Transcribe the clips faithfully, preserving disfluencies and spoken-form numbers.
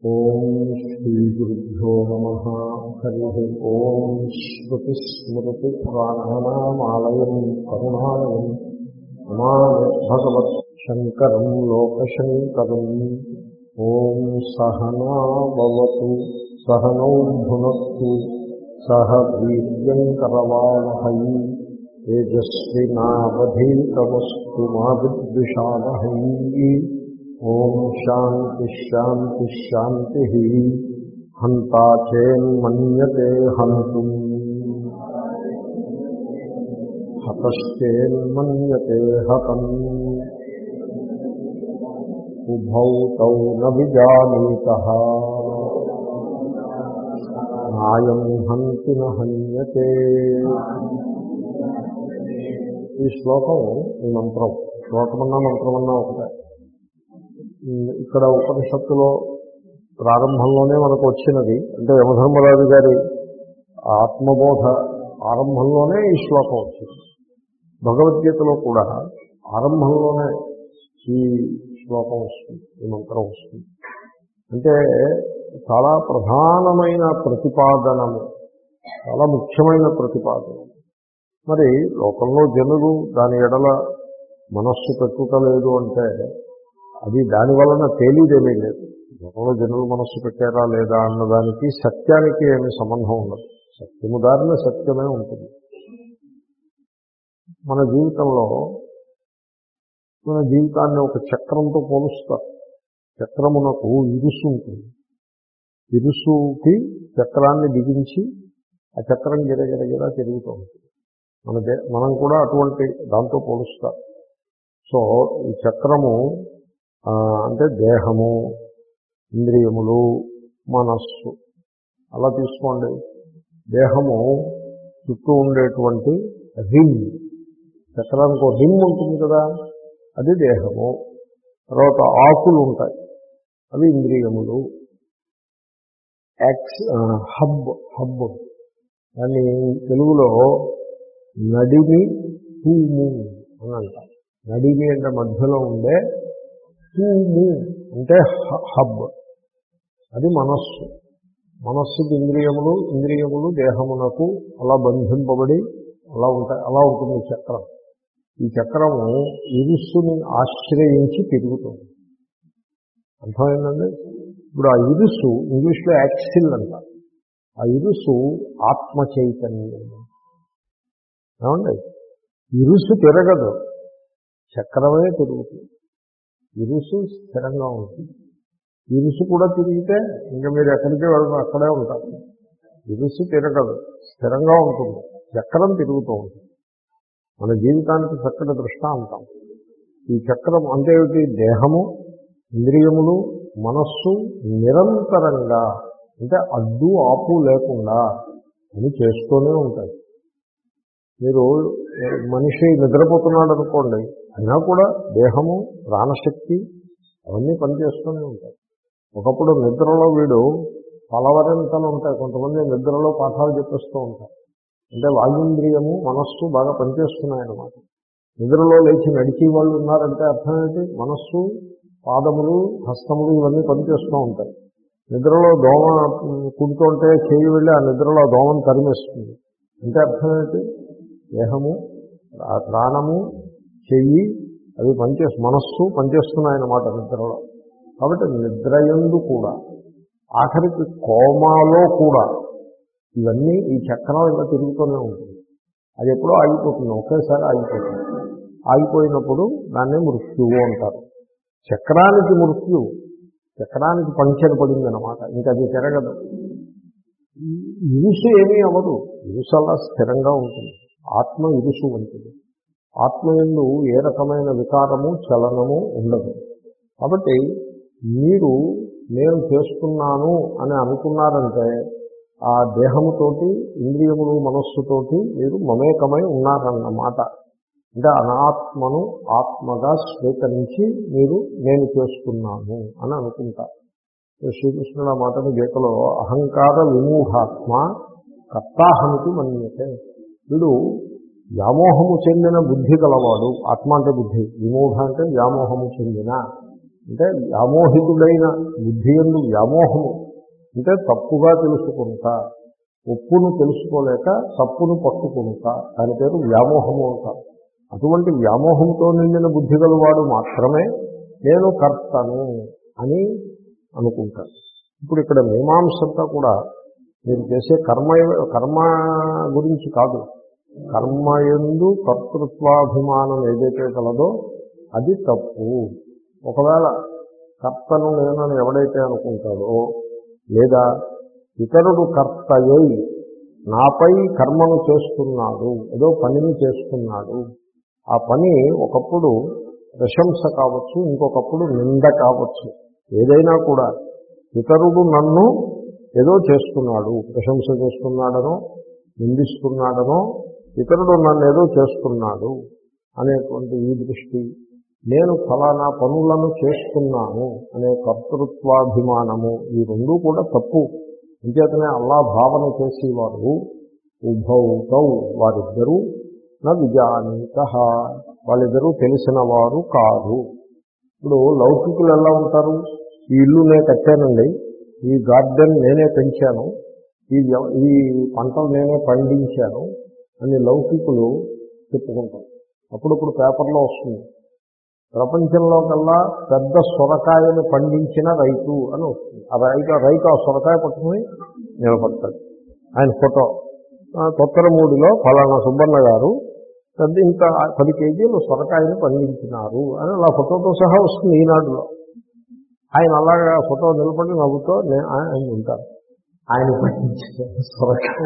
ఓం శ్రీ గురుభ్యో నమః. హరి ఓం. శ్రుతి స్మృతి పురాణానామాలయం కరుణాలయం నమామి భగవత్ శంకరం లోకశంకరం. ఓం సహనా భవతు సహనౌ భునక్తు సహ వీర్యంకరవావహై తేజస్వినావధీతమస్తు మా విద్విషావహై. ఓం శాంతి శాంతి శాంతి. హంతా చేన్మన్యతే హంతుం హతశ్చేన్మన్యతే హతం. ఉభౌ తౌ న విజానీతః నాయం హంతి న హన్యతే. ఈ శ్లోకం ఈ మంత్రం శ్లోకమన్నా మంత్రమన్నా ఒకటే. ఇక్కడ ఉపనిషత్తులో ప్రారంభంలోనే మనకు వచ్చినది. అంటే యమధర్మరాజు గారి ఆత్మబోధ ఆరంభంలోనే ఈ శ్లోకం వచ్చింది. భగవద్గీతలో కూడా ఆరంభంలోనే ఈ శ్లోకం వస్తుంది, ఈ మంత్రం వస్తుంది. అంటే చాలా ప్రధానమైన ప్రతిపాదనము, చాలా ముఖ్యమైన ప్రతిపాదన. మరి లోకంలో జనులు దాని ఎడల మనస్సు పెట్టుటలేదు అంటే అది దాని వలన తేలిదేమీ లేదు. లోకంలో జనులు మనస్సు పెట్టారా లేదా అన్నదానికి సత్యానికి ఏమీ సంబంధం ఉండదు. సత్యము దారిన సత్యమే ఉంటుంది. మన జీవితంలో మన జీవితాన్ని ఒక చక్రంతో పోలుస్తారు. చక్రమునకు ఇరుసు ఉంటుంది. ఇరుసుకి చక్రాన్ని బిగించి ఆ చక్రం గిరగిరగిరా తిరుగుతూ ఉంటుంది. మన మనం కూడా అటువంటి దాంతో పోలుస్తారు. సో ఈ చక్రము అంటే దేహము, ఇంద్రియములు, మనస్సు అలా తీసుకోండి. దేహము చుట్టూ ఉండేటువంటి రిమ్, చక్రానికి ఒక రిమ్ ఉంటుంది కదా, అది దేహము. తర్వాత ఆకులు ఉంటాయి, అవి ఇంద్రియములు. యాక్స్ హబ్ హబ్ దాన్ని తెలుగులో నడిమి తూము అని అంటారు. నడిమి అంటే మధ్యలో ఉండే, తూము అంటే హబ్, అది మనస్సు. మనస్సుకి ఇంద్రియములు, ఇంద్రియములు దేహమునకు అలా బంధింపబడి అలా ఉంటాయి. అలా ఉంటుంది చక్రం. ఈ చక్రము ఇరుస్సుని ఆశ్రయించి తిరుగుతుంది. అర్థమైందండి? ఇప్పుడు ఆ ఇరుసు ఇంగ్లీష్లో యాక్సిల్ అంటారు. ఆ ఇరుసు ఆత్మ చైతన్యం. ఏమండి? ఇరుసు తిరగదు, చక్రమే తిరుగుతుంది. ఇరుసు స్థిరంగా ఉంటుంది. ఇరుసు కూడా తిరిగితే ఇంకా మీరు ఎక్కడికి వెళ్ళడం అక్కడే ఉంటారు. ఇరుసు తిరగదు, స్థిరంగా ఉంటుంది. చక్రం తిరుగుతూ ఉంటుంది. మన జీవితానికి చక్కటి దృష్టాంతం ఈ చక్రం. అంటే దేహము, ఇంద్రియములు, మనస్సు నిరంతరంగా, అంటే అడ్డు ఆపు లేకుండా అని చేస్తూనే ఉంటాయి. మీరు మనిషి నిద్రపోతున్నాడు అనుకోండి, అయినా కూడా దేహము, ప్రాణశక్తి అవన్నీ పనిచేస్తూనే ఉంటాయి. ఒకప్పుడు నిద్రలో వీడు పలవరింతలు ఉంటాయి. కొంతమంది నిద్రలో పాఠాలు చెప్పేస్తూ ఉంటారు. అంటే వాయుంద్రియము, మనస్సు బాగా పనిచేస్తున్నాయన్నమాట. నిద్రలో లేచి నడిచే వాళ్ళు ఉన్నారంటే అర్థం ఏంటి? మనస్సు, పాదములు, హస్తములు ఇవన్నీ పనిచేస్తూ ఉంటాయి. నిద్రలో దోమ కుడుతుంటే చేయి వెళ్ళి ఆ నిద్రలో దోమను తరిమేస్తుంది. అంటే అర్థం ఏంటి? దేహము, ప్రాణము, చెయ్యి అవి పనిచేస్తు మనస్సు పనిచేస్తున్నాయన్నమాట నిద్రలో. కాబట్టి నిద్రయందు కూడా, ఆఖరికి కోమాలో కూడా ఇవన్నీ ఈ చక్రం ఇలా తిరుగుతూనే ఉంటుంది. అది ఎప్పుడో ఆగిపోతుంది, ఒకేసారి ఆగిపోతుంది. ఆగిపోయినప్పుడు దాన్ని మృత్యువు అంటారు. చక్రానికి మృత్యు, చక్రానికి పంక్చర్ పడింది అనమాట. ఇంకా అది తిరగదు. ఇరుసు ఏమీ అవ్వదు, ఇరుసు అలా స్థిరంగా ఉంటుంది. ఆత్మ ఇరుసు వంటిది. ఆత్మయందు ఏ రకమైన వికారము, చలనము ఉండదు. కాబట్టి మీరు నేను చేస్తున్నాను అని అనుకున్నారంటే ఆ దేహముతోటి, ఇంద్రియములు, మనస్సుతోటి మీరు మమేకమై ఉన్నారన్నమాట. అంటే అనాత్మను ఆత్మగా స్వీకరించి మీరు నేను చేస్తున్నాను అని అనుకుంటారు. శ్రీకృష్ణుడు ఆ మాటను గీతలో అహంకార విమూఢాత్మ కర్తాహమితి మన్యతే. వీడు వ్యామోహము చెందిన బుద్ధి గలవాడు. ఆత్మ అంటే బుద్ధి, విమూఢ అంటే వ్యామోహము చెందిన. అంటే వ్యామోహితుడైన బుద్ధి యందు వ్యామోహము అంటే తప్పుగా తెలుసుకుంటా, ఒప్పును తెలుసుకోలేక తప్పును పట్టుకుంటా, దాని పేరు వ్యామోహము అంటారు. అటువంటి వ్యామోహంతో నిండిన బుద్ధి గలవాడు మాత్రమే నేను కర్తను అని అనుకుంటాడు. ఇప్పుడు ఇక్కడ మీమాంసంతా కూడా మీరు చేసే కర్మ కర్మ గురించి కాదు, కర్మయందు కర్తృత్వాభిమానం ఏదైతే కలదో అది తప్పు. ఒకవేళ కర్తను నేనని ఎవడైతే అనుకుంటాడో, లేదా ఇతరుడు కర్తయ్యి నాపై కర్మను చేస్తున్నాడు, ఏదో పనిని చేస్తున్నాడు, ఆ పని ఒకప్పుడు ప్రశంస కావచ్చు, ఇంకొకప్పుడు నింద కావచ్చు, ఏదైనా కూడా ఇతరుడు నన్ను ఏదో చేస్తున్నాడు, ప్రశంస చేస్తున్నాడనో నిందిస్తున్నాడనో, ఇతరుడు నన్ను ఏదో చేస్తున్నాడు అనేటువంటి ఈ దృష్టి, నేను ఫలానా పనులను చేస్తున్నాను అనే కర్తృత్వాభిమానము, ఈ రెండూ కూడా తప్పు. ఇంచేతనే అల్లా భావన చేసేవారు ఉభౌతౌ వారిద్దరూ నా విజానీత, వాళ్ళిద్దరూ తెలిసిన వారు కాదు. ఇప్పుడు లౌకికులు ఎలా ఉంటారు? ఈ ఇల్లు నేను కట్టానండి, ఈ గార్డెన్ నేనే పెంచాను, ఈ ఈ పంటలు నేనే పండించాను అని లౌకికులు చెప్పుకుంటారు. అప్పుడప్పుడు పేపర్లో వస్తుంది, ప్రపంచంలో కల్లా పెద్ద సొరకాయను పండించిన రైతు అని వస్తుంది. ఆ రైతు రైతు ఆ సొరకాయ పట్టుకుని నిలబడతాడు, ఆయన ఫోటో తొత్తరమూడిలో ఫలానా సుబ్బన్న గారు పెద్ద ఇంత పది కేజీలు సొరకాయను పండించినారు అని అలా ఫోటోతో సహా వస్తుంది ఈనాడులో. ఆయన అలాగా ఫోటో నిలబడి నవ్వుతో ఆయన ఉంటారు, ఆయన పండించిన సొరకాయ.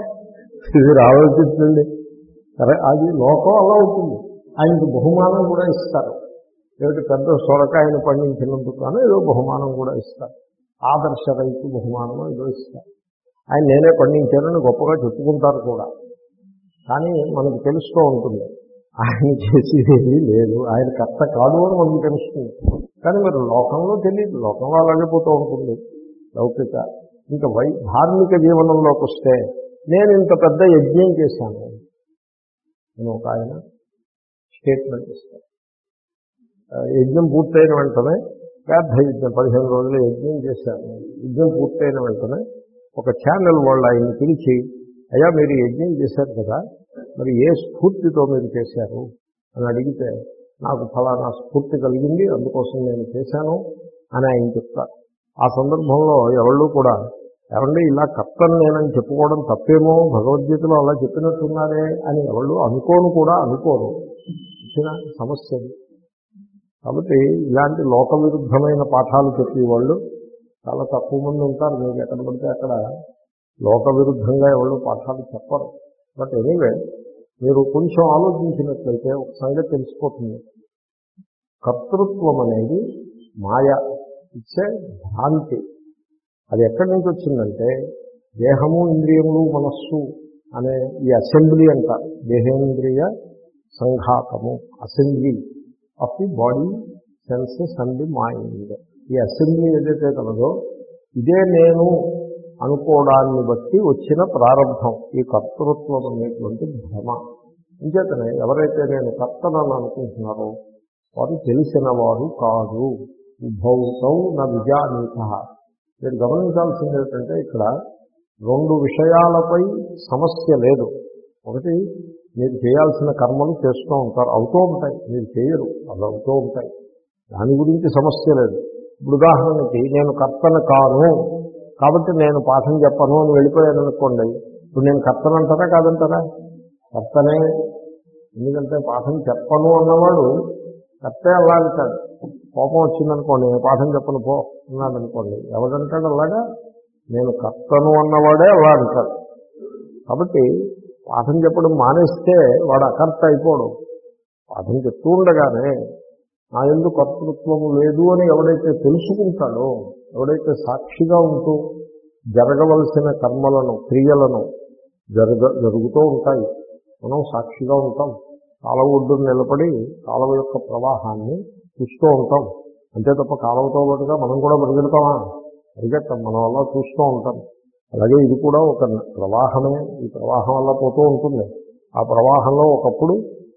ఇది ఆలోచించండి, సరే అది లోకం అలా ఉంటుంది. ఆయనకు బహుమానం కూడా ఇస్తారు, ఏమిటి పెద్ద సొరకాయను పండించినందుకు అని ఏదో బహుమానం కూడా ఇస్తారు, ఆదర్శ రైతు బహుమానం ఏదో ఇస్తారు. ఆయన నేనే పండించానని గొప్పగా చెప్పుకుంటారు కూడా. కానీ మనకు తెలుస్తూ ఉంటుంది ఆయన చేసేది లేదు, ఆయన కర్త కాదు అని మనకు తెలుస్తుంది. కానీ మరి లోకంలో తెలియదు, లోకంలో అలాగే పోతూ ఉంటుంది లౌకిక. ఇంకా వై ధార్మిక జీవనంలోకి వస్తే నేను ఇంత పెద్ద యజ్ఞం చేశాను నేను ఒక ఆయన స్టేట్మెంట్ ఇస్తాను. యజ్ఞం పూర్తయిన వెంటనే పెద్ద యజ్ఞం పదిహేను రోజులు యజ్ఞం చేశాను. యజ్ఞం పూర్తయిన వెంటనే ఒక ఛానల్ వాళ్ళు ఆయన్ని పిలిచి, అయ్యా మీరు యజ్ఞం చేశారు కదా, మరి ఏ స్ఫూర్తితో మీరు చేశారు అని అడిగితే, నాకు ఫలానా స్ఫూర్తి కలిగింది అందుకోసం నేను చేశాను అని ఆయన చెప్తారు. ఆ సందర్భంలో ఎవళ్ళు కూడా ఏమండి ఇలా కర్తను నేనని చెప్పుకోవడం తప్పేమో, భగవద్గీతలో అలా చెప్పినట్టున్నారే అని ఎవళ్ళు అనుకోను కూడా అనుకోరు. ఇచ్చిన సమస్య. కాబట్టి ఇలాంటి లోక విరుద్ధమైన పాఠాలు చెప్పేవాళ్ళు చాలా తక్కువ మంది ఉంటారు. మీకు ఎక్కడ పడితే అక్కడ లోక విరుద్ధంగా ఎవరు పాఠాలు చెప్పరు. బట్ ఎనీవే మీరు కొంచెం ఆలోచించినట్లయితే ఒక సంగతి తెలిసిపోతుంది. కర్తృత్వం అనేది మాయ, ఇచ్చే భ్రాంతి. అది ఎక్కడి నుంచి వచ్చిందంటే దేహము ఇంద్రియములు మనస్సు అనే ఈ అసెంబ్లీ అంటారు. దేహేంద్రియ సంఘాతము, assembly of the body, senses and the mind. ఈ అసెంబ్లీ ఏదైతే కలదో ఇదే నేను అనుకోవడాన్ని బట్టి వచ్చిన ప్రారంభం ఈ కర్తృత్వం అనేటువంటి భ్రమ. ఇంచేతనే ఎవరైతే నేను కర్తనని అనుకుంటున్నారో వారు తెలిసిన వారు కాదు. ఉభౌతౌ న విజానీత. మీరు గమనించాల్సింది ఏంటంటే ఇక్కడ రెండు విషయాలపై సమస్య లేదు. ఒకటి, మీరు చేయాల్సిన కర్మలు చేస్తూ ఉంటారు, అవుతూ ఉంటాయి, మీరు చేయరు, అవి అవుతూ ఉంటాయి, దాని గురించి సమస్య లేదు. ఇప్పుడు ఉదాహరణకి నేను కర్తన కాను కాబట్టి నేను పాఠం చెప్పను అని వెళ్ళిపోయాను అనుకోండి, ఇప్పుడు నేను కర్తన అంటారా కాదంటారా? కర్తనే. ఎందుకంటే పాఠం చెప్పను అన్నవాడు కర్తే అలా అంటాడు. కోపం వచ్చిందనుకోండి, నేను పాఠం చెప్పను పో అన్నాడనుకోండి, ఎవడంటాడు అలాగా? నేను కర్తను అన్నవాడే అలా అంటాడు. కాబట్టి పాఠం చెప్పడం మానేస్తే వాడు అకర్త అయిపోడు. పాఠం చెప్తూ ఉండగానే నా యందు కర్తృత్వము లేదు అని ఎవడైతే తెలుసుకుంటాడో, ఎవడైతే సాక్షిగా ఉంటూ జరగవలసిన కర్మలను క్రియలను జరగ జరుగుతూ ఉంటాయి, మనం సాక్షిగా ఉంటాం. కాలువ ఒడ్డున నిలబడి కాలువ యొక్క ప్రవాహాన్ని చూస్తూ ఉంటాం. అంతే తప్ప కాలువతో పాటుగా మనం కూడా పరిగెడతామా? పరిగెత్తాం, మనం అలా చూస్తూ ఉంటాం. అలాగే ఇది కూడా ఒక ప్రవాహమే, ఈ ప్రవాహం వల్ల పోతూ ఉంటుంది. ఆ ప్రవాహంలో ఒకప్పుడు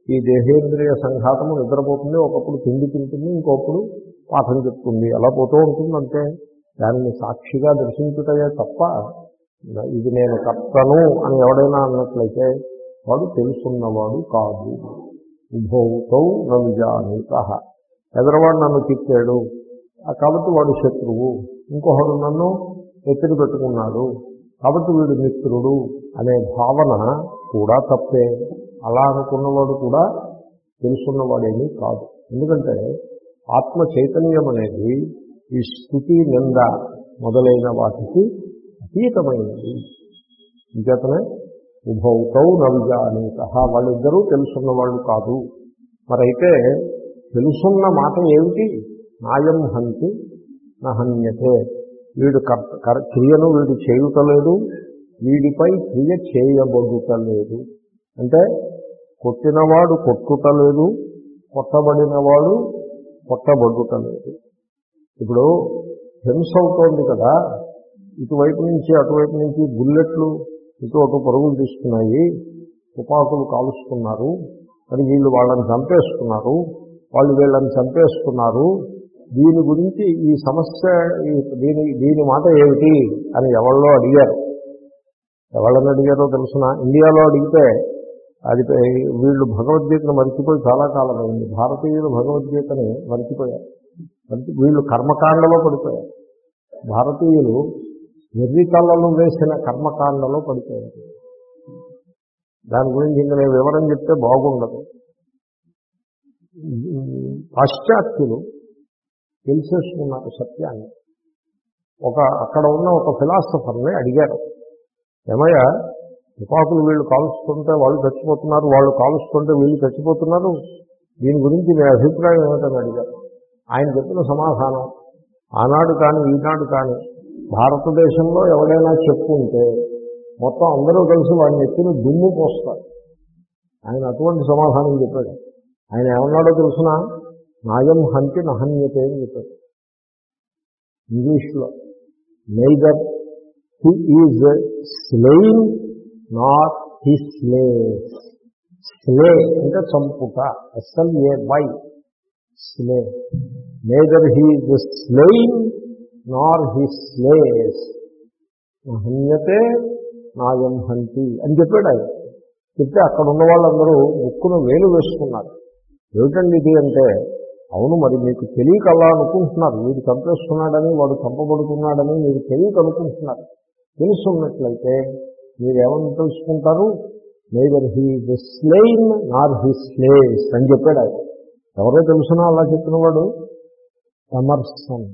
ఈ దేహేంద్రియ సంఘాతము నిద్రపోతుంది, ఒకప్పుడు తిండి తింటుంది, ఇంకొకప్పుడు పాఠం చెప్తుంది, అలా పోతూ ఉంటుంది. అంటే దాన్ని సాక్షిగా దర్శించుటయే తప్ప ఇది నేను కర్తను అని ఎవడైనా అన్నట్లయితే వాడు తెలుసున్నవాడు కాదు. ఉభౌతౌ నవిజానీత. ఎదరవాడు నన్ను తిట్టాడు కాబట్టి వాడు శత్రువు, ఇంకొకడు నన్ను ఎత్తుడు పెట్టుకున్నాడు కాబట్టి వీడు మిత్రుడు అనే భావన కూడా తప్పే. అలా అనుకున్నవాడు కూడా తెలుసున్నవాడేమీ కాదు. ఎందుకంటే ఆత్మ చైతన్యం అనేది ఈ స్థుతి నింద మొదలైన వాటికి అతీతమైనది. ఇంకేతనే ఉభౌతౌ నవిజానీత. వాళ్ళిద్దరూ తెలుసున్న వాళ్ళు కాదు. మరైతే తెలుసున్న మాట ఏమిటి? నాయం హంతి నహన్యతే. వీడు కర్ క్రియను వీడు చేయుటలేదు, వీడిపై క్రియ చేయబడుటలేదు. అంటే కొట్టినవాడు కొట్టుటలేదు, కొట్టబడినవాడు కొట్టబడుటలేదు. ఇప్పుడు హింస అవుతోంది కదా, ఇటువైపు నుంచి అటువైపు నుంచి బుల్లెట్లు ఇటు అటు పరుగులు తీసుకున్నాయి, తుపాకులు కాలుస్తున్నారు, మరి వీళ్ళు వాళ్ళని చంపేస్తున్నారు, వాళ్ళు వీళ్ళని చంపేస్తున్నారు, దీని గురించి ఈ సమస్య దీని దీని మాట ఏమిటి అని ఎవరిలో అడిగారు. ఎవళ్ళని అడిగారో తెలుసిన? ఇండియాలో అడిగితే అది వీళ్ళు భగవద్గీతను మరిచిపోయి చాలా కాలం అయింది. భారతీయులు భగవద్గీతని మరిచిపోయారు. వీళ్ళు కర్మకాండలో పడిపోయారు. భారతీయులు నిర్వికళ్ళలు వేసిన కర్మకాండలో పడిపోయారు. దాని గురించి ఇంకా నేను వివరం చెప్తే బాగుండదు. పాశ్చాత్యులు తెలిసేసుకున్నారు సత్యాన్ని. ఒక అక్కడ ఉన్న ఒక ఫిలాసఫర్ని అడిగారు, ఏమయ్యా తుపాకులు వీళ్ళు కాలుస్తుంటే వాళ్ళు చచ్చిపోతున్నారు, వాళ్ళు కాలుస్తుంటే వీళ్ళు చచ్చిపోతున్నారు, దీని గురించి మీ అభిప్రాయం ఏమిటని అడిగారు. ఆయన చెప్పిన సమాధానం, ఆనాడు కానీ ఈనాడు కానీ భారతదేశంలో ఎవరైనా చెప్పుకుంటే మొత్తం అందరూ కలిసి వాడిని ఎత్తిన దుమ్ము పోస్తారు. ఆయన అటువంటి సమాధానం చెప్పాడు. ఆయన ఏమన్నాడో తెలుసిన? నాయం హంతి నహన్యతే అని చెప్పాడు ఇంగ్లీష్లో. Neither he is slaying not he slays. Slay అంటే చంపుట, S L A by slay. Neither he is slaying nor he స్లేస్. నహన్యతే నాయం హంతి అని చెప్పాడు ఆయన. చెప్తే అక్కడ ఉన్న వాళ్ళందరూ ముక్కును వేలు వేసుకున్నారు. ఏమిటండి ఇది అంటే, అవును మరి మీకు తెలియక అలా అనుకుంటున్నారు, వీడు చంపేస్తున్నాడని వాడు చంపబడుతున్నాడని మీరు తెలియక అనుకుంటున్నారు. తెలుసున్నట్లయితే మీరేమని తెలుసుకుంటారు? Neither he the స్లేయిన్ Nar he స్లేస్ అని చెప్పాడు ఆయన. ఎవరో తెలుసునా అలా చెప్పినవాడు? ఎమర్సన్.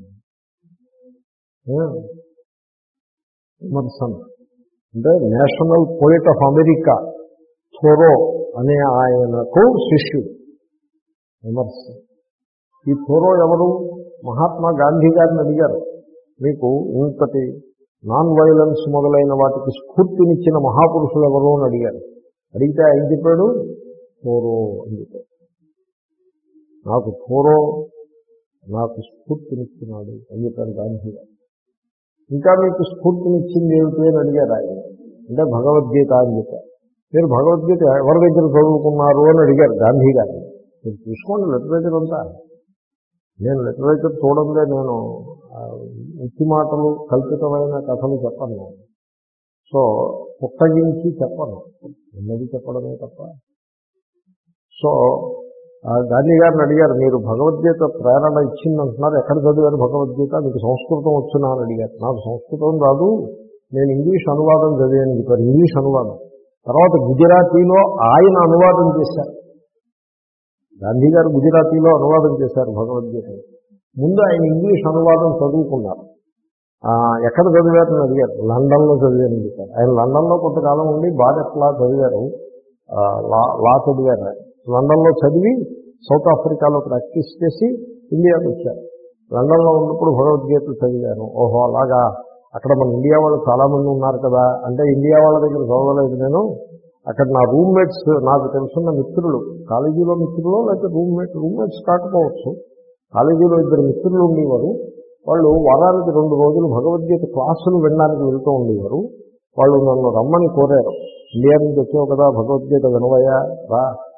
ఎమర్సన్ అంటే national poet of America Thoreau అనే ఆయనకు శిష్యుడు ఎమర్సన్. ఈ థోరో ఎవరు? మహాత్మా గాంధీ గారిని అడిగారు, మీకు ఇంతటి నాన్ వైలెన్స్ మొదలైన వాటికి స్ఫూర్తినిచ్చిన మహాపురుషులు ఎవరు అని అడిగారు. అడిగితే ఆయన చెప్పాడు థోరో అని చెప్పాడు. నాకు థోరో నాకు స్ఫూర్తినిచ్చినాడు అని చెప్పారు గాంధీ గారు. ఇంకా మీకు స్ఫూర్తినిచ్చింది ఏమిటి అని అడిగారు ఆయన. అంటే భగవద్గీత అని చెప్పారు. మీరు భగవద్గీత ఎవరి దగ్గర చదువుకున్నారు అని అడిగారు గాంధీ గారిని. మీరు చూసుకోండి లిటరేచర్ అంతా. నేను లిటరేచర్ చూడందే నేను ఉత్తి మాటలు కల్పితమైన కథలు చెప్పను. సో పుట్టగించి చెప్పను, ఉన్నది చెప్పడమే తప్ప. సో గాంధీ గారిని అడిగారు, మీరు భగవద్గీత ప్రేరణ ఇచ్చిందంటున్నారు, ఎక్కడ చదివారు భగవద్గీత, మీకు సంస్కృతం వచ్చినా అని అడిగారు. నాకు సంస్కృతం రాదు, నేను ఇంగ్లీష్ అనువాదం చదివాను చెప్పారు. ఇంగ్లీష్ అనువాదం తర్వాత గుజరాతీలో ఆయన అనువాదం చేశారు. గాంధీ గారు గుజరాతీలో అనువాదం చేశారు భగవద్గీత. ముందు ఆయన ఇంగ్లీష్ అనువాదం చదువుకున్నారు. ఎక్కడ చదివారని అడిగారు. లండన్లో చదివారని చెప్పారు. ఆయన లండన్లో కొంతకాలం ఉండి బాడెట్ లా చదివారు, లా లా చదివారు. ఆయన లండన్లో చదివి సౌత్ ఆఫ్రికాలో ప్రాక్టీస్ చేసి ఇండియాకి వచ్చారు. లండన్లో ఉన్నప్పుడు భగవద్గీత చదివాను. ఓహో అలాగా, అక్కడ మన ఇండియా వాళ్ళు చాలామంది ఉన్నారు కదా అంటే ఇండియా వాళ్ళ దగ్గర చదవలేదు నేను. అక్కడ నా రూమ్మేట్స్, నాకు తెలుసున్న మిత్రులు, కాలేజీలో మిత్రులు లేకపోతే రూమ్మేట్ రూమ్మేట్స్ కాకపోవచ్చు, కాలేజీలో ఇద్దరు మిత్రులు ఉండేవారు. వాళ్ళు వారానికి రెండు రోజులు భగవద్గీత క్లాసులు వినడానికి వెళ్తూ ఉండేవారు. వాళ్ళు నన్ను రమ్మని కోరారు. ఇండియా నుంచి వచ్చావు కదా భగవద్గీత వినవయ్యా రా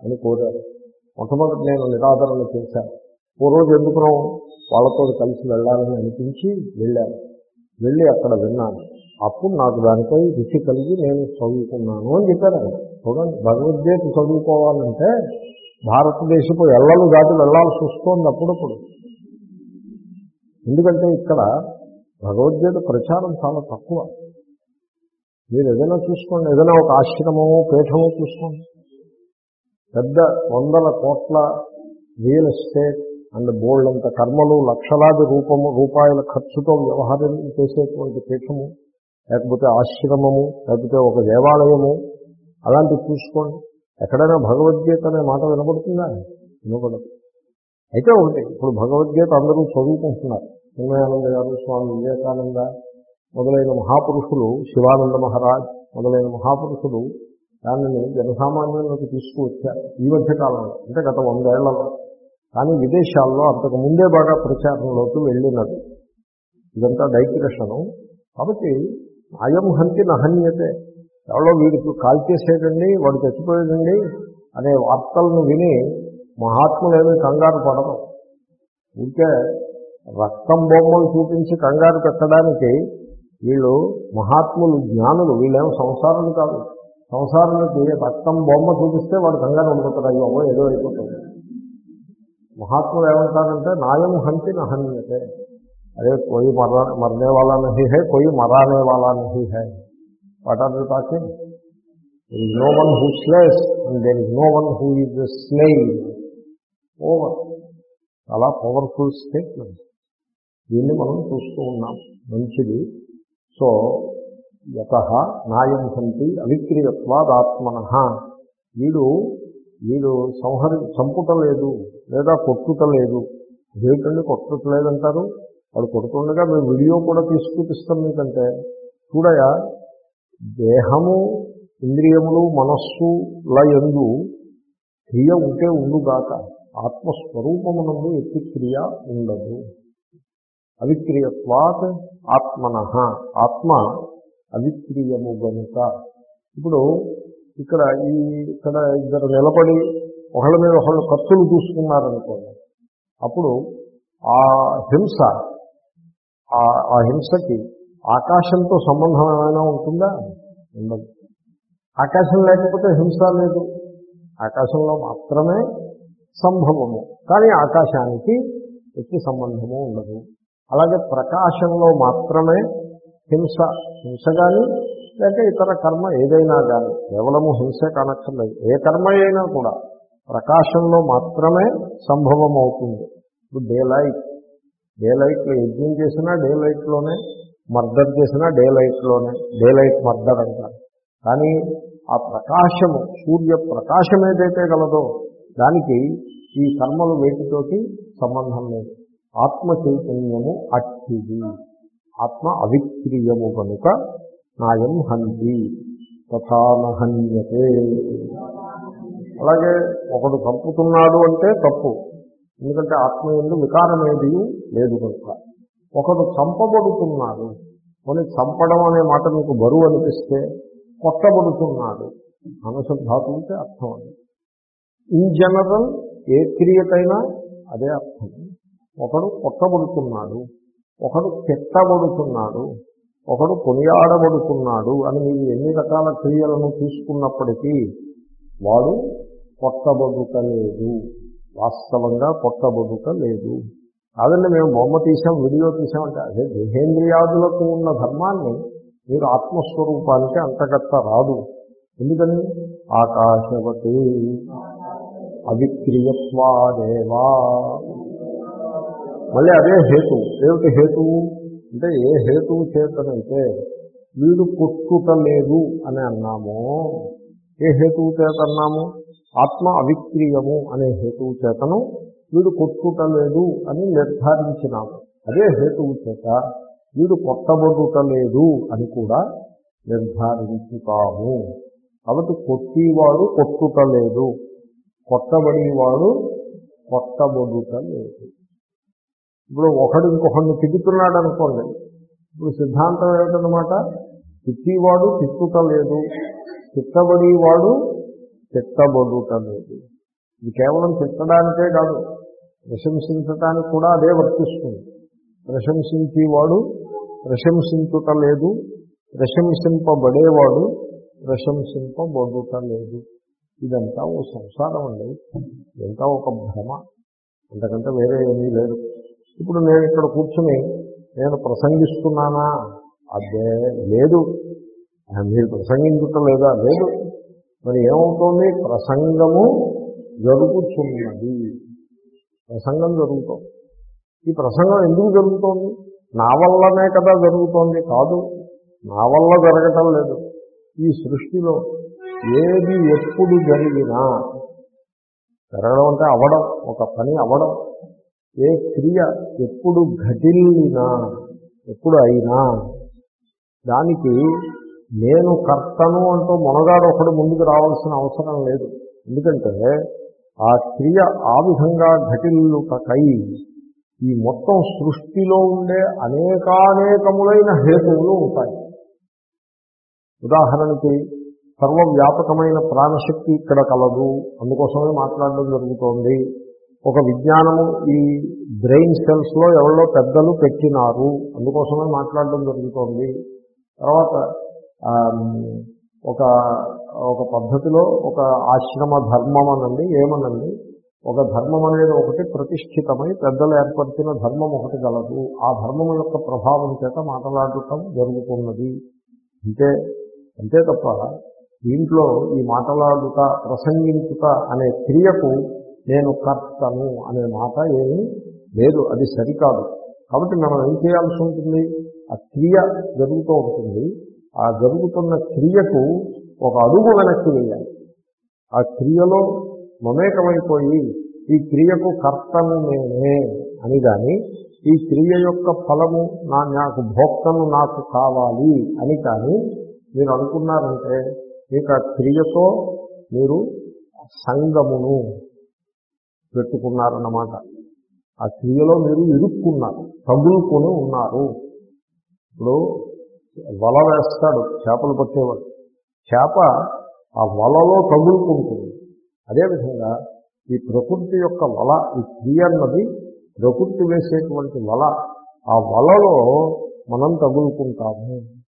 అని కోరారు. మొట్టమొదటి నేను నిరాదరణ చేశాను. ఓ రోజు ఎందుకునో వాళ్ళతో కలిసి వెళ్ళాలని అనిపించి వెళ్ళాను. వెళ్ళి అక్కడ విన్నాను. అప్పుడు నాకు దానిపై రుచి కలిగి నేను చదువుకున్నాను అని చెప్పారు. చూడండి, భగవద్గీత చదువుకోవాలంటే భారతదేశపు ఎల్లలు దాటి వెళ్లాల్సి వస్తుంది అప్పుడప్పుడు. ఎందుకంటే ఇక్కడ భగవద్గీత ప్రచారం చాలా తక్కువ. మీరు ఏదైనా చూసుకోండి, ఏదైనా ఒక ఆశ్రమమో పీఠమో చూసుకోండి, పెద్ద వందల కోట్ల రియల్ ఎస్టేట్ అండ్ బోల్డ్ అంత కర్మలు లక్షలాది రూపము రూపాయల ఖర్చుతో వ్యవహారం చేసేటువంటి పీఠము, లేకపోతే ఆశ్రమము, లేకపోతే ఒక దేవాలయము, అలాంటివి చూసుకోండి. ఎక్కడైనా భగవద్గీత అనే మాట వినబడుతుందా? వినబడదు. అయితే ఒకటి, ఇప్పుడు భగవద్గీత అందరూ చదువుకుంటున్నారు. చిన్మయానంద గారు, స్వామి వివేకానంద మొదలైన మహాపురుషులు, శివానంద మహారాజ్ మొదలైన మహాపురుషులు దానిని జనసామాన్యంలోకి తీసుకువచ్చారు ఈ మధ్య కాలంలో, అంటే గత వందేళ్లలో. కానీ విదేశాల్లో అంతకు ముందే బాగా ప్రచారంలోకి వెళ్ళినది. ఇదంతా డైగ్రెషను. కాబట్టి అయం హంతి నహన్యతే, ఎవరో వీడికి కాల్చేసేటండి, వాడు చచ్చిపోయాడండి అనే వార్తలను విని మహాత్ములేమీ కంగారు పడదు. ఇంకే రక్తం బొమ్మలు చూపించి కంగారు పెట్టడానికి వీళ్ళు మహాత్ములు, జ్ఞానులు. వీళ్ళేమో సంసారాలు కాదు. సంసారానికి రక్తం బొమ్మ చూపిస్తే వాడు కంగారు ఉండిపోతారు. అయ్యో ఏదో అయిపోతుంది. మహాత్ములు ఏమంటారంటే నాయం హంతి నహన్యతే, అరే కోయి మర మరనే వాళ్ళ నహి హై, కోయి మరానే వాళ్ళ నహి హై. What are you talking? There is no one who slays and there is no one who is slain. Over. చాలా పవర్ఫుల్ స్టేట్మెంట్. దీన్ని మనం చూస్తూ ఉన్నాం. మంచిది. సో యతః నాయం హంతి అవిక్రియత్వాదాత్మనః, వీడు వీడు సంహరి చంపుటలేదు లేదా కొట్టుటలేదు. ఏమిటండి కొట్టుటలేదంటారు? వాడు కొడుతుండగా మేము వీడియో కూడా తీసుకుపిస్తాం మీకంటే. చూడయా, దేహము, ఇంద్రియములు, మనస్సు లయందు క్రియ ఉంటే ఉండుగాక, ఆత్మస్వరూపమునందు ఎట్టి క్రియ ఉండదు. అవిక్రియత్వాత్ ఆత్మనః, ఆత్మ అవిక్రియము గనుక. ఇప్పుడు ఇక్కడ ఈ ఇక్కడ ఇద్దరు నిలబడి ఒకళ్ళ మీద ఒకళ్ళు కత్తులు చూసుకున్నారనుకోండి, అప్పుడు ఆ హింస, ఆ హింసకి ఆకాశంతో సంబంధం ఏమైనా ఉంటుందా? ఉండదు. ఆకాశం లేకపోతే హింస లేదు. ఆకాశంలో మాత్రమే సంభవము, కానీ ఆకాశానికి ఎట్టి సంబంధము ఉండదు. అలాగే ప్రకాశంలో మాత్రమే హింస, హింస కానీ లేక ఇతర కర్మ ఏదైనా కానీ, కేవలము హింసే కానక్కర్లేదు, ఏ కర్మ అయినా కూడా ప్రకాశంలో మాత్రమే సంభవం అవుతుంది. ఇప్పుడు డే లైట్, డే లైట్లో యజ్ఞం చేసినా డే లైట్లోనే, మర్డర్ చేసినా డే లైట్లోనే, డే లైట్ మర్డర్ అంటారు. కానీ ఆ ప్రకాశము, సూర్య ప్రకాశం ఏదైతే గలదో దానికి ఈ కర్మలు వేటితోటి సంబంధం లేదు. ఆత్మ చైతన్యము అట్టిది, ఆత్మ అవిక్రియము కనుక నాయం హంతి తథా నహన్యతే. అలాగే ఒకడు చంపుతున్నాడు అంటే తప్పు, ఎందుకంటే ఆత్మ యందు వికారమేది లేదు కనుక. ఒకడు చంపబడుతున్నాడు, కొన్ని చంపడం అనే మాట మీకు బరువు అనిపిస్తే కొట్టబడుతున్నాడు అనశబ్ధాతులకే అర్థం. అది ఇన్ జనరల్ ఏ క్రియకైనా అదే అర్థం. ఒకడు కొట్టబడుతున్నాడు, ఒకడు తిట్టబడుతున్నాడు, ఒకడు కొనియాడబడుతున్నాడు అని మీరు ఎన్ని రకాల క్రియలను తీసుకున్నప్పటికీ వాడు కొట్టబడుట లేదు, వాస్తవంగా కొట్టబడుట లేదు. కాదండి మేము బొమ్మ తీసాం, వీడియో తీసామంటే అదే దేహేంద్రియాదులకు ఉన్న ధర్మాన్ని మీరు ఆత్మస్వరూపానికి అంతగత్త రాదు. ఎందుకని? ఆకాశవతి అవిక్రియత్వాదేవా. మళ్ళీ అదే హేతు. ఏమిటి హేతువు అంటే, ఏ హేతువు చేతనైతే వీడు కొట్టుటలేదు అని అన్నామో, ఏ హేతువు చేత అన్నాము? ఆత్మ అవిక్రియము అనే హేతువు చేతను వీడు కొట్టుటలేదు అని నిర్ధారించినాము. అదే హేతువు చేత వీడు కొట్టబడుటలేదు అని కూడా నిర్ధారించుతాము. కాబట్టి కొట్టివాడు కొట్టుటలేదు, కొట్టబడేవాడు కొట్టబడుటలేదు. ఇప్పుడు ఒకడు ఇంకొకడిని తిట్టుతున్నాడు అనుకోండి, ఇప్పుడు సిద్ధాంతం ఏమిటనమాట? తిట్టివాడు తిట్టుటలేదు, తిట్టబడేవాడు తిట్టబడుట లేదు. ఇది కేవలం తిట్టడానికే కాదు, ప్రశంసించటానికి కూడా అదే వర్తిస్తుంది. ప్రశంసించేవాడు ప్రశంసించుట లేదు, ప్రశంసింపబడేవాడు ప్రశంసింపబడుట లేదు. ఇదంతా ఓ సంసారం అండి, ఇదంతా ఒక భ్రమ, అంతకంటే వేరే ఏమీ లేదు. ఇప్పుడు నేను ఇక్కడ కూర్చుని నేను ప్రసంగిస్తున్నానా? అదే లేదు. మీరు ప్రసంగించటం లేదా? లేదు. మరి ఏమవుతోంది? ప్రసంగము జరుగుతున్నది, ప్రసంగం జరుగుతోంది. ఈ ప్రసంగం ఎందుకు జరుగుతోంది? నా వల్లనే కదా జరుగుతోంది? కాదు, నా వల్ల జరగటం లేదు. ఈ సృష్టిలో ఏది ఎప్పుడు జరిగినా, జరగడం అంటే అవడం, ఒక పని అవడం, ఏ క్రియ ఎప్పుడు ఘటిల్లినా, ఎప్పుడు అయినా దానికి నేను కర్తను అంటూ మొనగాడు ఒకడు ముందుకు రావాల్సిన అవసరం లేదు. ఎందుకంటే ఆ క్రియ ఆ విధంగా ఘటిల్లుటకై ఈ మొత్తం సృష్టిలో ఉండే అనేకానేకములైన హేతువులు ఉంటాయి. ఉదాహరణకి సర్వవ్యాపకమైన ప్రాణశక్తి ఇక్కడ కలదు, అందుకోసమే మాట్లాడడం జరుగుతోంది. ఒక విజ్ఞానము ఈ బ్రెయిన్ సెల్స్లో ఎవరో పెద్దలు పెట్టినారు, అందుకోసమే మాట్లాడడం జరుగుతోంది. తర్వాత ఒక ఒక పద్ధతిలో ఒక ఆశ్రమ ధర్మం అనండి, ఏమనండి, ఒక ధర్మం అనేది ఒకటి ప్రతిష్ఠితమై పెద్దలు ఏర్పరిచిన ధర్మం ఒకటి కలదు. ఆ ధర్మం యొక్క ప్రభావం చేత మాట్లాడటం జరుగుతున్నది. అంతే అంతే తప్ప దీంట్లో ఈ మాట్లాడుట, ప్రసంగించుట అనే క్రియకు నేను కర్తను అనే మాట ఏమీ లేదు, అది సరికాదు. కాబట్టి మనం ఏం చేయాల్సి ఉంటుంది? ఆ క్రియ జరుగుతూ ఉంటుంది, ఆ జరుగుతున్న క్రియకు ఒక అడుగు వెనక్కి వేయాలి. ఆ క్రియలో మమేకమైపోయి ఈ క్రియకు కర్తను నేనే అని కానీ, ఈ క్రియ యొక్క ఫలము నా నాకు భోక్తను నాకు కావాలి అని కానీ మీరు అనుకున్నారంటే మీకు ఆ క్రియతో మీరు సంగమును పెట్టుకున్నారన్నమాట. ఆ క్రియలో మీరు ఇరుక్కున్నారు, తగులుకొని ఉన్నారు. ఇప్పుడు వల వేస్తాడు చేపలు పట్టేవాడు, చేప ఆ వలలో తగులుకుంటుంది. అదేవిధంగా ఈ ప్రకృతి యొక్క వల, ఈ క్రియ అన్నది ప్రకృతి వేసేటువంటి వల, ఆ వలలో మనం తగులుకుంటాము.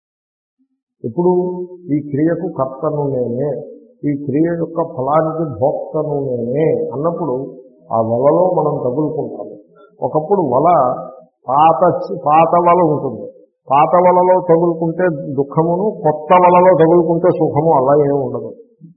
ఇప్పుడు ఈ క్రియకు కర్తను నేనే, ఈ క్రియ యొక్క ఫలానికి భోక్తను నేనే అన్నప్పుడు ఆ వలలో మనం తగులుకుంటాము. ఒకప్పుడు వల పాత పాత వల ఉంటుంది, పాత వలలో తగులుకుంటే దుఃఖమును, కొత్త వలలో తగులుకుంటే సుఖము, అలా ఏమి ఉండదు.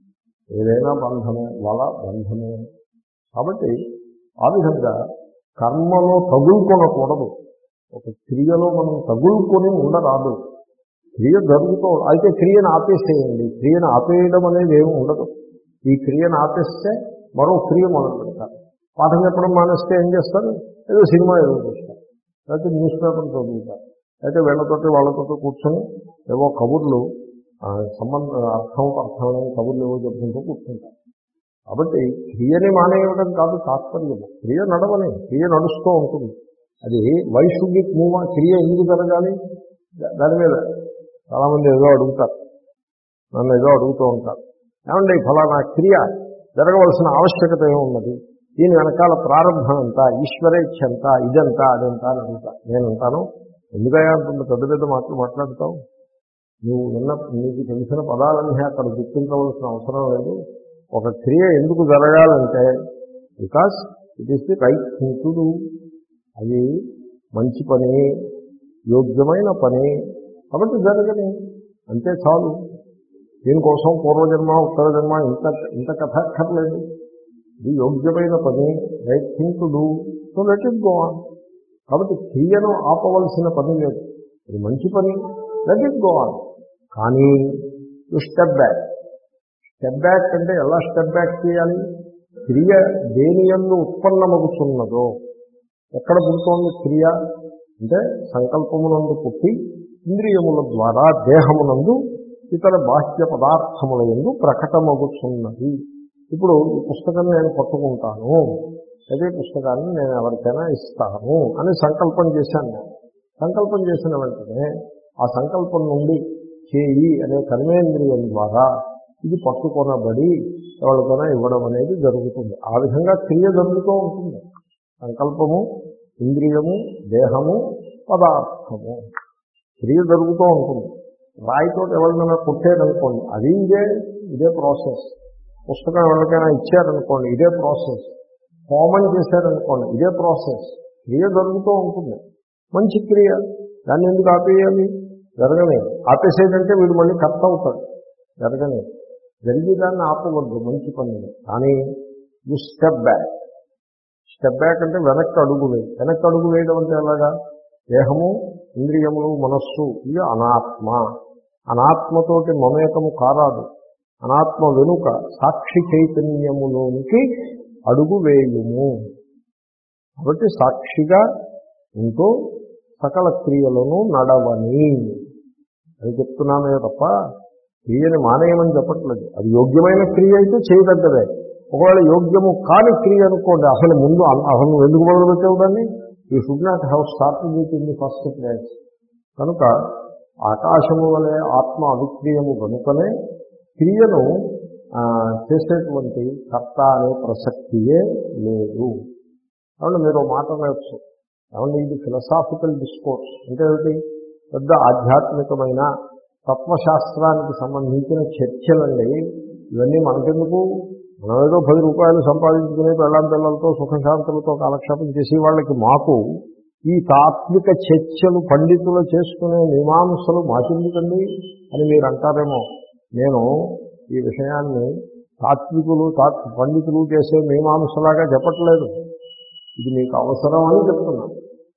ఏదైనా బంధమే, వల బంధమే. కాబట్టి ఆ విధంగా కర్మలో తగులుకొనకూడదు. ఒక క్రియలో మనం తగులుకొని ఉండరాదు. క్రియ జరుగుతూ అయితే క్రియను ఆపేసేయండి, క్రియను ఆపేయడం అనేది ఏమి ఉండదు. ఈ క్రియను ఆపేస్తే మరో క్రియ మొదలు పెడతారు. పాఠం చెప్పడం మానేస్తే ఏం చేస్తారు? ఏదో సినిమా ఏదో చూస్తారు, లేకపోతే న్యూస్ పేపర్ చదువుతారు, అయితే వీళ్ళతోటి వాళ్ళతోటి కూర్చొని ఏవో కబుర్లు, సంబంధ అర్థం అర్థమైన కబుర్లు ఏవో చెప్పుకుంటూ కూర్చుంటారు. కాబట్టి క్రియని మానేయడం కాదు తాత్పర్యం, క్రియ నడవని, క్రియ నడుస్తూ ఉంటుంది. అది వై షుడ్ ఇట్ మూవ్, క్రియ ఎందుకు జరగాలి దాని మీద చాలామంది ఏదో అడుగుతారు, నన్ను ఏదో అడుగుతూ ఉంటారు. ఏమండి ఫలానా క్రియ జరగవలసిన ఆవశ్యకత ఏమున్నది, దీని వెనకాల ప్రారంభం అంతా, ఈశ్వరేచ్ఛ అంతా, ఇదంతా అదంతా అని అడుగుతాను. నేను అంటాను, ఎందుకయ్యా అంత పెద్ద పెద్ద మాటలు మాట్లాడతావు? నువ్వు విన్న నీకు తెలిసిన పదాలన్నీ అక్కడ గుర్తించవలసిన అవసరం లేదు. ఒక క్రియ ఎందుకు జరగాలంటే because it is the right thing to do, అది మంచి పని, యోగ్యమైన పని, కాబట్టి జరగని, అంతే చాలు. దీనికోసం పూర్వజన్మ ఉత్తరజన్మ ఇంత ఇంత కథ అక్కర్లేదు. ఇది యోగ్యమైన పని, right thing to do, so let it go on. కాబట్టి క్రియను ఆపవలసిన పని లేదు, ఇది మంచి పని, లెట్ ఇట్ గో ఆన్. కానీ you step back. Step back అంటే ఎలా స్టెప్ బ్యాక్ చేయాలి? క్రియ దేని యందు ఉత్పన్నమవుతున్నదో, ఎక్కడ పుడుతోంది క్రియ అంటే సంకల్పమునందు పుట్టి ఇంద్రియముల ద్వారా దేహమునందు ఇతర బాహ్య పదార్థముల యందు ప్రకటమవుతున్నది. ఇప్పుడు ఈ పుస్తకం నేను పట్టుకుంటాను, అదే పుస్తకాన్ని నేను ఎవరికైనా ఇస్తాను అని సంకల్పం చేశాను. నేను సంకల్పం చేసిన వెంటనే ఆ సంకల్పం నుండి చేయి అనే కర్మేంద్రియం ద్వారా ఇది పట్టుకొనబడి ఎవరికైనా ఇవ్వడం అనేది జరుగుతుంది. ఆ విధంగా క్రియ జరుగుతూ ఉంటుంది. సంకల్పము, ఇంద్రియము, దేహము, పదార్థము క్రియ జరుగుతూ ఉంటుంది. రాయితో ఎవరికైనా కొట్టేదనుకోండి, అది ఇదే ఇదే ప్రాసెస్. పుస్తకం ఎవరికైనా ఇచ్చారనుకోండి, ఇదే ప్రాసెస్. హోమం చేశారనుకోండి, ఇదే ప్రాసెస్. క్రియ జరుగుతూ ఉంటుంది. మంచి క్రియ, దాన్ని ఎందుకు ఆపేయాలి? జరగలేదు. ఆపేసేదంటే వీడు మళ్ళీ కర్త అవుతాడు. జరగలేదు. జరిగేదాన్ని ఆపవద్దు మంచి పనులు. కానీ you step back. Step back అంటే వెనక్కి అడుగు వేయి. వెనక్కి అడుగు వేయడం అంటే ఎలాగా? దేహము, ఇంద్రియములు, మనస్సు ఇవి అనాత్మ. అనాత్మతోటి మమేకము కారాదు. అనాత్మ వెనుక సాక్షి చైతన్యములోనికి అడుగు వేయుము. కాబట్టి సాక్షిగా ఉంటూ సకల క్రియలను నడవని అది చెప్తున్నామే తప్ప క్రియని మానేయమని చెప్పట్లేదు. అది యోగ్యమైన క్రియ అయితే చేయదగ్గదే. ఒకవేళ యోగ్యము కాని క్రియ అనుకోండి, అసలు ముందు అసలు నువ్వు ఎందుకు మొదలు పెట్టావు దాన్ని? You should not have started with in the first place. కనుక ఆకాశము వలె ఆత్మ అవిక్రియము కనుకనే క్రియను చేసేటువంటి కర్త అనే ప్రసక్తియే లేదు. కాబట్టి మీరు మాట నేర్చు. ఏమంటే ఇది ఫిలసాఫికల్ డిస్కోర్స్ అంటే ఏమిటి? పెద్ద ఆధ్యాత్మికమైన తత్వశాస్త్రానికి సంబంధించిన చర్చలండి. ఇవన్నీ మనకెందుకు? మనం ఏదో పది రూపాయలు సంపాదించుకునే పెళ్ళాం పిల్లలతో సుఖశాంతులతో కాలక్షేపం చేసే వాళ్ళకి మాకు ఈ తాత్విక చర్చలు పండితులు చేసుకునే మీమాంసలు మాకెందుకండి అని మీరు అంటారేమో. నేను ఈ విషయాన్ని తాత్వికులు తాత్ పండితులు చేసే మీమాంసలాగా చెప్పట్లేదు. ఇది మీకు అవసరం అని చెప్తున్నాను.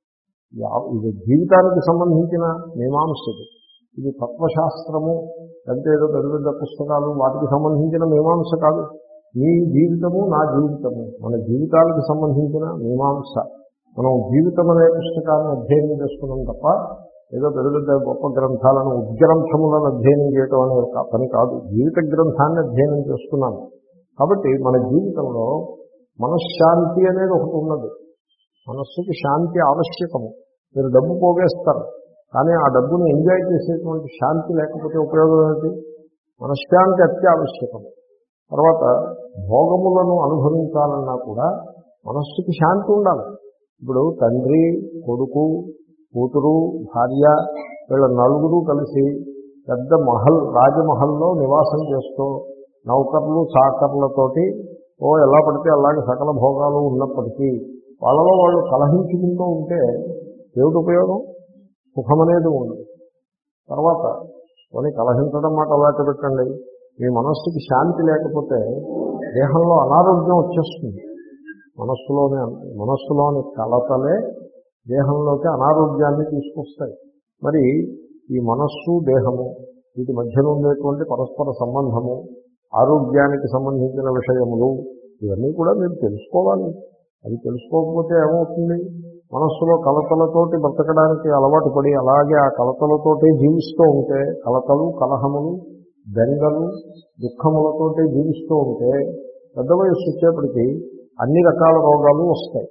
ఇది జీవితానికి సంబంధించిన మీమాంస. ఇది ఇది తత్వశాస్త్రము అంటే ఏదో పెద్ద పెద్ద పుస్తకాలు వాటికి సంబంధించిన మీమాంస కాదు. మీ జీవితము నా జీవితము మన జీవితాలకు సంబంధించిన మీమాంస. మనం జీవితం అనే పుస్తకాన్ని అధ్యయనం చేసుకున్నాం తప్ప ఏదో పెద్ద పెద్ద గొప్ప గ్రంథాలను ఉద్గ్రంథములను అధ్యయనం చేయటం అనే పని కాదు. జీవిత గ్రంథాన్ని అధ్యయనం చేస్తున్నాను. కాబట్టి మన జీవితంలో మనశ్శాంతి అనేది ఒకటి ఉన్నది. మనస్సుకి శాంతి ఆవశ్యకము. మీరు డబ్బు పోగేస్తారు, కానీ ఆ డబ్బును ఎంజాయ్ చేసేటువంటి శాంతి లేకపోతే ఉపయోగం ఏంటి? మనశ్శాంతి అత్యావశ్యకము. తర్వాత భోగములను అనుభవించాలన్నా కూడా మనస్సుకి శాంతి ఉండాలి. ఇప్పుడు తండ్రి, కొడుకు, కూతురు, భార్య వీళ్ళ నలుగురు కలిసి పెద్ద మహల్ రాజమహల్లో నివాసం చేస్తూ నౌకర్లు చాకర్లతోటి ఓ ఎలా పడితే అలాగే సకల భోగాలు ఉన్నప్పటికీ వాళ్ళలో వాళ్ళు కలహించుకుంటూ ఉంటే ఏమిటి ఉపయోగం? సుఖం అనేది ఉండదు. తర్వాత కొన్ని కలహించడం మాట అలాంటి పెట్టండి. మీ మనస్సుకి శాంతి లేకపోతే దేహంలో అనారోగ్యం వచ్చేస్తుంది. మనస్సులోనే మనస్సులోని కలతలే దేహంలోకి అనారోగ్యాన్ని తీసుకొస్తాయి. మరి ఈ మనస్సు దేహము వీటి మధ్యన ఉండేటువంటి పరస్పర సంబంధము, ఆరోగ్యానికి సంబంధించిన విషయములు ఇవన్నీ కూడా మీరు తెలుసుకోవాలి. అది తెలుసుకోకపోతే ఏమవుతుంది? మనస్సులో కలతలతోటి బ్రతకడానికి అలవాటు పడి అలాగే ఆ కలతలతోటే జీవిస్తూ ఉంటే, కలతలు, కలహములు, బెంగలు, దుఃఖములతోటే జీవిస్తూ ఉంటే పెద్ద వయస్సు వచ్చేప్పటికీ అన్ని రకాల రోగాలు వస్తాయి.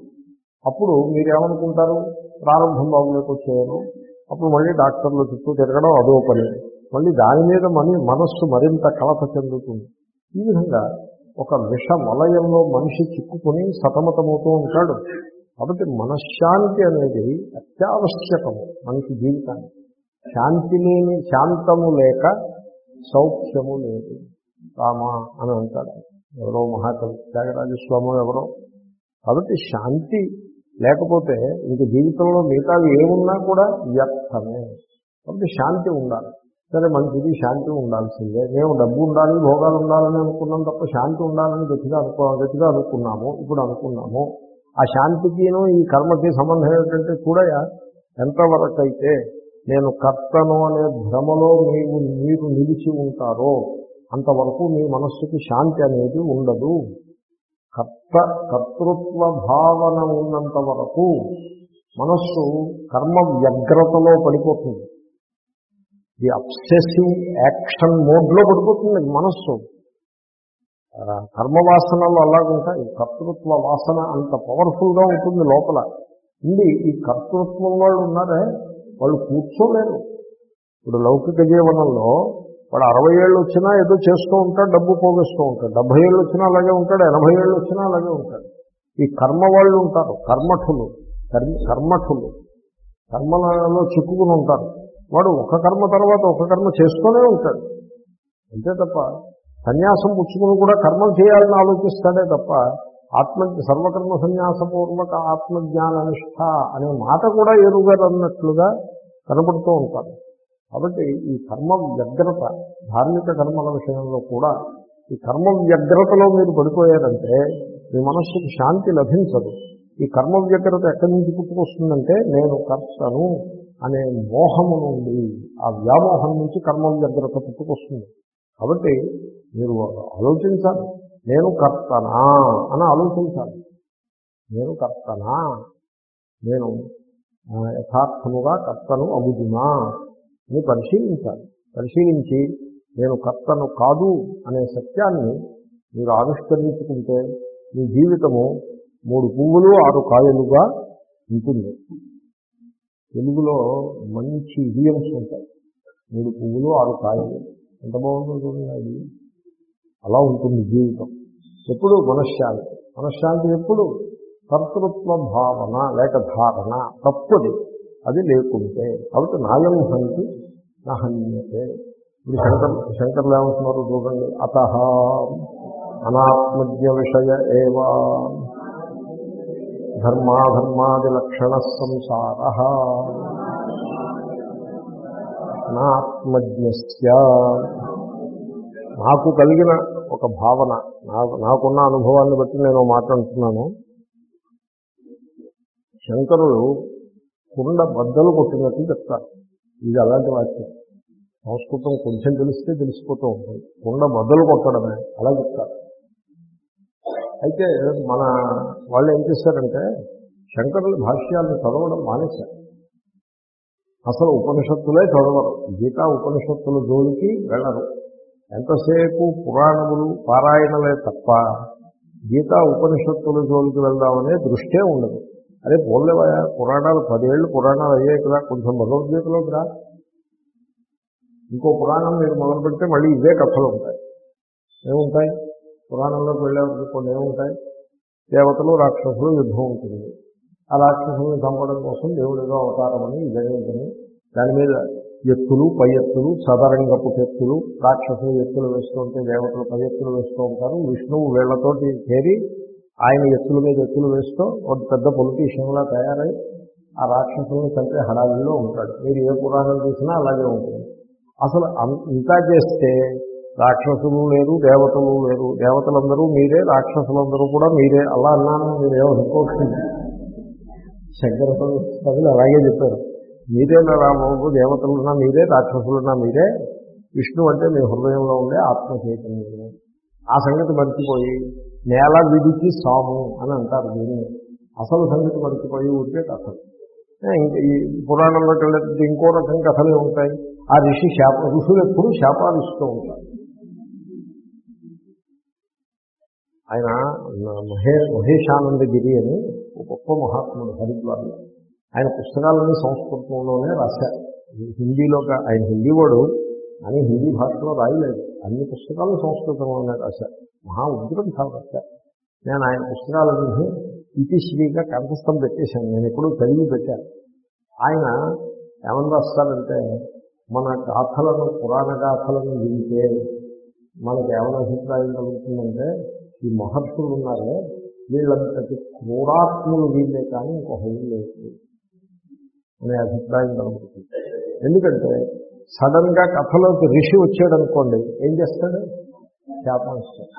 అప్పుడు మీరేమనుకుంటారు? ప్రారంభం బాగులోకి వచ్చాను, అప్పుడు మళ్ళీ డాక్టర్ల చుట్టూ తిరగడం అదో పని, మళ్ళీ దాని మీద మన మనస్సు మరింత కలత చెందుతుంది. ఈ విధంగా ఒక విష వలయంలో మనిషి చిక్కుకొని సతమతమవుతూ ఉంటాడు. కాబట్టి మనశ్శాంతి అనేది అత్యావశ్యకము మనిషి జీవితానికి. శాంతి లేని శాంతము లేక సౌఖ్యము లేదు రామా అని అంటాడు ఎవరో మహాకవి, త్యాగరాజస్వామి ఎవరో. కాబట్టి శాంతి లేకపోతే ఇంక జీవితంలో మిగతావి ఏమున్నా కూడా వ్యర్థమే. కాబట్టి శాంతి ఉండాలి. సరే మంచిది, శాంతి ఉండాల్సిందే. మేము డబ్బు ఉండాలి, భోగాలు ఉండాలని అనుకున్నాం తప్ప శాంతి ఉండాలని గట్టిగా అనుకో గట్టిగా అనుకున్నాము ఇప్పుడు అనుకున్నాము. ఆ శాంతికిను ఈ కర్మకి సంబంధం ఏంటంటే చూడయా, ఎంతవరకు అయితే నేను కర్తను అనే భ్రమలో మీరు మీరు నిలిచి ఉంటారో అంతవరకు మీ మనస్సుకి శాంతి అనేది ఉండదు. కర్త కర్తృత్వ భావన ఉన్నంత వరకు మనస్సు కర్మ వ్యగ్రతలో పడిపోతుంది. ది అబ్సెసివ్ యాక్షన్ మోడ్లో పడిపోతుంది మనస్సు. కర్మవాసనలు అలాగుంటాయి. కర్తృత్వ వాసన అంత పవర్ఫుల్గా ఉంటుంది లోపల. ఇది ఈ కర్తృత్వం వాళ్ళు ఉన్నారే వాళ్ళు కూర్చోలేరు. ఇప్పుడు లౌకిక జీవనంలో వాడు అరవై ఏళ్ళు వచ్చినా ఏదో చేస్తూ ఉంటాడు, డబ్బు పోగేస్తూ ఉంటాడు. డెబ్భై ఏళ్ళు వచ్చినా అలాగే ఉంటాడు, ఎనభై ఏళ్ళు వచ్చినా అలాగే ఉంటాడు. ఈ కర్మ వాళ్ళు ఉంటారు, కర్మఠులు, కర్మ కర్మఠులు కర్మలలో చిక్కుకుని ఉంటారు. వాడు ఒక కర్మ తర్వాత ఒక కర్మ చేస్తూనే ఉంటాడు అంతే తప్ప సన్యాసం పుచ్చుకుని కూడా కర్మలు చేయాలని ఆలోచిస్తాడే తప్ప ఆత్మ సర్వకర్మ సన్యాసపూర్వక ఆత్మజ్ఞాననిష్ట అనే మాట కూడా ఎరుగరు అన్నట్లుగా కనపడుతూ ఉంటారు. కాబట్టి ఈ కర్మ వ్యగ్రత, ధార్మిక కర్మల విషయంలో కూడా ఈ కర్మ వ్యగ్రతలో మీరు పడిపోయారంటే మీ మనస్సుకు శాంతి లభించదు. ఈ కర్మ వ్యగ్రత ఎక్కడి నుంచి పుట్టుకొస్తుందంటే నేను కర్తను అనే మోహము నుండి, ఆ వ్యామోహం నుంచి కర్మ వ్యగ్రత పుట్టుకొస్తుంది. కాబట్టి మీరు ఆలోచించాలి, నేను కర్తనా అని ఆలోచించాలి. నేను కర్తనా, నేను యథార్థముగా కర్తను అగుదునా అని పరిశీలించాలి. పరిశీలించి నేను కర్తను కాదు అనే సత్యాన్ని మీరు ఆవిష్కరించుకుంటే మీ జీవితము మూడు పువ్వులు ఆరు కాయలుగా ఉంటుంది. తెలుగులో మంచి ఇడియమ్స్ ఉంటాయి. మూడు పువ్వులు ఆరు కాయలు, ఎంత బాగుందో చూడండి. అది అలా ఉంటుంది జీవితం. ఎప్పుడు మనశ్శాంతి. మనశ్శాంతి ఎప్పుడు కర్తృత్వ భావన లేక ధారణ తప్పది, అది లేకుంటే. కాబట్టి నాయం హంతి నహన్యతే. ఇప్పుడు శంకర్ శంకర్లు ఏమంటున్నారు చూడండి. అతః అనాత్మజ్ఞ విషయ ఏవా ధర్మాధర్మాది లక్షణ సంసార నాత్మజ్ఞస్య. నాకు కలిగిన ఒక భావన, నాకు నాకున్న అనుభవాన్ని బట్టి నేను మాట్లాడుతున్నాను. శంకరులు కుండ బద్దలు కొట్టినట్టు చెప్తారు. ఇది అలాంటి వాక్యం. సంస్కృతం కొంచెం తెలిస్తే తెలిసిపోతూ ఉంటుంది. కుండ బద్దలు కొట్టడమే అలా చెప్తారు. అయితే మన వాళ్ళు ఏం చేశారంటే శంకరుల భాష్యాలను చదవడం మానేశారు. అసలు ఉపనిషత్తులే చదవరు. గీతా ఉపనిషత్తుల జోలికి వెళ్ళరు. ఎంతసేపు పురాణములు పారాయణలే తప్ప గీతా ఉపనిషత్తుల జోలికి వెళ్దామనే దృష్టే ఉండదు. అదే పోలేవా, పురాణాలు పదేళ్ళు పురాణాలు అయ్యాయి కదా, కొంచెం భగవద్గీతలోకి రా. ఇంకో పురాణం మీరు మొదలు పెడితే మళ్ళీ ఇవే కథలు ఉంటాయి. ఏముంటాయి పురాణంలోకి వెళ్ళేవారికి? కొన్ని ఏముంటాయి, దేవతలు రాక్షసులు యుద్ధం ఉంటుంది. ఆ రాక్షసుల్ని చంపడం కోసం దేవుడిగా అవతారం అని ఇదని, దాని మీద ఎత్తులు పై ఎత్తులు సదరంగపు ఎత్తులు, రాక్షసులు ఎత్తులు వేస్తూ ఉంటే దేవతలు పై ఎత్తులు వేస్తూ ఉంటారు. విష్ణువు వీళ్లతోటి చేరి ఆయన ఎత్తుల మీద ఎత్తులు వేస్తూ ఒక పెద్ద పొలిటీషియన్లా తయారై ఆ రాక్షసుల్ని చంపే హడావిలో ఉంటాడు. మీరు ఏ పురాణం చూసినా అలాగే ఉంటుంది. అసలు ఇంకా చేస్తే రాక్షసులు లేరు, దేవతలు లేరు. దేవతలందరూ మీరే, రాక్షసులందరూ కూడా మీరే. అలా అన్నాను, మీరేమనుకోకండి. శంకర పదులు అలాగే చెప్పారు. మీరేనా రామబాబు, దేవతలున్నా మీరే, రాక్షసులున్నా మీరే. విష్ణు అంటే మీ హృదయంలో ఉండే ఆత్మ చైతన్యమే. ఆ సంగతి మర్చిపోయి నేల విడికి సాము అని అంటారు దీన్ని. అసలు సంగతి మర్చిపోయి ఊరికే కథలు. ఇంకా ఈ పురాణంలోకి వెళ్ళేది ఇంకో రకం కథలే ఉంటాయి. ఆ ఋషి శాప ఋషులు ఎప్పుడు శాపాలు ఇస్తూ ఉంటారు. ఆయన మహే మహేశానందగిరి అని ఒక గొప్ప మహాత్ముడు హరిద్వార్లో. ఆయన పుస్తకాలన్నీ సంస్కృతంలోనే రాశారు. హిందీలోకి ఆయన హిందీ వాడు అని హిందీ భాషలో రాయలేదు. అన్ని పుస్తకాలు సంస్కృతంలోనే రాశారు. మహా ఉగ్రంథాలు రాశారు. నేను ఆయన పుస్తకాలన్నీ ఇతిశ్రీగా కంఠస్థం పెట్టేశాను. నేను ఎప్పుడూ చదివి పెట్టాను. ఆయన ఏమని రాస్తారంటే, మన గాథలను పురాణ గాథలను వింటే మనకి ఏమైనా అభిప్రాయం కలుగుతుందంటే, ఈ మహర్షులు ఉన్నారే వీళ్ళంతటి క్రూరాత్ములు వీళ్ళే కానీ ఇంకొక లేదు అనే అభిప్రాయం కలుగుతుంది. ఎందుకంటే సడన్ గా కథలోకి ఋషి వచ్చాడు అనుకోండి, ఏం చేస్తాడు? శాపం ఇస్తాడు.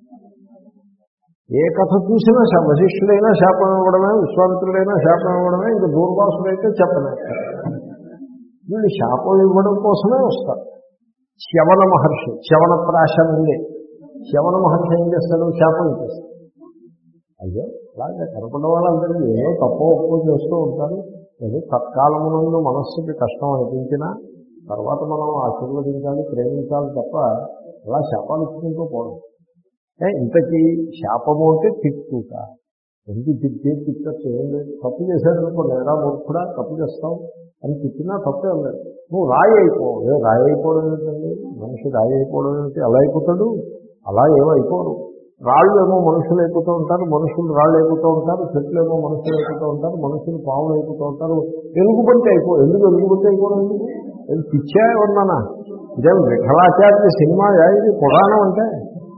ఏ కథ చూసినా వశిష్ఠుడైనా శాపం ఇవ్వడమే, విశ్వామిత్రుడైనా శాపం ఇవ్వడమే, ఇంకా దూర్వాసుడైతే చెప్పనేస్తారు. వీళ్ళు శాపం ఇవ్వడం కోసమే వస్తారు. శ్యవన మహర్షి, శ్యవన ప్రాశం ఉంది. శ్యవన మహర్షి ఏం చేస్తాడు? శాపం ఇచ్చేస్తాడు. అయ్యో అలాగే కనపడ్డ వాళ్ళందరూ ఏదో తప్పో ఒప్పో చేస్తూ ఉంటారు. ఏదో తత్కాలమునందు మనస్సుకి కష్టం అనిపించినా తర్వాత మనం ఆశీర్వదించాలి, ప్రేమించాలి తప్ప అలా శాపాలు ఇచ్చుకుంటూ పోవడం. ఇంతకీ శాపము అంటే తిట్టుట. ఎందుకు తిట్టే తిట్టచ్చు ఏం లేదు. తప్పు చేశాడు అనుకోండి, ఎలా మూర్ఖుడా తప్పు చేస్తావు అని తిట్టినా తప్పే లేదు. నువ్వు రాయి అయిపో. ఏ రాయి అయిపోవడం ఏంటండి? మనిషి రాయి అయిపోవడం ఏంటి? అలా అయిపోతాడు? అలా ఏమైపోరు. రాళ్ళు ఏమో మనుషులు అయిపోతూ ఉంటారు, మనుషులు రాళ్ళు అయిపోతూ ఉంటారు, చెట్లు ఏమో మనుషులు అయిపోతూ ఉంటారు, మనుషులు పాములు అయిపోతూ ఉంటారు. ఎలుగుబంటి అయిపో. ఎందుకు ఎలుగుబంటి అయిపోవడం ఎందుకు? ఎందుకు పిచ్చా ఉన్నానా? ఇదేం విఠలాచార్య సినిమా ఇది పురాణం అంటే?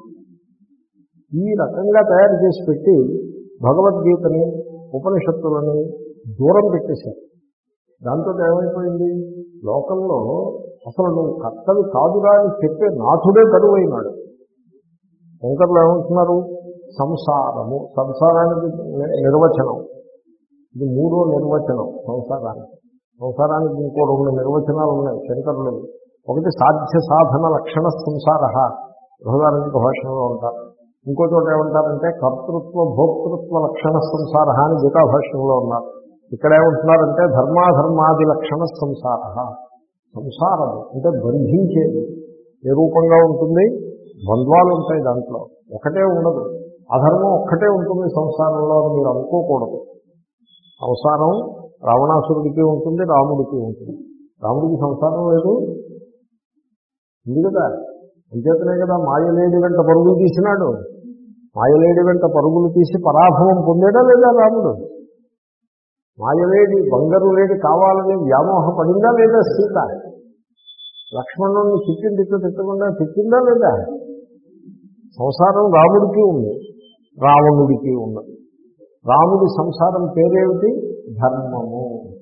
ఈ రకంగా తయారు చేసి పెట్టి భగవద్గీతని ఉపనిషత్తులని దూరం పెట్టేశారు. దాంతో ఏమైపోయింది, లోకంలో అసలు నువ్వు కర్తవి కాదురా అని చెప్పే నాథుడే కరువైనాడు. శంకర్లు ఏమంటున్నారు, సంసారము, సంసారానికి నిర్వచనం, ఇది మూడో నిర్వచనం సంసారానికి. సంసారానికి ఇంకో రెండు నిర్వచనాలు ఉన్నాయి శంకరులు. ఒకటి సాధ్య సాధన లక్షణ సంసార, బృహదారణ్యక భాషలో ఉంటారు. ఇంకో చోట ఏమంటారంటే కర్తృత్వ భోక్తృత్వ లక్షణ సంసార అని గీతా భాష్యంలో ఉన్నారు. ఇక్కడ ఏమంటున్నారంటే ధర్మాధర్మాది లక్షణ సంసార. సంసారము అంటే బంధించేది. ఏ రూపంగా ఉంటుంది? ద్వంద్వాలు ఉంటాయి దాంట్లో, ఒకటే ఉండదు. అధర్మం ఒక్కటే ఉంటుంది సంసారంలో అని మీరు అనుకోకూడదు. సంసారం రావణాసురుడికి ఉంటుంది, రాముడికి ఉంటుంది. రాముడికి సంసారం లేదు ఉంది కదా, అంచేతనే కదా మాయలేడి వెంట పరుగులు తీసినాడు. మాయలేడి వెంట పరుగులు తీసి పరాభవం పొందేడా లేదా రాముడు? మాయలేడి బంగారు లేడి కావాలని వ్యామోహపడిందా లేదా సీత? లక్ష్మణుని తిట్టిన తిట్టు తిట్టకుండా తిట్టిందా లేదా? సంసారం రాముడికి ఉంది, రావణుడికి ఉన్నది. రాముడి సంసారం పేరేమిటి? ధర్మము.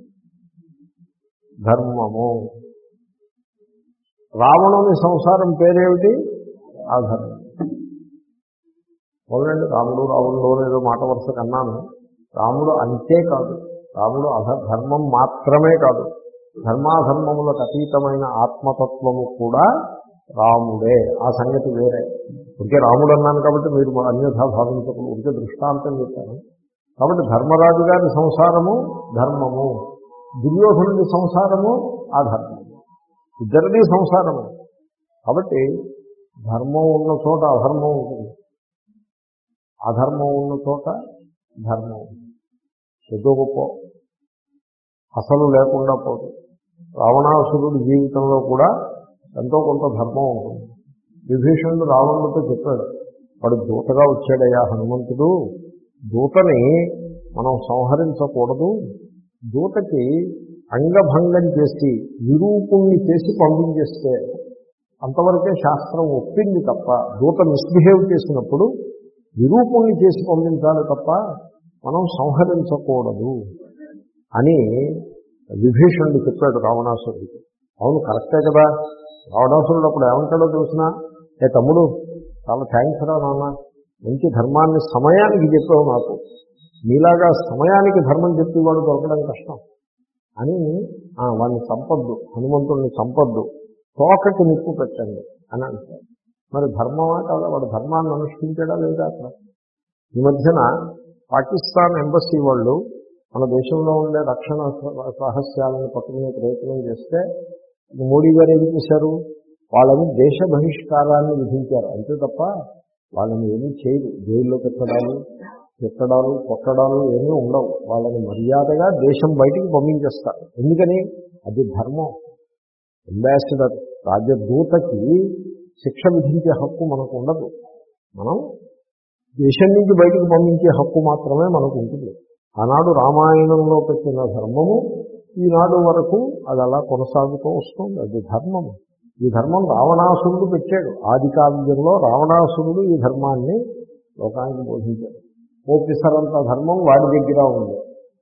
ధర్మము. రావణుని సంసారం పేరేమిటి? అధర్మం. అవునండి, రాముడు రావణుడు ఏదో మాట వరుస కన్నాను. రాముడు అంతే కాదు, రాముడు అధ ధర్మం మాత్రమే కాదు, ధర్మాధర్మములకు అతీతమైన ఆత్మతత్వము కూడా రాముడే. ఆ సంగతి వేరే. ఇంకే రాముడు అన్నాను కాబట్టి మీరు అన్యథా భావించకూడదు, ఇంకే దృష్టాంతం చెప్పాను. కాబట్టి ధర్మరాజు గారి సంసారము ధర్మము, దుర్యోధనుడి సంసారము అధర్మము, ఇద్దరిది సంసారము. కాబట్టి ధర్మం ఉన్న చోట అధర్మం ఉంటుంది, అధర్మం ఉన్న చోట ధర్మం ఉంటుంది. ఏదో గొప్ప అసలు లేకుండా పోదు. రావణాసురుడి జీవితంలో కూడా ఎంతో కొంత ధర్మం ఉంటుంది. విభీషణుడు రావణుడితో చెప్పాడు, వాడు దూతగా వచ్చాడయ్యా హనుమంతుడు, దూతని మనం సంహరించకూడదు, దూతకి అంగభంగం చేసి విరూపుణ్ణి చేసి పంపించేస్తే అంతవరకే శాస్త్రం ఒప్పింది తప్ప, దూత మిస్బిహేవ్ చేసినప్పుడు విరూపుణ్ణి చేసి పంపించాలి తప్ప మనం సంహరించకూడదు అని విభీషణుడు చెప్పాడు రావణాసురుడికి. అవును కరెక్టే కదా. రావణాసురుడు అప్పుడు ఏమంటాడో తెలిసినా, ఏ తమ్ముడు చాలా థ్యాంక్స్ రా నాన్న, మంచి ధర్మాన్ని సమయానికి చెప్పావు నాకు, మీలాగా సమయానికి ధర్మం చెప్పేవాడు దొరకడం కష్టం అని, వాడిని చంపొద్దు, హనుమంతుడిని చంపొద్దు, తోకకి నిప్పు పెట్టండి అని అంటారు. మరి ధర్మమా కాదా? వాడు ధర్మాన్ని అనుష్ఠించడా లేదా? అక్కడ ఈ మధ్యన పాకిస్తాన్ ఎంబసీ వాళ్ళు మన దేశంలో ఉండే రక్షణ రహస్యాలను పట్టుకునే ప్రయత్నం చేస్తే మోడీ గారు ఏం చేశారు, వాళ్ళని దేశ బహిష్కారాన్ని విధించారు. అంతే తప్ప వాళ్ళని ఏమీ చేయరు. జైల్లో పెట్టడాలు పెట్టడాలు కొట్టడాలు ఏమీ ఉండవు. వాళ్ళని మర్యాదగా దేశం బయటికి పంపించేస్తారు. ఎందుకని? అది ధర్మం. అంబాసిడర్ రాజదూతకి శిక్ష విధించే హక్కు మనకు ఉండదు. మనం దేశం నుంచి బయటికి పంపించే హక్కు మాత్రమే మనకు ఉంటుంది. ఆనాడు రామాయణంలో పెట్టిన ధర్మము ఈనాడు వరకు అది అలా కొనసాగుతూ వస్తుంది. అది ధర్మము. ఈ ధర్మం రావణాసురుడు పెట్టాడు. ఆది కావ్యంలో రావణాసురుడు ఈ ధర్మాన్ని లోకానికి బోధించాడు. ఓపిసరంత ధర్మం వాడి దగ్గర ఉంది.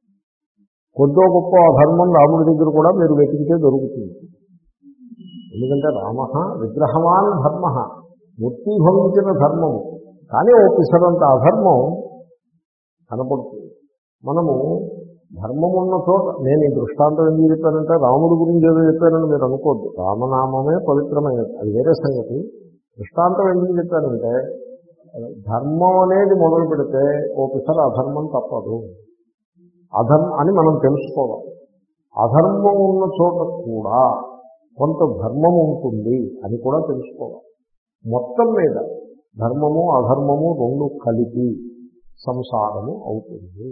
కొద్దో గొప్ప ధర్మం రాముడి దగ్గర కూడా మీరు వెతికితే దొరుకుతుంది. ఎందుకంటే రామ విగ్రహవాన్ ధర్మ, మూర్తిభవించిన ధర్మము. కానీ ఓపిసరంత అధర్మం కనపడుతుంది. మనము ధర్మం ఉన్న చోట, నేను ఈ దృష్టాంతం ఎందుకు చెప్పానంటే రాముడి గురించి ఏదో చెప్పానని మీరు అనుకోవద్దు. రామనామమే పవిత్రమైనది, అది వేరే సంగతి. దృష్టాంతం ఎందుకు చెప్పానంటే ధర్మం అనేది మొదలు పెడితే ఓపిసర అధర్మం తప్పదు అధర్మం అని మనం తెలుసుకోవాలి. అధర్మం ఉన్న చోట కూడా కొంత ధర్మం ఉంటుంది అని కూడా తెలుసుకోవాలి. మొత్తం మీద ధర్మము అధర్మము రెండు కలిపి సంసారము అవుతుంది.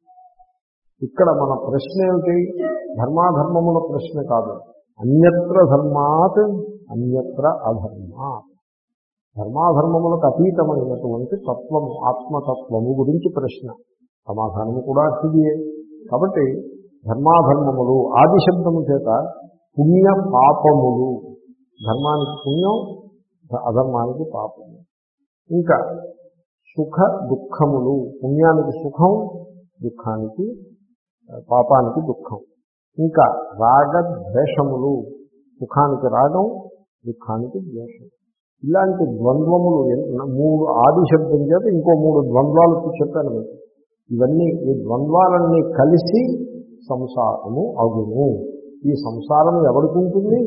ఇక్కడ మన ప్రశ్న ఏమిటి? ధర్మాధర్మముల ప్రశ్న కాదు. అన్యత్ర ధర్మాత్ అన్యత్ర అధర్మాత్, ధర్మాధర్మములకు అతీతమైనటువంటి తత్వము, ఆత్మతత్వము గురించి ప్రశ్న. సమాధానము కూడా అతిథియే. కాబట్టి ధర్మాధర్మములు ఆదిశబ్దము చేత పుణ్య పాపములు, ధర్మానికి పుణ్యం, అధర్మానికి పాపము. ఇంకా సుఖ దుఃఖములు, పుణ్యానికి సుఖం, దుఃఖానికి పాపానికి దుఃఖం. ఇంకా రాగ ద్వేషములు, సుఖానికి రాగం, దుఃఖానికి ద్వేషం. ఇలాంటి ద్వంద్వములు మూడు ఆది శబ్దం చేత ఇంకో మూడు ద్వంద్వాలు చెప్పాను మీకు. ఇవన్నీ ఈ ద్వంద్వాలన్నీ కలిసి సంసారము అగును. ఈ సంసారం ఎవరికి ఉంటుంది?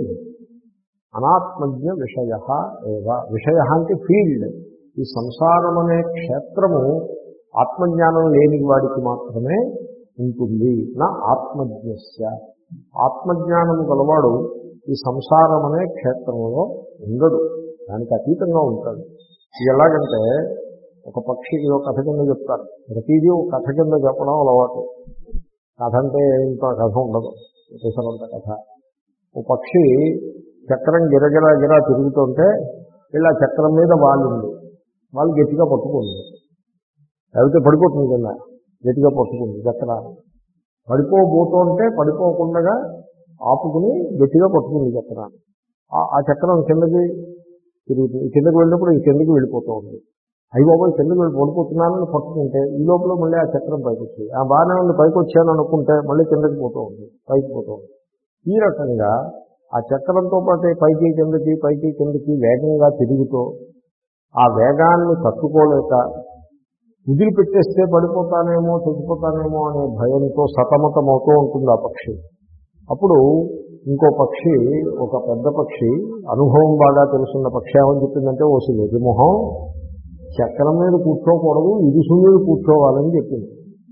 అనాత్మజ్ఞ విషయ ఏవ. విషయ అంటే ఫీల్డ్. ఈ సంసారం అనే క్షేత్రము ఆత్మజ్ఞానం లేని వాడికి మాత్రమే ఉంటుంది. నా ఆత్మజ్ఞస్య, ఆత్మజ్ఞానము గలవాడు ఈ సంసారం అనే క్షేత్రంలో ఉండడు, దానికి అతీతంగా ఉంటాడు. ఇది ఎలాగంటే ఒక పక్షి, ఇది ఒక కథ కింద చెప్తారు. ప్రతిదీ ఒక కథ కింద చెప్పడం అలవాటు. కథ అంటే ఇంత కథ ఉండదు, చేసినంత కథ. ఓ పక్షి చక్రం గిరగిరా గిరా తిరుగుతుంటే ఇలా చక్రం మీద వాలింది. వాళ్ళు గట్టిగా పట్టుకుంది, లేకపోతే పడిపోతుంది కింద. గట్టిగా పట్టుకుంది చక్రాన్ని. పడిపోబోతుంటే పడిపోకుండా ఆపుకుని గట్టిగా పట్టుకుంది చక్రాన్ని. ఆ చక్రం కిందకి తిరుగుతుంది. కిందకి వెళ్ళినప్పుడు ఈ కిందకి వెళ్ళిపోతూ ఉంది. అయ్యి బాబోయ్ కిందకి వెళ్ళి పడిపోతున్నానని పట్టుకుంటే ఈ లోపల మళ్ళీ ఆ చక్రం పైకి వచ్చింది. ఆ బాగానే ఉంది, పైకి వచ్చాను అనుకుంటే మళ్ళీ కిందకి పోతూ ఉంది, పైకి పోతూ ఉంది. ఈ రకంగా ఆ చక్రంతో పాటే పైకి కిందకి పైకి కిందకి వేగంగా తిరుగుతూ ఆ వేగాన్ని తట్టుకోలేక వదిలిపెట్టేస్తే పడిపోతానేమో చచ్చిపోతానేమో అనే భయంతో సతమతమవుతూ ఉంటుంది ఆ పక్షి. అప్పుడు ఇంకో పక్షి, ఒక పెద్ద పక్షి, అనుభవం బాగా తెలుసున్న పక్షి ఏమని చెప్పిందంటే, ఓ వెర్రిమొహం, చక్రం మీద కూర్చోకూడదు, ఇరుసు మీద కూర్చోవాలని చెప్పింది.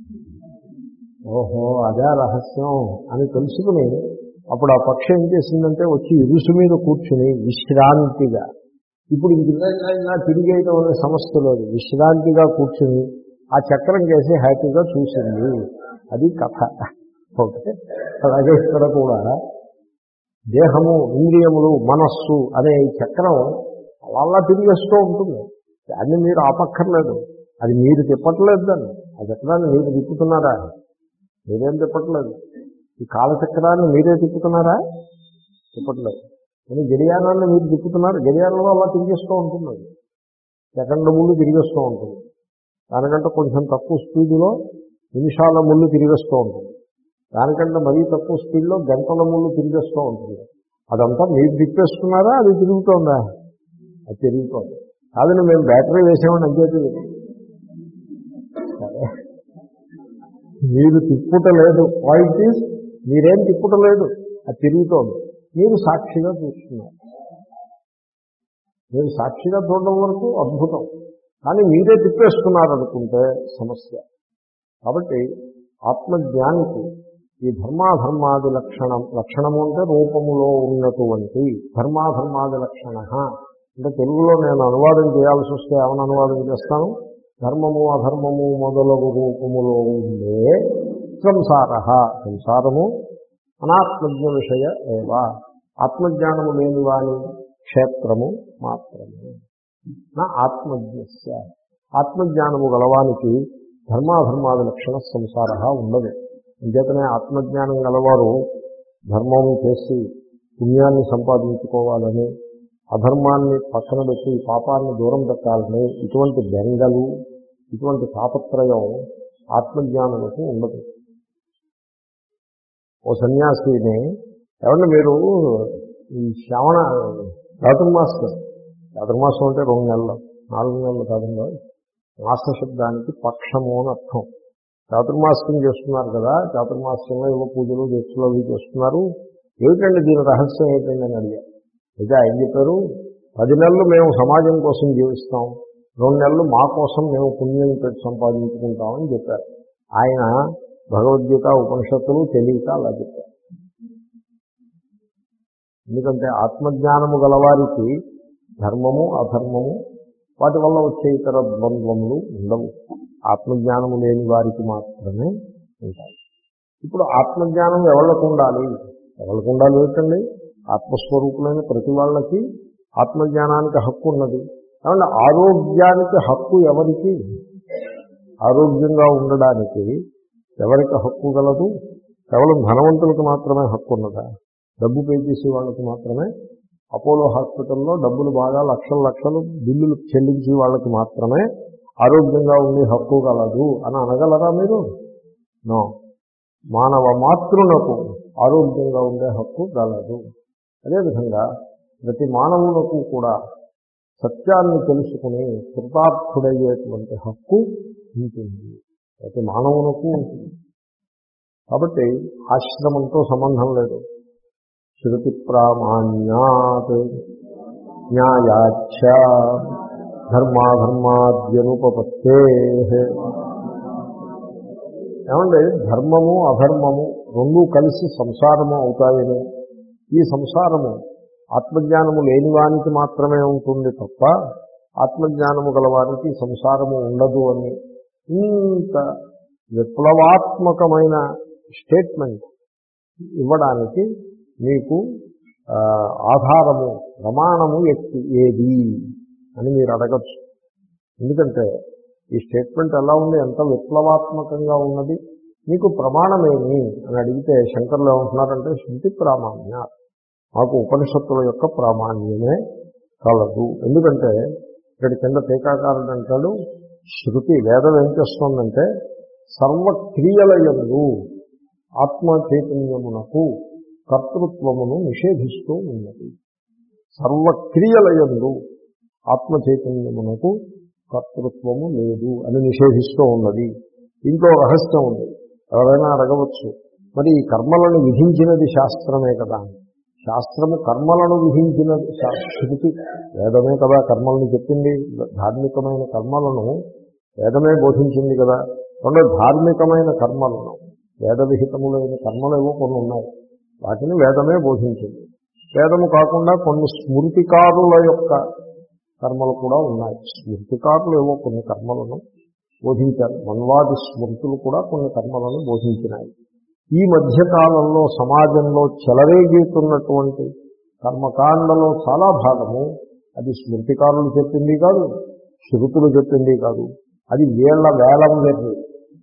ఓహో అదే రహస్యం అని తెలుసుకుని అప్పుడు ఆ పక్షి ఏం చేసిందంటే వచ్చి ఇరుసు మీద కూర్చుని విశ్రాంతిగా, ఇప్పుడు ఇంక ఇలా తిరిగేయటం అనే సమస్య లేదు, విశ్రాంతిగా కూర్చుని ఆ చక్రం చేసి హ్యాపీగా చూసింది. అది కథ. ఓకే. అలాగే ఇక్కడ కూడా దేహము, ఇంద్రియములు, మనస్సు అనే ఈ చక్రం అలా తిరిగేస్తూ ఉంటుంది. దాన్ని మీరు ఆపక్కర్లేదు, అది మీరు తిప్పట్లేదు. దాన్ని ఆ చక్రాన్ని మీరు తిప్పుతున్నారా? మీరేం తిప్పట్లేదు. ఈ కాలచక్రాన్ని మీరే తిప్పుతున్నారా? తిప్పట్లేదు. కానీ గడియారాన్ని మీరు తిప్పుతున్నారు, గడియారంలో అలా తిరిగేస్తూ ఉంటుంది. సెకండ్ ముళ్ళు తిరిగేస్తూ ఉంటుంది. దానికంటే కొంచెం తక్కువ స్పీడ్లో నిమిషాల ముళ్ళు తిరిగేస్తూ ఉంటుంది. దానికంటే మరీ తక్కువ స్పీడ్లో గంటల ముళ్ళు తిరిగేస్తూ ఉంటుంది. అదంతా మీరు తిప్పేస్తున్నారా? అది తిరుగుతోందా? అది తిరుగుతోంది. కాదని మేము బ్యాటరీ వేసామని అంచేది మీరు తిప్పుటలేదు. పాయింట్ ఈజ్ మీరేం తిప్పుటలేదు, అది తిరుగుతోంది. మీరు సాక్షిగా చూస్తున్నారు. మీరు సాక్షిగా చూడడం వరకు అద్భుతం. కానీ మీరే తిప్పేస్తున్నారనుకుంటే సమస్య. కాబట్టి ఆత్మజ్ఞానికి ఈ ధర్మాధర్మాది లక్షణం, లక్షణము అంటే రూపములో ఉన్నటువంటి ధర్మాధర్మాది లక్షణ అంటే తెలుగులో నేను అనువాదం చేయాల్సి వస్తే ఏమైనా అనువాదం చేస్తాను? ధర్మము అధర్మము మొదలగు రూపములో ఉండే సంసార, సంసారము అనాత్మజ్ఞ విషయ ఏవా, ఆత్మజ్ఞానము లేని వాని క్షేత్రము మాత్రమే. నా ఆత్మజ్ఞస్య, ఆత్మజ్ఞానము గలవానికి ధర్మాధర్మాది లక్షణ సంసార ఉండదు. అంచేతనే ఆత్మజ్ఞానం గలవారు ధర్మము చేసి పుణ్యాన్ని సంపాదించుకోవాలని, అధర్మాన్ని పక్కన పెట్టి పాపాన్ని దూరం పెట్టాలని ఇటువంటి బెంగలు, ఇటువంటి తాపత్రయం ఆత్మజ్ఞానములకు ఉండదు. ఓ సన్యాసిని ఎవరిని మీరు ఈ శ్రావణ చాతుర్మాసం, చాతుర్మాసం అంటే రెండు నెలలు నాలుగు నెలలు కాదంగా, మాస శబ్దానికి పక్షము అని అర్థం. చాతుర్మాసం చేస్తున్నారు కదా, చాతుర్మాసంలో ఏవో పూజలు దీక్షలు అవి చేస్తున్నారు, ఏమిటండి దీని రహస్యం ఏంటండి అని అడిగారు. అయితే ఆయన చెప్పారు, పది నెలలు మేము సమాజం కోసం జీవిస్తాం, రెండు నెలలు మా కోసం మేము పుణ్యం పెట్టి సంపాదించుకుంటామని చెప్పారు. ఆయన భగవద్గీత ఉపనిషత్తులు తెలియక అలా చెప్పారు. ఎందుకంటే ఆత్మజ్ఞానము గలవారికి ధర్మము అధర్మము వాటి వల్ల వచ్చే ఇతర ద్వంద్వములు ఉండవు. ఆత్మజ్ఞానము లేని వారికి మాత్రమే ఉంటాయి. ఇప్పుడు ఆత్మజ్ఞానం ఎవరికి ఉండాలి? ఎవరికి ఉండాలి ఏంటండి? ఆత్మస్వరూపులైన ప్రతి వాళ్ళకి ఆత్మజ్ఞానానికి హక్కు ఉన్నది. కాబట్టి ఆరోగ్యానికి హక్కు ఎవరికి? ఆరోగ్యంగా ఉండడానికి ఎవరికి హక్కు గలదు? కేవలం ధనవంతులకు మాత్రమే హక్కు ఉన్నదా? డబ్బు పే చేసే వాళ్ళకి మాత్రమే, అపోలో హాస్పిటల్లో డబ్బులు బాగా లక్షల లక్షలు బిల్లులు చెల్లించే వాళ్ళకి మాత్రమే ఆరోగ్యంగా ఉండే హక్కు గలదు అని అనగలరా మీరు? నో. మానవ మాతృనకు ఆరోగ్యంగా ఉండే హక్కు గలదు. అదేవిధంగా ప్రతి మానవులకు కూడా సత్యాన్ని తెలుసుకుని కృతార్థుడయ్యేటువంటి హక్కు ఉంటుంది. ప్రతి మానవునకు ఉంటుంది. కాబట్టి ఆశ్రమంతో సంబంధం లేదు. శృతి ప్రామాణ్యాత్ న్యాయాచ్చ ధర్మాధర్మాద్యనుపపత్తే. ఏమంటే ధర్మము అధర్మము రెండూ కలిసి సంసారము అవుతాయని, ఈ సంసారము ఆత్మజ్ఞానము లేనివానికి మాత్రమే ఉంటుంది తప్ప ఆత్మజ్ఞానము గలవానికి సంసారము ఉండదు అని ఇంత విప్లవాత్మకమైన స్టేట్మెంట్ ఇవ్వడానికి మీకు ఆధారము, ప్రమాణము ఎత్తి ఏది అని మీరు అడగచ్చు. ఎందుకంటే ఈ స్టేట్మెంట్ ఎలా ఉంది, ఎంత విప్లవాత్మకంగా ఉన్నది, మీకు ప్రమాణమేమి అని అడిగితే శంకర్లు ఏమంటున్నారంటే శృతి ప్రామాణ్య, మాకు ఉపనిషత్తుల యొక్క ప్రామాణ్యమే కలదు. ఎందుకంటే ఇక్కడ కింద టీకాకారుడు అంటాడు, శృతి వేదం ఏం చేస్తుందంటే సర్వక్రియల యందు ఆత్మ చైతన్యమునకు కర్తృత్వమును నిషేధిస్తూ ఉన్నది. సర్వక్రియల యందు ఆత్మ చైతన్యమునకు కర్తృత్వము లేదు అని నిషేధిస్తూ ఉన్నది. ఇంట్లో రహస్యం ఉంది. ఎవరైనా అడగవచ్చు, మరి ఈ కర్మలను విధించినది శాస్త్రమే కదా? శాస్త్రము కర్మలను విధించినది శృతి, వేదమే కదా కర్మలను చెప్పింది. ధార్మికమైన కర్మలను వేదమే బోధించింది కదా. రెండు ధార్మికమైన కర్మలను, వేద విహితములైన కర్మలు ఏవో కొన్ని ఉన్నాయి, వాటిని వేదమే బోధించింది. వేదము కాకుండా కొన్ని స్మృతికారుల యొక్క కర్మలు కూడా ఉన్నాయి. స్మృతికారులు ఏవో కొన్ని కర్మలను బోధించారు. మన్వాది స్మృతులు కూడా కొన్ని కర్మలను బోధించినాయి. ఈ మధ్యకాలంలో సమాజంలో చెలరేగీతున్నటువంటి కర్మకాండలో చాలా భాగము అది స్మృతికారులు చెప్పింది కాదు, శృతులు చెప్పింది కాదు, అది వీళ్ళ వేలం వెర్రి.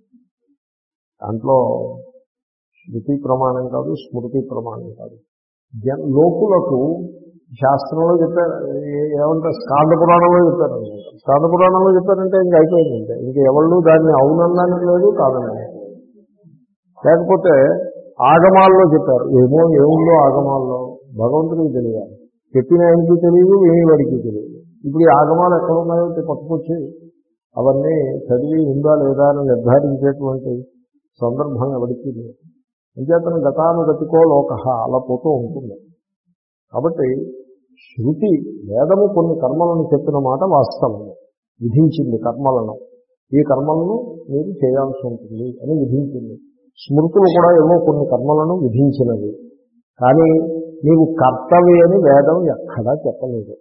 దాంట్లో శృతి ప్రమాణం కాదు, స్మృతి ప్రమాణం కాదు. జన్ లోకులకు శాస్త్రంలో చెప్పారు, ఏమంటే స్కాంద పురాణంలో చెప్పారు. స్కాంద పురాణంలో చెప్పారంటే ఇంక అయిపోయిందంటే ఇంక ఎవళ్ళు దాన్ని అవునన్నానికి లేదు, కాదన్నానికి లేదు. లేకపోతే ఆగమాల్లో చెప్పారు, ఏమో ఏముందో ఆగమాల్లో భగవంతుడికి తెలియాలి, చెప్పిన ఆయనకి తెలియదు, వినేవాడికి తెలియదు. ఇప్పుడు ఈ ఆగమాలు ఎక్కడ ఉన్నాయో పట్టుకొచ్చి అవన్నీ చదివి ఉందా లేదా అని నిర్ధారించేటువంటి సందర్భం ఎవరికి లేదు. అంచేతను గతానుగతికో లోక అలా పోతూ ఉంటుంది. కాబట్టి శృతి వేదము కొన్ని కర్మలను చెప్పిన మాట వాస్తవము, విధించింది కర్మలను, ఈ కర్మలను మీరు చేయాల్సి ఉంటుంది అని విధించింది. స్మృతులు కూడా ఏవో కొన్ని కర్మలను విధించినవి, కానీ నీవు కర్తవ్య అని వేదం ఎక్కడా చెప్పలేదు.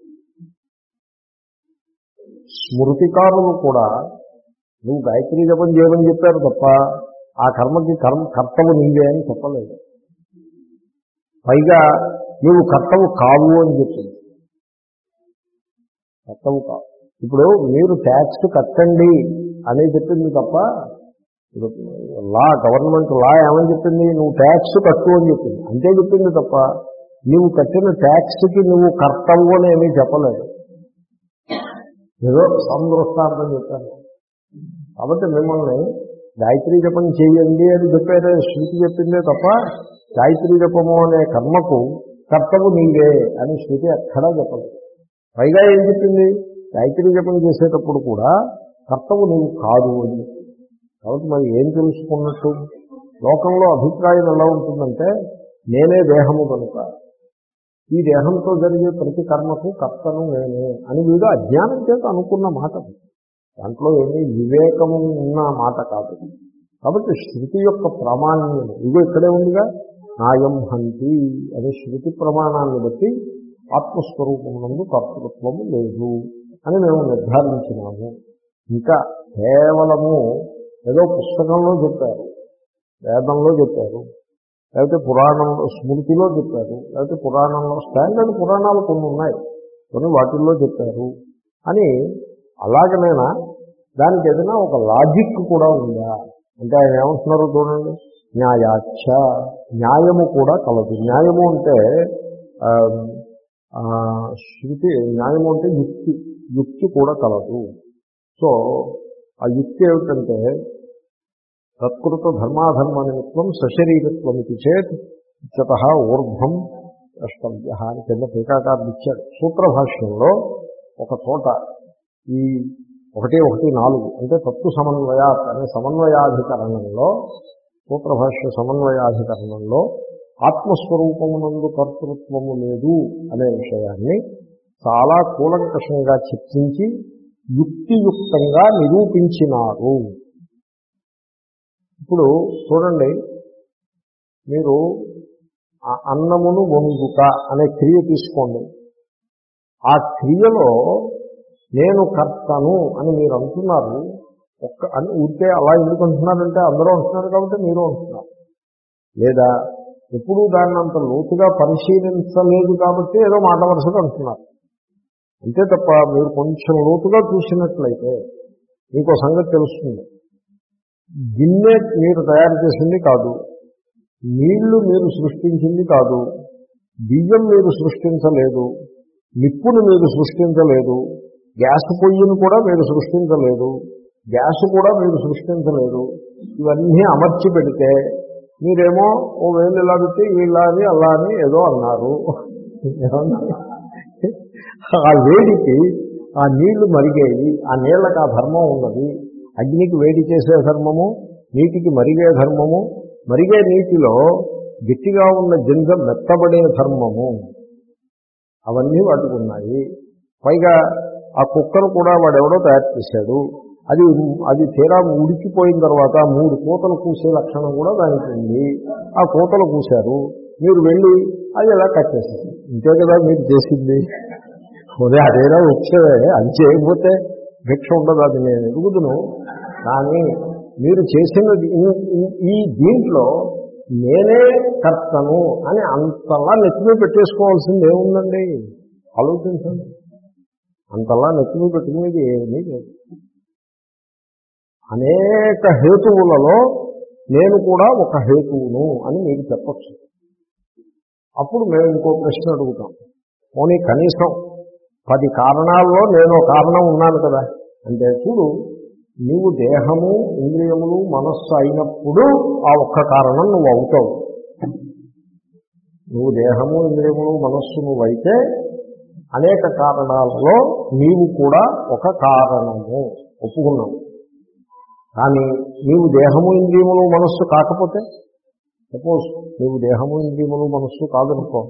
స్మృతికారులు కూడా నువ్వు గాయత్రీ జపం చేయమని చెప్పారు తప్ప ఆ కర్మకి కర్మ కర్తవు నీవే అని చెప్పలేదు. పైగా నీవు కర్తవు కావు అని చెప్పింది. కర్తవు కావు. ఇప్పుడు మీరు ట్యాక్స్ కట్టండి అని చెప్పింది తప్ప, లా గవర్నమెంట్ లా ఏమని చెప్పింది, నువ్వు ట్యాక్స్ కట్టు అని చెప్పింది, అంతే చెప్పింది తప్ప నువ్వు కట్టిన ట్యాక్స్కి నువ్వు కర్తవు అని ఏమీ చెప్పలేదు. ఏదో సందృష్టార్థం చెప్పాను. కాబట్టి మిమ్మల్ని గాయత్రీ జపం చేయండి అని చెప్పారే శృతి చెప్పిందే తప్ప గాయత్రీ జపము అనే కర్మకు కర్తవు నీవే అని శృతి ఎక్కడా చెప్పలేదు. పైగా ఏం చెప్పింది, గాయత్రీ జపం చేసేటప్పుడు కూడా కర్తవు నీవు కాదు అని. కాబట్టి మరి ఏం తెలుసుకున్నట్టు? లోకంలో అభిప్రాయం ఎలా ఉంటుందంటే నేనే దేహము కనుక ఈ దేహంతో జరిగే ప్రతి కర్మకు కర్తను నేనే అని వీడు అజ్ఞానం చేత అనుకున్న మాట. దాంట్లో ఏమీ వివేకము ఉన్న మాట కాదు. కాబట్టి శృతి యొక్క ప్రామాణ్యం ఇగో ఇక్కడే ఉందిగా, నాయం హంతి అనే శృతి ప్రమాణాన్ని బట్టి ఆత్మస్వరూపమునందు కర్తృత్వము లేదు అని మేము నిర్ధారించినాము. ఇంకా కేవలము ఏదో పుస్తకంలో చెప్పారు, వేదంలో చెప్పారు, లేకపోతే పురాణంలో స్మృతిలో చెప్పారు, లేకపోతే పురాణంలో స్టాండర్డ్ పురాణాలు కొన్ని ఉన్నాయి, కొన్ని వాటిల్లో చెప్పారు అని అలాగనైనా దానికి ఏదైనా ఒక లాజిక్ కూడా ఉందా అంటే ఆయన ఏమంటున్నారో చూడండి. న్యాయాచ, న్యాయము కూడా కలదు. న్యాయము అంటే శృతి, న్యాయము అంటే యుక్తి, యుక్తి కూడా కలదు. సో ఆ యుక్తి ఏమిటంటే తత్కృత ధర్మాధర్మ నిమిత్తం సశరీరత్వం ఇది చేత్ ఇచ్చత ఊర్ధ్వం ద్రష్టవ్య అని కింద టీకాకారులు ఇచ్చాడు. సూత్రభాష్యంలో ఒక చోట ఈ ఒకటి ఒకటి నాలుగు అంటే తత్తు సమన్వయాత్ అనే సమన్వయాధికరణంలో, సూత్రభాష్య సమన్వయాధికరణంలో ఆత్మస్వరూపమునందు కర్తృత్వము లేదు అనే విషయాన్ని చాలా కూలంకషంగా చర్చించి యుక్తియుక్తంగా నిరూపించినారు. ఇప్పుడు చూడండి, మీరు అన్నమును వంగుట అనే క్రియ తీసుకోండి. ఆ క్రియలో నేను కర్తను అని మీరు అంటున్నారు. ఒక్క అని ఊరికే అలా ఎందుకు అంటున్నారంటే అందరూ అంటున్నారు కాబట్టి మీరు అంటున్నారు. లేదా ఎప్పుడూ దాన్ని అంత లోతుగా పరిశీలించలేదు కాబట్టి ఏదో మాట వరుసగా అంటున్నారు. అంతే తప్ప మీరు కొంచెం లోతుగా చూసినట్లయితే మీకు సంగతి తెలుస్తుంది. గిన్నె మీరు తయారు చేసింది కాదు, నీళ్లు మీరు సృష్టించింది కాదు, బియ్యం మీరు సృష్టించలేదు, నిప్పును మీరు సృష్టించలేదు, గ్యాస్ పొయ్యిని కూడా మీరు సృష్టించలేదు, గ్యాస్ కూడా మీరు సృష్టించలేదు. ఇవన్నీ అమర్చి పెడితే మీరేమో ఓ వేలు ఇలా పెట్టి వీళ్ళ అని అలా అని ఏదో అన్నారు. ఆ వేడికి ఆ నీళ్లు మరిగేవి, ఆ నీళ్లకు ఆ ధర్మం ఉన్నది. అగ్నికి వేడి చేసే ధర్మము, నీటికి మరిగే ధర్మము, మరిగే నీటిలో గట్టిగా ఉన్న గింజ మెత్తబడే ధర్మము, అవన్నీ వాటికి ఉన్నాయి. పైగా ఆ కుక్కను కూడా వాడెవడో తయారు చేశాడు. అది అది తీరా ఉడికిపోయిన తర్వాత మూడు కూతలు కూసే లక్షణం కూడా దానికి ఉంది. ఆ కూతలు కూశారు, మీరు వెళ్ళి అది ఎలా కట్టేశారు. ఇంతే కదా మీరు చేసింది. అదే అదేనా వచ్చేదే, అది చేయకపోతే భిక్ష ఉండదు. అది నేను ఎదుగుదును. కానీ మీరు చేసినది ఈ దీంట్లో నేనే కర్తను అని అంతలా నెత్తిమీ పెట్టేసుకోవాల్సింది ఏముందండి? ఆలోచించండి. అంతలా నెత్తిమీ పెట్టుకునేది ఏమీ లేదు. అనేక హేతువులలో నేను కూడా ఒక హేతువును అని మీకు చెప్పచ్చు. అప్పుడు మేము ఇంకో ప్రశ్న అడుగుతాం. పోనీ కనీసం పది కారణాల్లో నేను కారణం ఉన్నాను కదా అంటే, చూడు, నీవు దేహము ఇంద్రియములు మనస్సు అయినప్పుడు ఆ ఒక్క కారణం నువ్వు అవుతావు. నువ్వు దేహము ఇంద్రియములు మనస్సు నువ్వైతే అనేక కారణాలలో నీవు కూడా ఒక కారణము ఒప్పుకున్నావు. కానీ నీవు దేహము ఇంద్రియములు మనస్సు కాకపోతే, సపోజ్ నీవు దేహము ఇంద్రియములు మనస్సు కాదనుకో,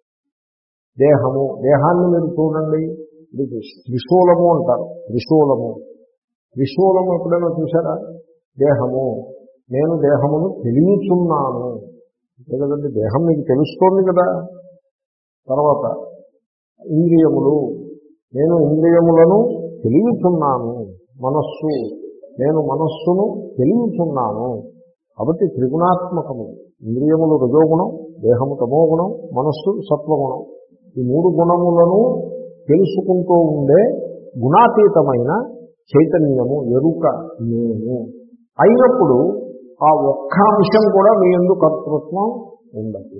దేహము దేహాన్ని మీరు చూడండి, ఇది త్రిశూలము అంటారు. త్రిశూలము త్రిశూలము ఎప్పుడైనా చూసారా? దేహము, నేను దేహమును తెలియచున్నాను అంతే కదండి. దేహం మీకు తెలుస్తోంది కదా. తర్వాత ఇంద్రియములు, నేను ఇంద్రియములను తెలియచున్నాను. మనస్సు, నేను మనస్సును తెలియచున్నాను. కాబట్టి త్రిగుణాత్మకము. ఇంద్రియములు రజోగుణం, దేహము తమోగుణం, మనస్సు సత్వగుణం. ఈ మూడు గుణములను తెలుసుకుంటూ ఉండే గుణాతీతమైన చైతన్యము, ఎరుక నేను అయినప్పుడు ఆ ఒక్క అంశం కూడా మీ యందు కర్తృత్వం ఉండదు.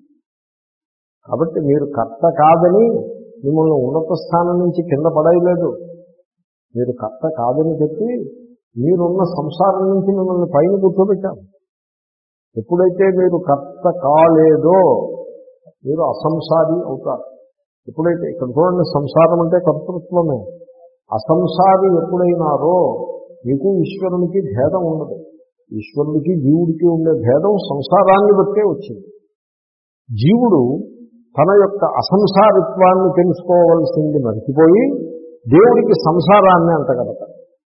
కాబట్టి మీరు కర్త కాదని మిమ్మల్ని ఉన్నత స్థానం నుంచి కింద పడేయలేదు. మీరు కర్త కాదని చెప్పి మీరున్న సంసారం నుంచి మిమ్మల్ని పైన కూర్చోబెట్టాం. ఎప్పుడైతే మీరు కర్త కాలేదో మీరు అసంసారి అవుతారు. ఎప్పుడైతే ఇక్కడ చూడండి, సంసారం అంటే కర్తృత్వమే. అసంసారి ఎప్పుడైనారో మీకు ఈశ్వరునికి భేదం ఉండదు. ఈశ్వరుడికి జీవుడికి ఉండే భేదం సంసారాన్ని బట్టే వచ్చింది. జీవుడు తన యొక్క అసంసారిత్వాన్ని తెలుసుకోవలసింది మర్చిపోయి దేవుడికి సంసారాన్ని అంటగడతాడు.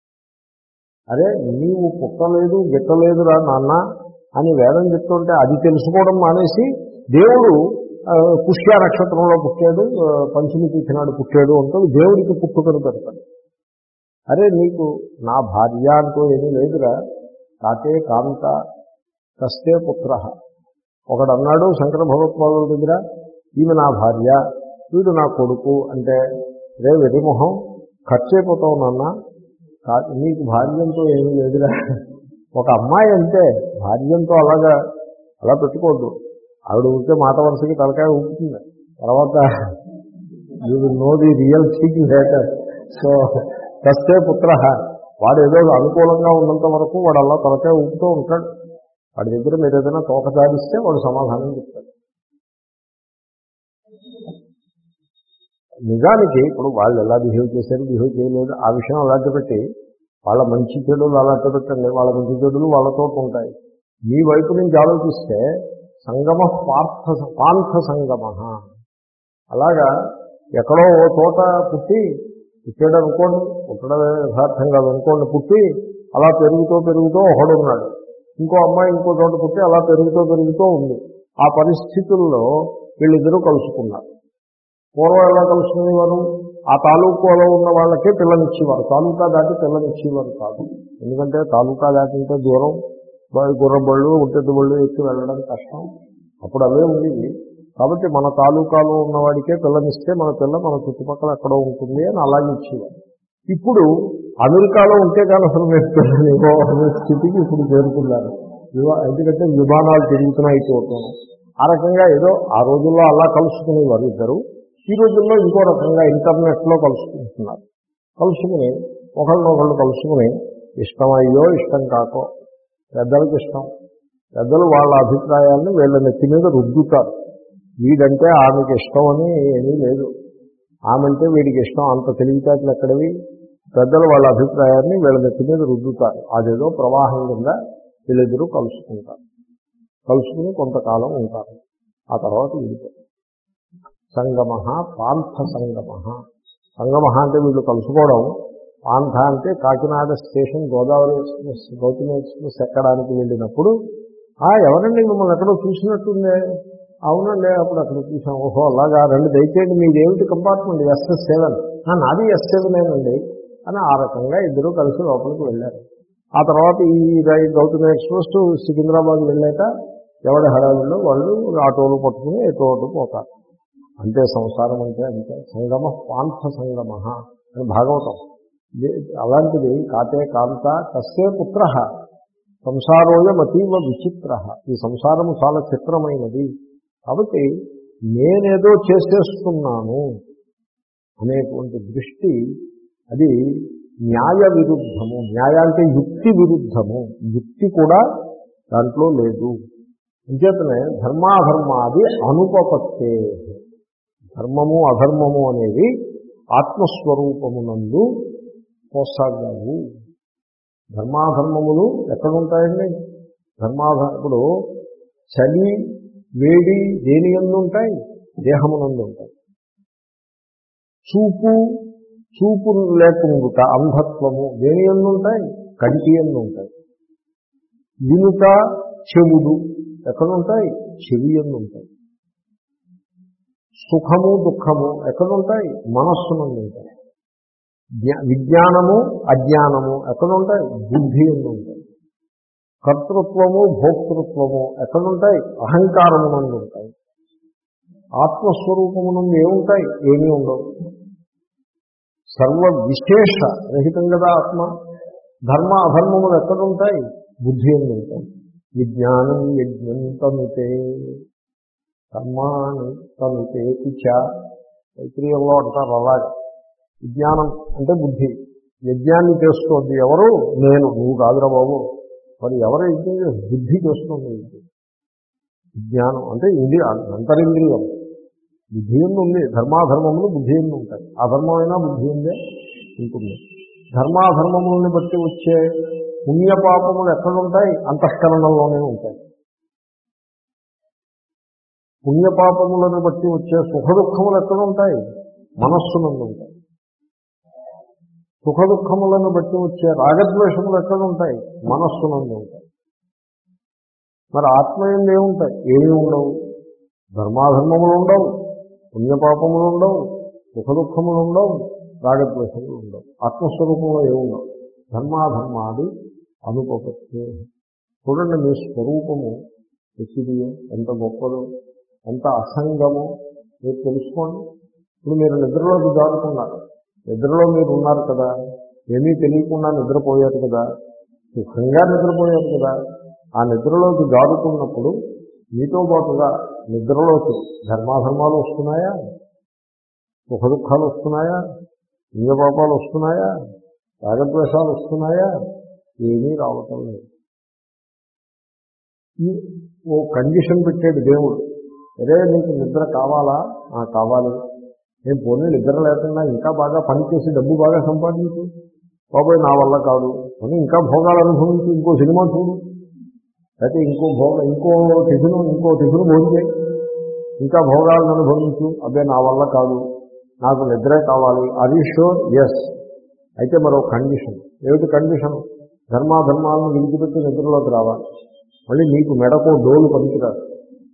అరే నీవు పుట్టలేదు గిట్టలేదురా నాన్న అని వేదం చెప్తుంటే అది తెలుసుకోవడం మానేసి దేవుడు పుష్య నక్షత్రంలో పుట్టాడు, పంచమి తీసినాడు పుట్టాడు అంటూ దేవుడికి పుట్టుకను పెడతాడు. అరే నీకు నా భార్య అంటూ ఏమీ లేదురా, కాతే కాంత కస్తే పుత్ర. ఒకడు అన్నాడు శంకర భగవత్పాదుల దగ్గర, ఈమె నా భార్య, వీడు నా కొడుకు అంటే, రే వెరిమొహం ఖర్చు అయిపోతావు నాన్న, నీకు భార్యంతో ఏమీ లేదురా. ఒక అమ్మాయి అంటే భార్యంతో అలాగా అలా పెట్టుకోవద్దు. ఆవిడ ఊరికే మాట వరుసకి తలకాయ ఊపుతుంది, తర్వాత you will know the real thing later. So కస్తే పుత్ర, వాడు ఏదో అనుకూలంగా ఉన్నంత వరకు వాడు అలా తలకాయ ఊపుతూ ఉంటాడు. వాడి దగ్గర మీరు ఏదైనా తోక సాధిస్తే వాడు సమాధానం చెప్తాడు. నిజానికి ఇప్పుడు వాళ్ళు ఎలా బిహేవ్ చేశారు, బిహేవ్ చేయలేదు, ఆ విషయం అలాంటి పెట్టి వాళ్ళ మంచి చెడులు అలాంటి పెట్టండి. వాళ్ళ మంచి చెడులు వాళ్ళతో ఉంటాయి. మీ వైపు నుంచి ఆలోచిస్తే సంగమ పార్థ పాంథ సంగమ, అలాగా ఎక్కడో ఓ చోట పుట్టి పుట్టాడు అనుకోండి, పుట్టడమే యథార్థం కాదు అనుకోండి, పుట్టి అలా పెరుగుతూ పెరుగుతూ ఒకడున్నాడు. ఇంకో అమ్మాయి ఇంకో చోట పుట్టి అలా పెరుగుతూ పెరుగుతూ ఉంది. ఆ పరిస్థితుల్లో వీళ్ళిద్దరూ కలుసుకున్నారు. పూర్వం ఎలా కలుసుకునేవారు, ఆ తాలూకాలో ఉన్న వాళ్ళకే పిల్లనిచ్చేవారు, తాలూకా దాటి పిల్లనిచ్చేవారు కాదు. ఎందుకంటే తాలూకా దాటింటే దూరం, గుర్రబళ్ళు ఒంటెద్దు బళ్ళు ఎక్కి వెళ్ళడం కష్టం. అప్పుడు అవే ఉండేవి. కాబట్టి మన తాలూకాలో ఉన్నవాడికే పిల్లనిస్తే మన పిల్ల మన చుట్టుపక్కల ఎక్కడో ఉంటుంది అని అలాగే ఇచ్చేవారు. ఇప్పుడు అమెరికాలో ఉంటే కానీ అసలు మీరు పిల్లనివో అనే స్థితికి ఇప్పుడు చేరుకున్నారు. ఎందుకంటే విమానాలు తిరుగుతున్నాయి చూడటం. ఆ రకంగా ఏదో ఆ రోజుల్లో అలా కలుసుకునేవారు ఇద్దరు. ఈ రోజుల్లో ఇంకో రకంగా ఇంటర్నెట్లో కలుసుకుంటున్నారు. కలుసుకుని ఒకళ్ళనొకళ్ళు కలుసుకుని ఇష్టమయ్యో ఇష్టం కాకో, పెద్దలకు ఇష్టం, పెద్దలు వాళ్ళ అభిప్రాయాలను వీళ్ళ నెత్తి మీద రుద్దుతారు. వీడంటే ఆమెకి ఇష్టం అని ఏమీ లేదు, ఆమెంటే వీడికి ఇష్టం, అంత తెలివితేటలు ఎక్కడవి. పెద్దలు వాళ్ళ అభిప్రాయాన్ని వీళ్ళ నెత్తి మీద రుద్దుతారు. అదేదో ప్రవాహం కింద వీళ్ళిద్దరూ కలుసుకుంటారు. కలుసుకుని కొంతకాలం ఉంటారు. ఆ తర్వాత విడిపోతారు. సంగమ పాంథ సంగమ. సంగమ అంటే వీళ్ళు కలుసుకోవడం, పాంథ అంటే Kakinada station Godavari express Gautami express ఎక్కడానికి వెళ్ళినప్పుడు, ఎవరండి మిమ్మల్ని ఎక్కడో చూసినట్టుందే, అవునండి అప్పుడు అక్కడ చూసాం, ఓహో అలాగా రండి దయచేయండి, మీదేమిటి కంపార్ట్మెంట్, ఎస్ఎస్ సెవెన్, నాది ఎస్ సెవెనేనండి అని ఆ రకంగా ఇద్దరు కలిసి లోపలికి వెళ్ళారు. ఆ తర్వాత ఈ గౌతమి ఎక్స్ప్రెస్ సికింద్రాబాద్ వెళ్ళాక ఎవరి హడావిలో వాళ్ళు ఆటోలు పట్టుకుని ఎటో అటు పోతారు. అంతే సంసారం అంటే అంతే. సంగమ పాంథ సంగమ అని భాగవతం. అలాంటిది కాతే కాంత కస్తే పుత్ర సంసారోయం అతీవ విచిత్ర. ఈ సంసారము చాలా చిత్రమైనది. కాబట్టి నేనేదో చేసేస్తున్నాను అనేటువంటి దృష్టి అది న్యాయ విరుద్ధము. న్యాయ అంటే యుక్తి విరుద్ధము. యుక్తి కూడా దాంట్లో లేదు. అంచేతనే ధర్మాధర్మాది అనుపపత్తే. ధర్మము అధర్మము అనేవి ఆత్మస్వరూపమునందు కొనసాగావు. ధర్మాధర్మములు ఎక్కడుంటాయండి? ధర్మాధ ఇప్పుడు చలి వేడి దేని యందు ఉంటాయి? దేహమునందు ఉంటాయి. చూపు చూపు లేకుండా అంధత్వము దేని యందు ఉంటాయి? కంటి యందు ఉంటాయి. వినుట చెవుడు ఎక్కడుంటాయి? చెవి యందు ఉంటాయి. సుఖము దుఃఖము ఎక్కడుంటాయి? మనస్సునందు ఉంటాయి. విజ్ఞానము అజ్ఞానము ఎక్కడుంటాయి? బుద్ధి యందు ఉంటాయి. కర్తృత్వము భోక్తృత్వము ఎక్కడుంటాయి? అహంకారమునందు ఉంటాయి. ఆత్మస్వరూపమునందు ఏముంటాయి? ఏమీ ఉండవు. సర్వ విశేష రహితం కదా ఆత్మ. ధర్మ అధర్మములు ఎక్కడుంటాయి? బుద్ధి యందు ఉంటాయి. విజ్ఞానం యజ్ఞం తనుతే కర్మాణి తనుతే పిచ. తైత్రీయంలో అంటారు అలాగే. విజ్ఞానం అంటే బుద్ధి. యజ్ఞాన్ని చేస్తోంది ఎవరు? నేను. నువ్వు కాదురా బాబు. మరి ఎవరు యజ్ఞం? బుద్ధి చేస్తుంది. విజ్ఞానం అంటే ఇంద్రియ అంతరింద్రియం బుద్ధి ఎందు ఉంది. ధర్మాధర్మములు బుద్ధి ఎందు ఉంటాయి. అధర్మమైనా బుద్ధి ఎందే ఉంటుంది. ధర్మాధర్మములను బట్టి వచ్చే పుణ్యపాపములు ఎక్కడుంటాయి? అంతఃకరణంలోనే ఉంటాయి. పుణ్యపాపములను బట్టి వచ్చే సుఖ దుఃఖములు ఎక్కడుంటాయి? మనస్సునందు ఉంటాయి. సుఖ దుఃఖములను బట్టి వచ్చే రాగద్వేషములు ఎక్కడుంటాయి? మనస్సునందు ఉంటాయి. మరి ఆత్మయందు ఏముంటాయి? ఏమీ ఉండవు. ధర్మాధర్మములు ఉండవు, పుణ్యపాపములు ఉండవు, సుఖ దుఃఖములు ఉండవు, రాగద్వేషములు ఉండవు. ఆత్మస్వరూపంలో ఏముండవు. ధర్మాధర్మాది అనుపపత్తే. చూడండి, మీ స్వరూపము ఎసిడియో ఎంత గొప్పదో, ఎంత అసంగమో మీరు తెలుసుకోండి. ఇప్పుడు మీరు నిద్రలోకి జారుకున్నారు. నిద్రలో మీరు ఉన్నారు కదా, ఏమీ తెలియకుండా నిద్రపోయారు కదా, సుఖంగా నిద్రపోయారు కదా. ఆ నిద్రలోకి జారుకున్నప్పుడు మీతో పాటుగా నిద్రలోకి ధర్మాధర్మాలు వస్తున్నాయా, సుఖ దుఃఖాలు వస్తున్నాయా, పుణ్యపాపాలు వస్తున్నాయా, రాగద్వేషాలు వస్తున్నాయా? ఏమీ రావటం లేదు. ఓ కండిషన్ పెట్టాడు దేవుడు. అరే నీకు నిద్ర కావాలా? కావాలి. నేను పోనీ నిద్ర లేకుండా ఇంకా బాగా పనిచేసి డబ్బు బాగా సంపాదించు. బాబోయ్ నా వల్ల కాదు అని ఇంకా భోగాలు అనుభవించి ఇంకో సినిమా చూడు, అయితే ఇంకో భోగ ఇంకో టిఫిను ఇంకో టిఫిను భోజనం ఇంకా భోగాలను అనుభవించు. అదే నా వల్ల కాదు, నాకు నిద్రే కావాలి. Are you sure? ఎస్. అయితే మరో కండిషన్. ఏమిటి కండిషన్? ధర్మాధర్మాలను విడిచిపెట్టి నిద్రలోకి రావాలి. మళ్ళీ నీకు మెడకో డోలు పనికిరాదు.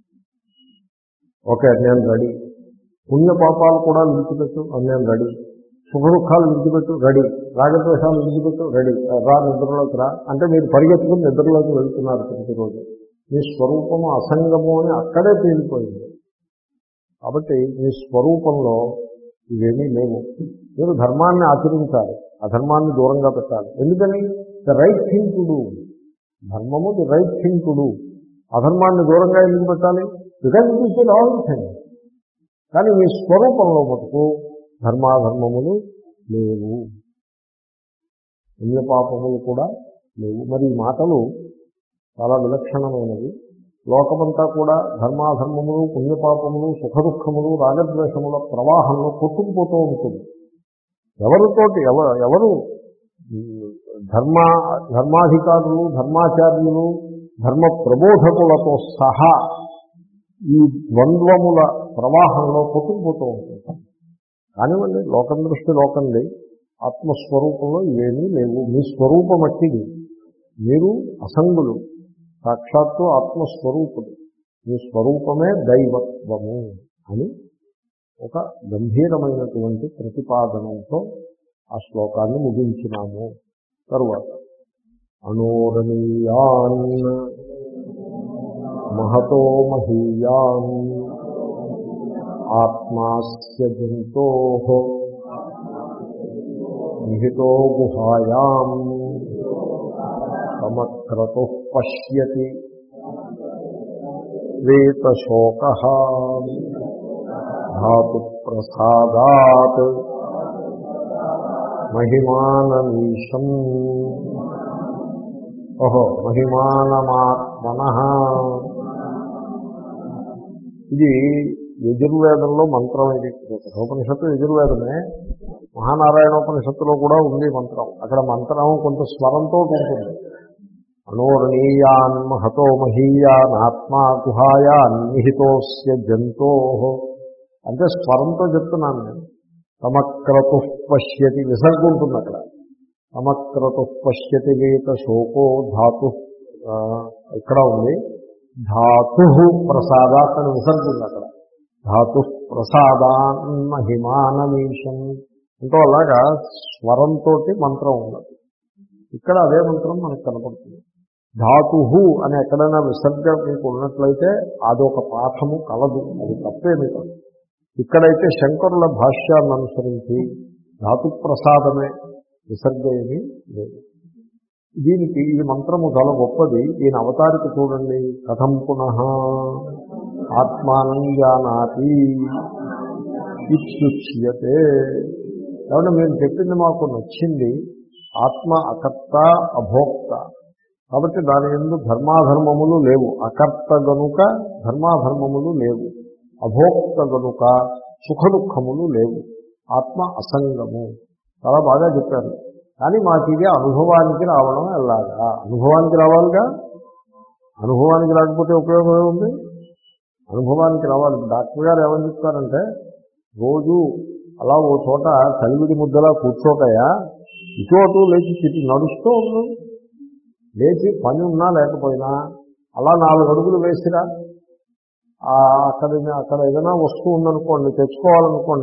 ఓకే, నేను రెడీ. పుణ్యపాపాలు కూడా విడిచిపెట్టు, నేను రెడీ. సుఖ దుఃఖాలు విడిచిపెట్టు, రెడీ. రాగద్వేషాలు విడిచిపెట్టు, రెడీ. రా నిద్రలోకి రా అంటే మీరు పరిగెత్తుకుని నిద్రలోకి వెళ్తున్నారు ప్రతిరోజు. మీ స్వరూపము అసంగము అని అక్కడే తేలిపోయింది. కాబట్టి మీ స్వరూపంలో ఇవేమీ లేవు. మీరు ధర్మాన్ని ఆచరించాలి, అధర్మాన్ని దూరంగా పెట్టాలి. ఎందుకని? The right thing to do. ధర్మము the right thing to do. అధర్మాన్ని దూరంగా ఎందుకు పెట్టాలి? Because it is the wrong thing. కానీ మీ స్వరూపంలో మటుకు ధర్మాధర్మములు లేవు, పుణ్యపాపములు కూడా లేవు. మరి ఈ మాటలు చాలా విలక్షణమైనవి. లోకమంతా కూడా ధర్మాధర్మములు, పుణ్యపాపములు, సుఖ దుఃఖములు, రాగద్వేషముల ప్రవాహంలో కొట్టుకుపోతూ ఉంటుంది. ఎవరితోటి ఎవరు ఎవరు ధర్మ ధర్మాధికారులు, ధర్మాచార్యులు, ధర్మ ప్రబోధకులతో సహా ఈ ద్వంద్వముల ప్రవాహంలో కొట్టుకుపోతూ ఉంటుంది. కానివ్వండి, లోకం దృష్టి లోకండి. ఆత్మస్వరూపంలో ఇవేమీ లేవు. మీ స్వరూపం అట్టిది. మీరు అసంగులు, సాక్షాత్తు ఆత్మస్వరూపుడు. మీ స్వరూపమే దైవత్వము అని ఒక గంభీరమైనటువంటి ప్రతిపాదనంతో ఆ శ్లోకాన్ని ముగించినాము. తరువాత అనోరణీయాన్ మహతో మహీయాన్ ఆత్మాస్య జంతోః నిహితో గుహాయాం సమక్రతుః పశ్యతి వేతశోకః ధాతు ప్రసాదాత్ మహిమానమీశం. ఓహో, మహిమానమాత్మనః. ఇది యజుర్వేదంలో మంత్రం. ఇది ఉపనిషత్తు యజుర్వేదమే. మహానారాయణోపనిషత్తులో కూడా ఉంది మంత్రం. అక్కడ మంత్రం కొంత స్వరంతో ఉంటుంది. అనోరణీయాన్ మహతో మహీయాన్ ఆత్మా గుహాయాన్ నిహితోస్య జంతోః అంటే స్వరంతో చెప్తున్నాను నేను. సమక్రతుః పశ్యతి విసర్గ ఉంటుంది అక్కడ. సమక్రతుః పశ్యతి వేత శోకో ధాతు ఇక్కడ ఉంది. ధాతు ప్రసాదాత్ అని విసర్గ ఉంది అక్కడ. ధాతు ప్రసాదాన్ మహిమానమీశం అంటూ అలాగా స్వరంతో మంత్రం ఉన్నది. ఇక్కడ అదే మంత్రం మనకు కనపడుతుంది. ధాతు అని ఎక్కడైనా విసర్గ మీకు ఉన్నట్లయితే అదొక పాఠము కలదు, అది తప్పేమి కాదు. ఇక్కడైతే శంకరుల భాష్యాన్ని అనుసరించి ధాతు ప్రసాదమే, విసర్గ ఏమీ లేదు. దీనికి ఈ మంత్రము చాలా గొప్పది. ఈయన అవతారిక చూడండి. కథం పునః ఆత్మానం జానాతి ఇత్యుచ్యతే. కాబట్టి మీరు చెప్పింది మాకు నచ్చింది. ఆత్మ అకర్త అభోక్త, కాబట్టి దాని యందు ధర్మాధర్మములు లేవు. అకర్త గనుక ధర్మాధర్మములు లేవు, అభోక్త గనుక సుఖ దుఃఖములు లేవు. ఆత్మ అసంగము. చాలా బాగా చెప్పారు. కానీ మాకు ఇది అనుభవానికి రావడం ఎలాగా? అనుభవానికి రావాలిగా. అనుభవానికి రాకపోతే ఉపయోగం ఉంది. అనుభవానికి రావాలి. డాక్టర్ గారు ఏమని చెప్తారంటే, రోజు అలా ఓ చోట కలివిడి ముద్దలా కూర్చోకయా, ఇటు లేచి చిటి నడుస్తూ ఉండు. లేచి పని ఉన్నా లేకపోయినా అలా నాలుగు అడుగులు వేసిరా. అక్కడ అక్కడ ఏదైనా వస్తువు ఉందనుకోండి, తెచ్చుకోవాలనుకోండి,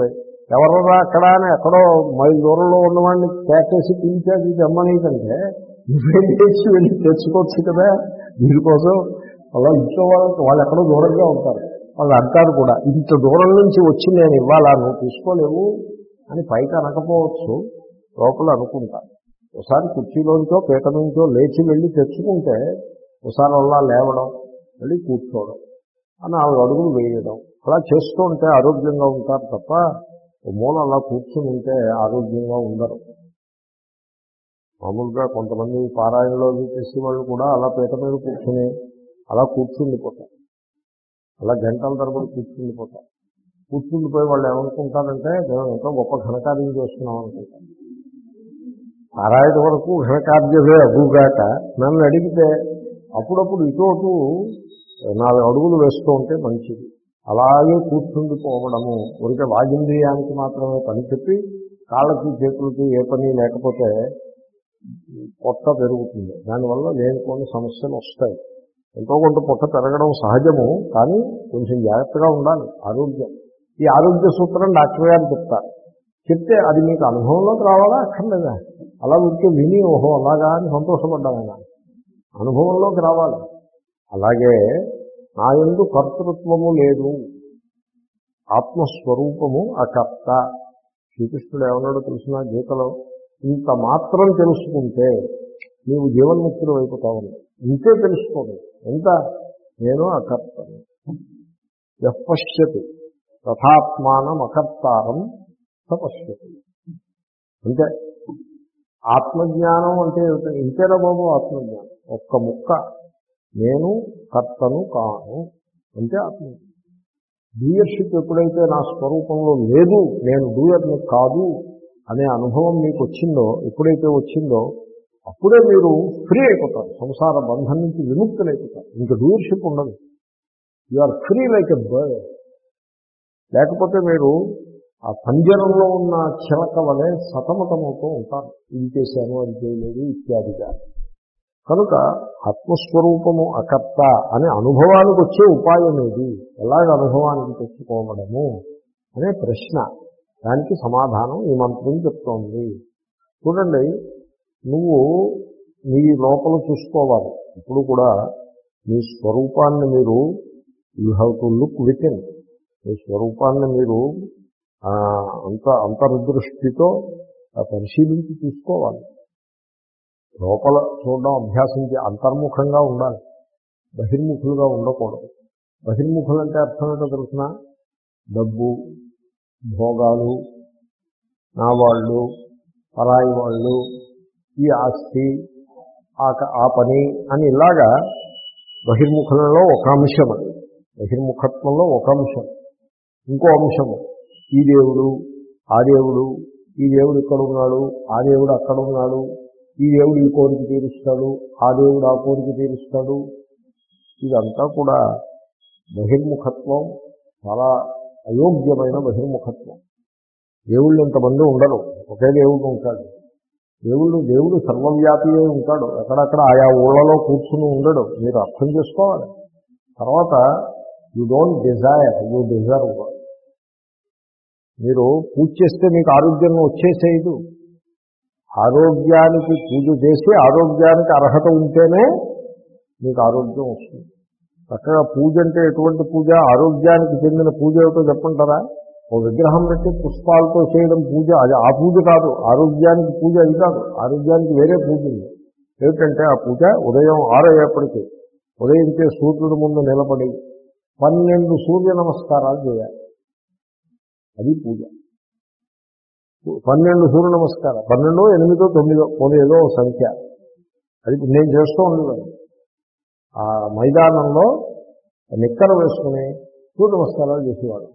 ఎవరరా అక్కడ అని ఎక్కడో మైలు దూరంలో ఉన్నవాడిని కేకేసి పిలిచాది తెమ్మనీకంటే నువ్వేం చేసి వెళ్ళి తెచ్చుకోవచ్చు కదా. దీనికోసం అలా ఇంట్లో వాళ్ళకి వాళ్ళు ఎక్కడో దూరంగా ఉంటారు. వాళ్ళు అంటారు కూడా, ఇంత దూరం నుంచి వచ్చి నేను ఇవ్వాలా, నువ్వు తీసుకోలేవు అని పైకి అనకపోవచ్చు, లోపల అనుకుంటారు. ఒకసారి కుర్చీలోంచో పీట నుంచో లేచి వెళ్ళి తెచ్చుకుంటే ఒకసారి అలా లేవడం, వెళ్ళి కూర్చోవడం, ఆ నాలుగు అడుగులు వేయడం, అలా చేస్తూ ఉంటే ఆరోగ్యంగా ఉంటారు తప్ప ఓ మూల అలా కూర్చుని ఉంటే ఆరోగ్యంగా ఉండరు. మామూలుగా కొంతమంది పారాయణలో చేసే వాళ్ళు కూడా అలా పీట మీద కూర్చుని అలా కూర్చుండిపోతారు, అలా గంటల తరబడి కూర్చుండిపోతారు. కూర్చుండిపోయి వాళ్ళు ఏమనుకుంటారంటే మేము ఎంతో గొప్ప ఘనకార్యం చేస్తున్నాం అనుకుంటారు. పారాయణ వరకు ఘనకార్యమే అగుగాక నన్ను అడిగితే అప్పుడప్పుడు ఇటు అటు నాలుగు అడుగులు వేస్తూ ఉంటే మంచిది. అలాగే కూర్చుండిపోవడము ఊరికే వాగింద్రియానికి మాత్రమే పని చెప్పి కాళ్ళకి చేతులకి ఏ పని లేకపోతే పొట్ట పెరుగుతుంది. దానివల్ల లేని కొన్ని సమస్యలు వస్తాయి. ఎంతో కొంత పొట్ట పెరగడం సహజము, కానీ కొంచెం జాగ్రత్తగా ఉండాలి. ఆరోగ్యం, ఈ ఆరోగ్య సూత్రం డాక్టర్ గారు చెప్తారు. చెప్తే అది మీకు అనుభవంలోకి రావాలా అక్కర్లేదా? అలా ఉంటే విని ఓహో అలాగా అని సంతోషపడ్డామైనా అనుభవంలోకి రావాలి. అలాగే నా యందు కర్తృత్వము లేదు, ఆత్మస్వరూపము అకర్త. శ్రీకృష్ణుడు ఏమన్నాడో తెలిసిన గీతలో, ఇంత మాత్రం తెలుసుకుంటే నీవు జీవన్ముక్తులు అయిపోతావు. ఇంతే తెలుసుకోండి. ఎంత? నేను అకర్తను. యఃపశ్యతి తథాత్మానం అకర్తారం సపశ్యతి. అంతే. ఆత్మజ్ఞానం అంటే ఇంతేనా బాబు? ఆత్మజ్ఞానం ఒక్క ముక్క, నేను కర్తను కాను అంటే ఆత్మజ్ఞానం. డూయర్షిప్ ఎప్పుడైతే నా స్వరూపంలో లేదు, నేను డూయర్ని కాదు అనే అనుభవం మీకు వచ్చిందో, ఎప్పుడైతే వచ్చిందో అప్పుడే మీరు ఫ్రీ అయిపోతారు, సంసార బంధం నుంచి విముక్తులైపోతారు. ఇంకా డూయర్షిప్ ఉండదు. You are free like a bird. లేకపోతే మీరు ఆ పంజరంలో ఉన్న చిలక వలె సతమతమవుతూ ఉంటారు. ఇది చేశాను, అది చేయలేదు ఇత్యాదిగా. కనుక ఆత్మస్వరూపము అకర్త అనే అనుభవానికి వచ్చే ఉపాయం ఏది, ఎలాగ అనుభవానికి తెచ్చుకోవడము అనే ప్రశ్న, దానికి సమాధానం ఈ మంత్రం చెప్తోంది. చూడండి, నువ్వు నీ లోపల చూసుకోవాలి. ఇప్పుడు కూడా మీ స్వరూపాన్ని మీరు you have to look within. మీ స్వరూపాన్ని మీరు అంత అంతర్దృష్టితో పరిశీలించి చూసుకోవాలి. లోపల చూడడం అభ్యాసించి అంతర్ముఖంగా ఉండాలి, బహిర్ముఖులుగా ఉండకూడదు. బహిర్ముఖులు అంటే అర్థం ఏంటో తెలిసిన, డబ్బు, భోగాలు, నా వాళ్ళు, పరాయి వాళ్ళు, ఈ ఆస్తి, ఆ పని అని ఇలాగా బహిర్ముఖంలో ఒక అంశం. అది బహిర్ముఖత్వంలో ఒక అంశం. ఇంకో అంశము ఈ దేవుడు, ఆ దేవుడు, ఈ దేవుడు ఇక్కడ ఉన్నాడు, ఆ దేవుడు అక్కడ ఉన్నాడు, ఈ దేవుడు ఈ కోరిక తీరుస్తాడు, ఆ దేవుడు ఆ కోరిక తీరుస్తాడు. ఇదంతా కూడా బహిర్ముఖత్వం, చాలా అయోగ్యమైన బహిర్ముఖత్వం. దేవుళ్ళు ఇంతమంది ఉండరు, ఒకే దేవుడు ఉంటాడు. దేవుడు దేవుడు సర్వవ్యాపియే ఉంటాడు, ఎక్కడక్కడ ఆయా ఊళ్ళలో కూర్చుని ఉండడు. మీరు అర్థం చేసుకోవాలి. తర్వాత you don't desire, you deserve. మీరు పూజ చేస్తే మీకు ఆరోగ్యం వచ్చేసేయదు. ఆరోగ్యానికి పూజ చేసి ఆరోగ్యానికి అర్హత ఉంటేనే మీకు ఆరోగ్యం వస్తుంది. చక్కగా పూజ అంటే ఎటువంటి పూజ? ఆరోగ్యానికి చెందిన పూజ ఏమిటో చెప్పంటారా? ఓ విగ్రహం పెట్టి పుష్పాలతో చేయడం పూజ, అది ఆ పూజ కాదు. ఆరోగ్యానికి పూజ అది కాదు. ఆరోగ్యానికి వేరే పూజ ఉంది. ఏమిటంటే ఆ పూజ ఉదయం ఆరు అయ్యేప్పటికీ ఉదయించే సూర్యుడి ముందు నిలబడి పన్నెండు సూర్య నమస్కారాలు చేయాలి. అది పూజ. పన్నెండు సూర్య నమస్కారం, పన్నెండో ఎనిమిదో తొమ్మిదో పోనీ ఏదో సంఖ్య, అది నేను చేస్తూ ఉండేవాడు. ఆ మైదానంలో నిక్కర వేసుకుని సూర్య నమస్కారాలు చేసేవాడు.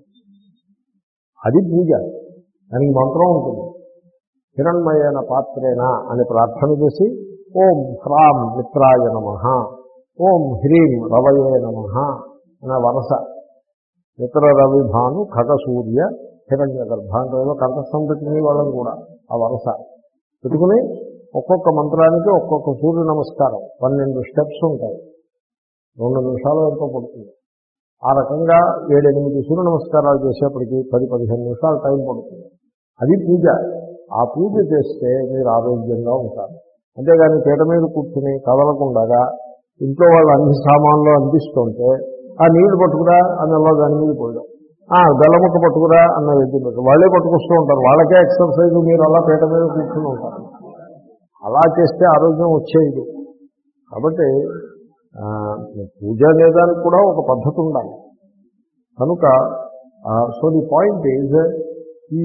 అది పూజ. దానికి మంత్రం ఉంటుంది. హిరణ్మయన పాత్రేనా అని ప్రార్థన చేసి ఓం హ్రాం మిత్రాయ నమః, ఓం హ్రీం రవయే నమః అనే వరస. మిత్ర రవి భాను ఖగ సూర్య హిరణ్య గర్భాంతంలో కంఠస్థం పెట్టుకునే వాళ్ళని కూడా ఆ వరస పెట్టుకుని ఒక్కొక్క మంత్రానికి ఒక్కొక్క సూర్య నమస్కారం పన్నెండు స్టెప్స్ ఉంటాయి. రెండు నిమిషాలు ఎంతో పడుతుంది. ఆ రకంగా ఏడెనిమిది సూర్య నమస్కారాలు చేసేప్పటికి పది పదిహేను నిమిషాలు టైం పడుతుంది. అది పూజ. ఆ పూజ చేస్తే మీరు ఆరోగ్యంగా ఉంటారు. అంతేగాని పీట మీద కూర్చుని కదలకుండా ఇంట్లో వాళ్ళు అన్ని సామాన్లు అందిస్తుంటే ఆ నీళ్లు పట్టుకురా అని అలా దాని మీద పోయడం, బెల్లముక్క పట్టుకురా అన్న ఎద్దు వాళ్ళే పట్టుకొస్తూ ఉంటారు. వాళ్ళకే ఎక్సర్సైజ్, మీరు అలా పీట మీద కూర్చుని ఉంటారు. అలా చేస్తే ఆరోగ్యం వచ్చేది. కాబట్టి పూజ అనేదానికి కూడా ఒక పద్ధతి ఉండాలి. కనుక సో ది పాయింట్ ఈజ్ ఈ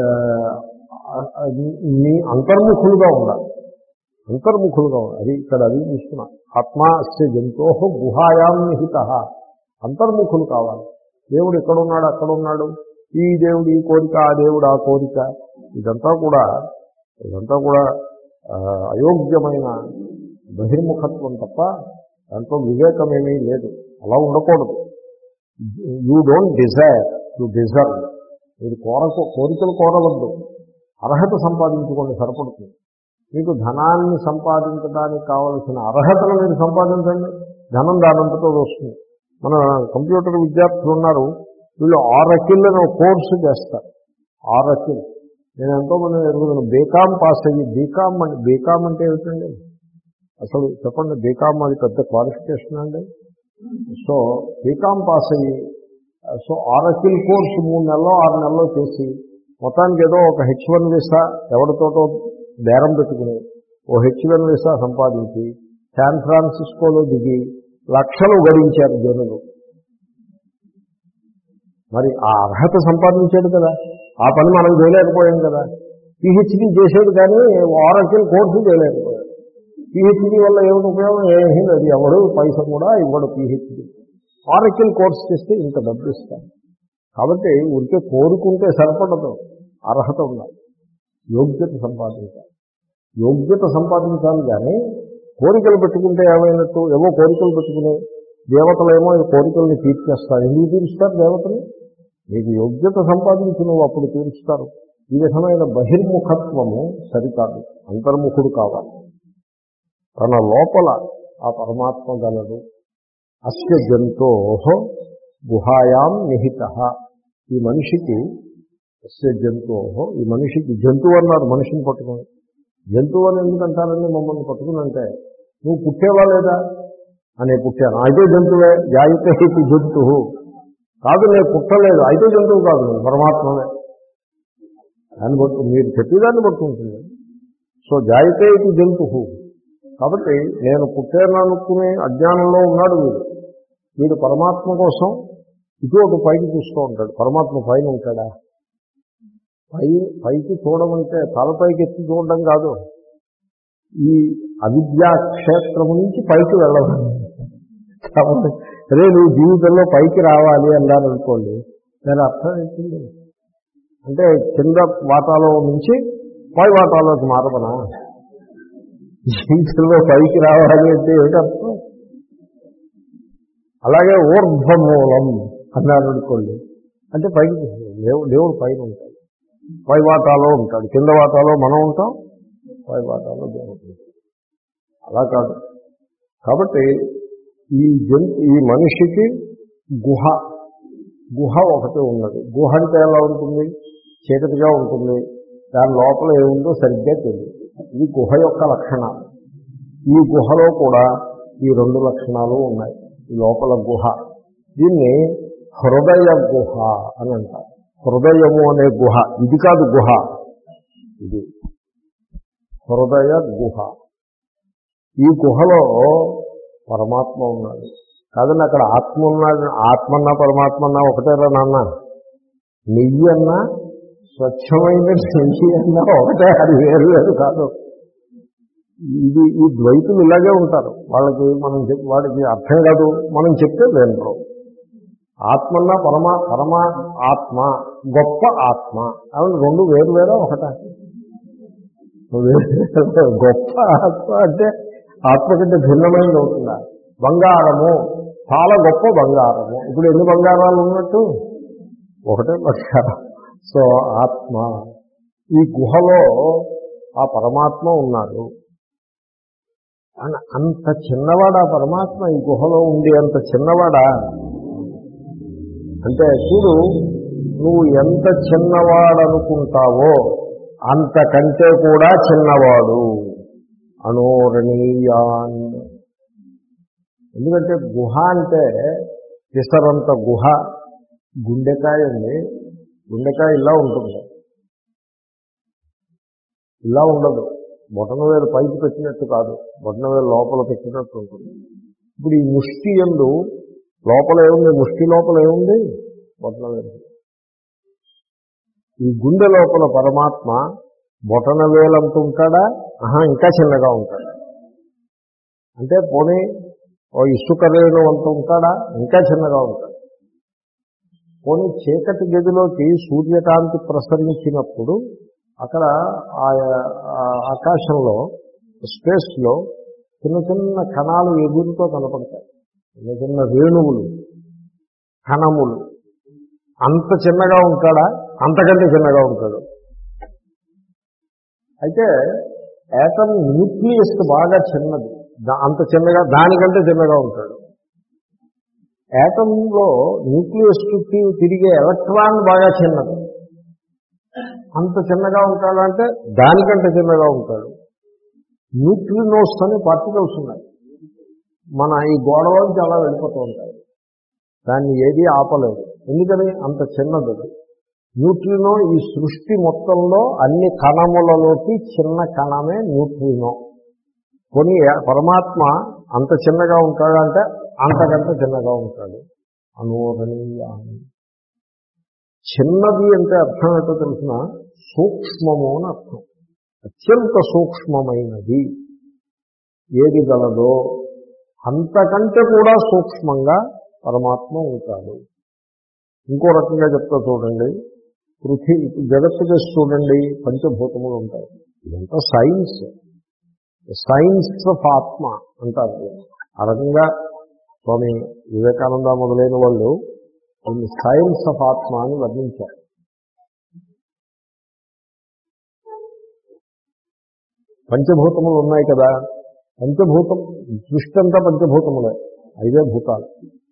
మీ అంతర్ముఖులుగా ఉండాలి. అంతర్ముఖులుగా ఉండాలి. అది ఇక్కడ అది చూస్తున్నా. ఆత్మా అస్య జంతో గుహాయాం నిహిత. అంతర్ముఖులు కావాలి. దేవుడు ఎక్కడున్నాడు, అక్కడ ఉన్నాడు, ఈ దేవుడు ఈ కోరిక, ఆ దేవుడు ఆ కోరిక, ఇదంతా కూడా ఇదంతా కూడా అయోగ్యమైన బహిర్ముఖత్వం తప్ప దాంట్లో వివేకమేమీ లేదు. అలా ఉండకూడదు. You don't desire, you deserve. మీరు కోరకు కోరికలు కోరవద్దు. అర్హత సంపాదించుకోండి, సరిపడుతుంది. మీకు ధనాన్ని సంపాదించడానికి కావలసిన అర్హతను మీరు సంపాదించండి, ధనం దానంతటో వస్తుంది. మన కంప్యూటర్ విద్యార్థులు ఉన్నారు, వీళ్ళు ఆరకిల్ అని ఒక కోర్సు చేస్తారు. ఆరకిల్ నేను ఎంతోమంది ఎరుగుతున్నాను. బీకామ్ పాస్ అయ్యి, బీకామ్ అంటే బీకామ్ అంటే ఏమిటండి అసలు చెప్పండి? బీకామ్ అది పెద్ద క్వాలిఫికేషన్ అండి. సో బీకామ్ పాస్ అయ్యి, సో ఆరకిల్ కోర్సు మూడు నెలలో ఆరు నెలలో చేసి మొత్తానికి ఏదో ఒక హెచ్ వన్ వీసా ఎవరితోటో బేరం పెట్టుకుని ఓ హెచ్ వన్ వీసా సంపాదించి శాన్ ఫ్రాన్సిస్కోలో దిగి లక్షలు గడించారు జనులు. మరి ఆ అర్హత సంపాదించాడు కదా, ఆ పని మనం చేయలేకపోయాం కదా. పిహెచ్డీ చేసేది కానీ ఆరకిల్ కోర్సు చేయలేకపోయాడు. పిహెచ్డీ వల్ల ఏమిటి ఉపయోగం? ఏమీ లేదు. ఎవడు పైసా కూడా ఇవ్వడు. పిహెచ్డీ ఆరకిల్ కోర్సు చేస్తే ఇంత డబ్బు ఇస్తాను. కాబట్టి ఉంటే కోరుకుంటే సరిపడదు, అర్హత ఉండాలి, యోగ్యత సంపాదించాలి. యోగ్యత సంపాదించాలి కానీ కోరికలు పెట్టుకుంటే ఏమైనట్టు? ఏవో కోరికలు పెట్టుకుని దేవతలేమో ఈ కోరికల్ని తీర్చేస్తారు. ఎందుకు తీరుస్తారు దేవతలు? మీకు యోగ్యత సంపాదించి నువ్వు అప్పుడు తీరుస్తారు. ఈ విధమైన బహిర్ముఖత్వము సరికాదు. అంతర్ముఖుడు కావాలి. తన లోపల ఆ పరమాత్మ గలడు. అస్య జంతో గుహాయాం నిహిత. ఈ మనిషికి అస్య జంతో, ఈ మనిషికి జంతువు అన్నారు మనిషిని పట్టుకుని. జంతువు అని ఎందుకంటారని మమ్మల్ని పట్టుకుని అంటే, నువ్వు పుట్టేవా లేదా అనే పుట్టాను, అయితే జంతువే. జాయితే ఇది జంతువు కాదు, నేను పుట్టలేదు, అయితే జంతువు కాదు, నేను పరమాత్మనే. దాన్ని బట్టు మీరు చెప్పేదాన్ని పట్టుకుంటుంది. సో జాయితే ఇది జంతువు. కాబట్టి నేను పుట్టాను అనుకునే అజ్ఞానంలో ఉన్నాడు వీడు. వీడు పరమాత్మ కోసం ఇటు ఒక పైకి చూస్తూ ఉంటాడు. పరమాత్మ పైన ఉంటాడా? పై పైకి చూడమంటే తలపైకి ఎత్తి చూడడం కాదు. ఈ అవిద్యా క్షేత్రము నుంచి పైకి వెళ్ళడం. కాబట్టి అరే నువ్వు జీవితంలో పైకి రావాలి అన్నారనుకోండి, దాని అర్థం ఏంటి అంటే కింద వాటాలో నుంచి పై వాటాలోకి మారమనా? జీవితంలో పైకి రావాలి అంటే ఏమిటర్థం? అలాగే ఊర్ధ్వమూలం అన్నారనుకోండి, అంటే పైకి దేవుడు దేవుడు పైన ఉంటాడు, పై వాటాలో ఉంటాడు. కింద వాటాలో మనం ఉంటాం, పై వాటాలో దేవుడు ఉంటాడు. అలా కాదు. కాబట్టి ఈ జంతు ఈ మనిషికి గుహ గుహ ఒకటి ఉన్నది. గుహ అంటే ఎలా ఉంటుంది? చీకటిగా ఉంటుంది. దాని లోపల ఏముందో సరిగ్గా తెలియదు. ఇది గుహ యొక్క లక్షణాలు. ఈ గుహలో కూడా ఈ రెండు లక్షణాలు ఉన్నాయి. ఈ లోపల గుహ, దీన్ని హృదయ గుహ అని అంటారు. హృదయము అనే గుహ, ఇది కాదు గుహ, ఇది హృదయ గుహ. ఈ గుహలో పరమాత్మ ఉన్నాడు. కాదండి అక్కడ ఆత్మ ఉన్నాడు. ఆత్మన్నా పరమాత్మ అన్నా ఒకటేరా నాన్న. నెయ్యి అన్నా స్వచ్ఛమైన నెయ్యి అన్నా ఒకటే, అది వేరు వేరు కాదు. ఇది ఈ ద్వైతులు ఇలాగే ఉంటారు. వాళ్ళకి మనం చెప్ వాడికి అర్థం కాదు, మనం చెప్తే దేంట్లో ఆత్మన్నా పరమా పరమా ఆత్మ, గొప్ప ఆత్మ, అవి రెండు వేరు వేరే ఒకట. గొప్ప ఆత్మ అంటే ఆత్మ కంటే భిన్నమైనది అవుతుందా? బంగారము, చాలా గొప్ప బంగారము. ఇప్పుడు ఎన్ని బంగారాలు ఉన్నట్టు? ఒకటే బంగారం. సో ఆత్మ, ఈ గుహలో ఆ పరమాత్మ ఉన్నాడు. అంత చిన్నవాడా పరమాత్మ? ఈ గుహలో ఉండి అంత చిన్నవాడా? అంటే చూడు, నువ్వు ఎంత చిన్నవాడనుకుంటావో అంతకంటే కూడా చిన్నవాడు అనోరణీయాన్. ఎందుకంటే గుహ అంటే పిసరంత గుహ. గుండెకాయ అండి, గుండెకాయ ఇలా ఉంటుంది, ఇలా ఉండదు. బొటనవేలు పైకి పెట్టినట్టు కాదు, బొటనవేలు లోపల పెట్టినట్టు ఉంటుంది. ఇప్పుడు ఈ ముష్టి యందు లోపల ఏముంది? ముష్టి లోపల ఏముంది? బొటనవేలు. ఈ గుండె లోపల పరమాత్మ బొటనవేలంత ఉంటాడా? ఆహా, ఇంకా చిన్నగా ఉంటాడా? అంటే పోనీ ఓ ఇసుక రేణు అంత ఉంటాడా? ఇంకా చిన్నగా ఉంటాడు. పోనీ చీకటి గదిలోకి సూర్యకాంతి ప్రసరించినప్పుడు అక్కడ ఆకాశంలో స్పేస్లో చిన్న చిన్న కణాలు ఎగురుతో కనపడతాయి, చిన్న చిన్న రేణువులు, కణములు. అంత చిన్నగా ఉంటాడా? అంతకంటే చిన్నగా ఉంటాడు. అయితే యాటమ్ న్యూక్లియస్ బాగా చిన్నది, అంత చిన్నగా, దానికంటే చిన్నగా ఉంటాడు. యాటంలో న్యూక్లియస్ చుట్టూ తిరిగే ఎలక్ట్రాన్ బాగా చిన్నది, అంత చిన్నగా ఉంటాడంటే దానికంటే చిన్నగా ఉంటాడు. న్యూట్రినోస్ అనే పార్టికల్స్ ఉన్నాయి, మన ఈ గోడలోంచి అలా వెళ్ళిపోతూ ఉంటాయి, దాన్ని ఏది ఆపలేదు. ఎందుకని? అంత చిన్నది. న్యూట్రినో ఈ సృష్టి మొత్తంలో అన్ని కణములలోకి చిన్న కణమే న్యూట్రినో. కొన్ని పరమాత్మ అంత చిన్నగా ఉంటాడంటే అంతకంటే చిన్నగా ఉంటాడు. అనోరణీయాన్ని. చిన్నది అంటే అర్థం ఏంటో తెలిసిన, సూక్ష్మము అని అర్థం. అత్యంత సూక్ష్మమైనది ఏది గలదో అంతకంటే కూడా సూక్ష్మంగా పరమాత్మ ఉంటాడు. ఇంకో రకంగా చెప్తా చూడండి, పృథివీ జగత్తు చేసి చూడండి, పంచభూతములు ఉంటాయి. ఇదంతా సైన్స్, సైన్స్ ఆఫ్ ఆత్మ అంటారు. ఆ రకంగా స్వామి వివేకానంద మొదలైన వాళ్ళు కొన్ని సైన్స్ ఆఫ్ ఆత్మ అని వర్ణించారు. పంచభూతములు ఉన్నాయి కదా, పంచభూతం సృష్టి అంతా పంచభూతములే, ఐదే భూతాలు.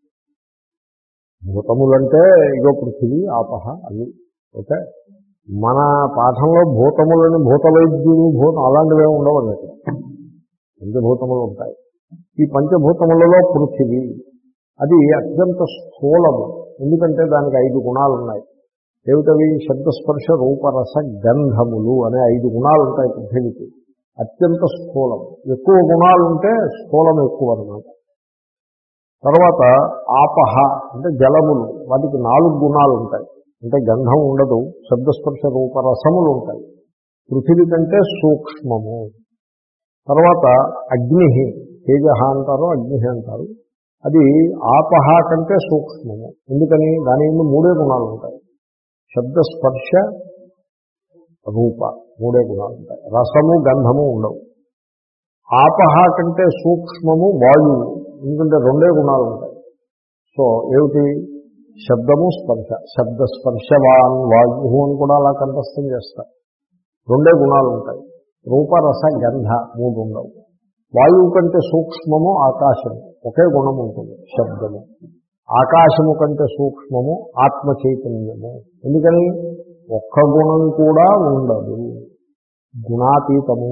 భూతములంటే ఇగో పృథివీ, ఆపహ, అవి. ఓకే, మన పాఠంలో భూతములని భూతవైద్యులు భూతం అలాంటివే ఉండవండి. పంచభూతములు ఉంటాయి. ఈ పంచభూతములలో పృథివీ అది అత్యంత స్థూలము. ఎందుకంటే దానికి ఐదు గుణాలు ఉన్నాయి. ఏమిటవి? శబ్దస్పర్శ రూపరస గంధములు అనే ఐదు గుణాలు ఉంటాయి పృథివీకి. అత్యంత స్థూలం. ఎక్కువ గుణాలు ఉంటే స్థూలం ఎక్కువ అన్నమాట. తర్వాత ఆపహ అంటే జలములు, వాటికి నాలుగు గుణాలు ఉంటాయి. అంటే గంధం ఉండదు, శబ్దస్పర్శ రూపరసములు ఉంటాయి. పృథివీ కంటే సూక్ష్మము. తర్వాత అగ్ని, తేజ అంటారు, అగ్ని అంటారు. అది ఆపహ కంటే సూక్ష్మము. ఎందుకని? దాని ముందు మూడే గుణాలు ఉంటాయి. శబ్దస్పర్శ రూప మూడే గుణాలు ఉంటాయి, రసము గంధము ఉండవు. ఆపహ కంటే సూక్ష్మము వాయువు, ఎందుకంటే రెండే గుణాలు ఉంటాయి. సో ఏమిటి? శబ్దము స్పర్శ. శబ్దస్పర్శవాన్ వాయు అని కూడా అలా కంఠస్థం చేస్తారు. రెండే గుణాలు ఉంటాయి. రూపరస గంధ మూడు ఉండవు. వాయువు కంటే సూక్ష్మము ఆకాశము, ఒకే గుణం ఉంటుంది, శబ్దము. ఆకాశము కంటే సూక్ష్మము ఆత్మ చైతన్యము. ఎందుకని? ఒక్క గుణం కూడా ఉండదు, గుణాతీతము.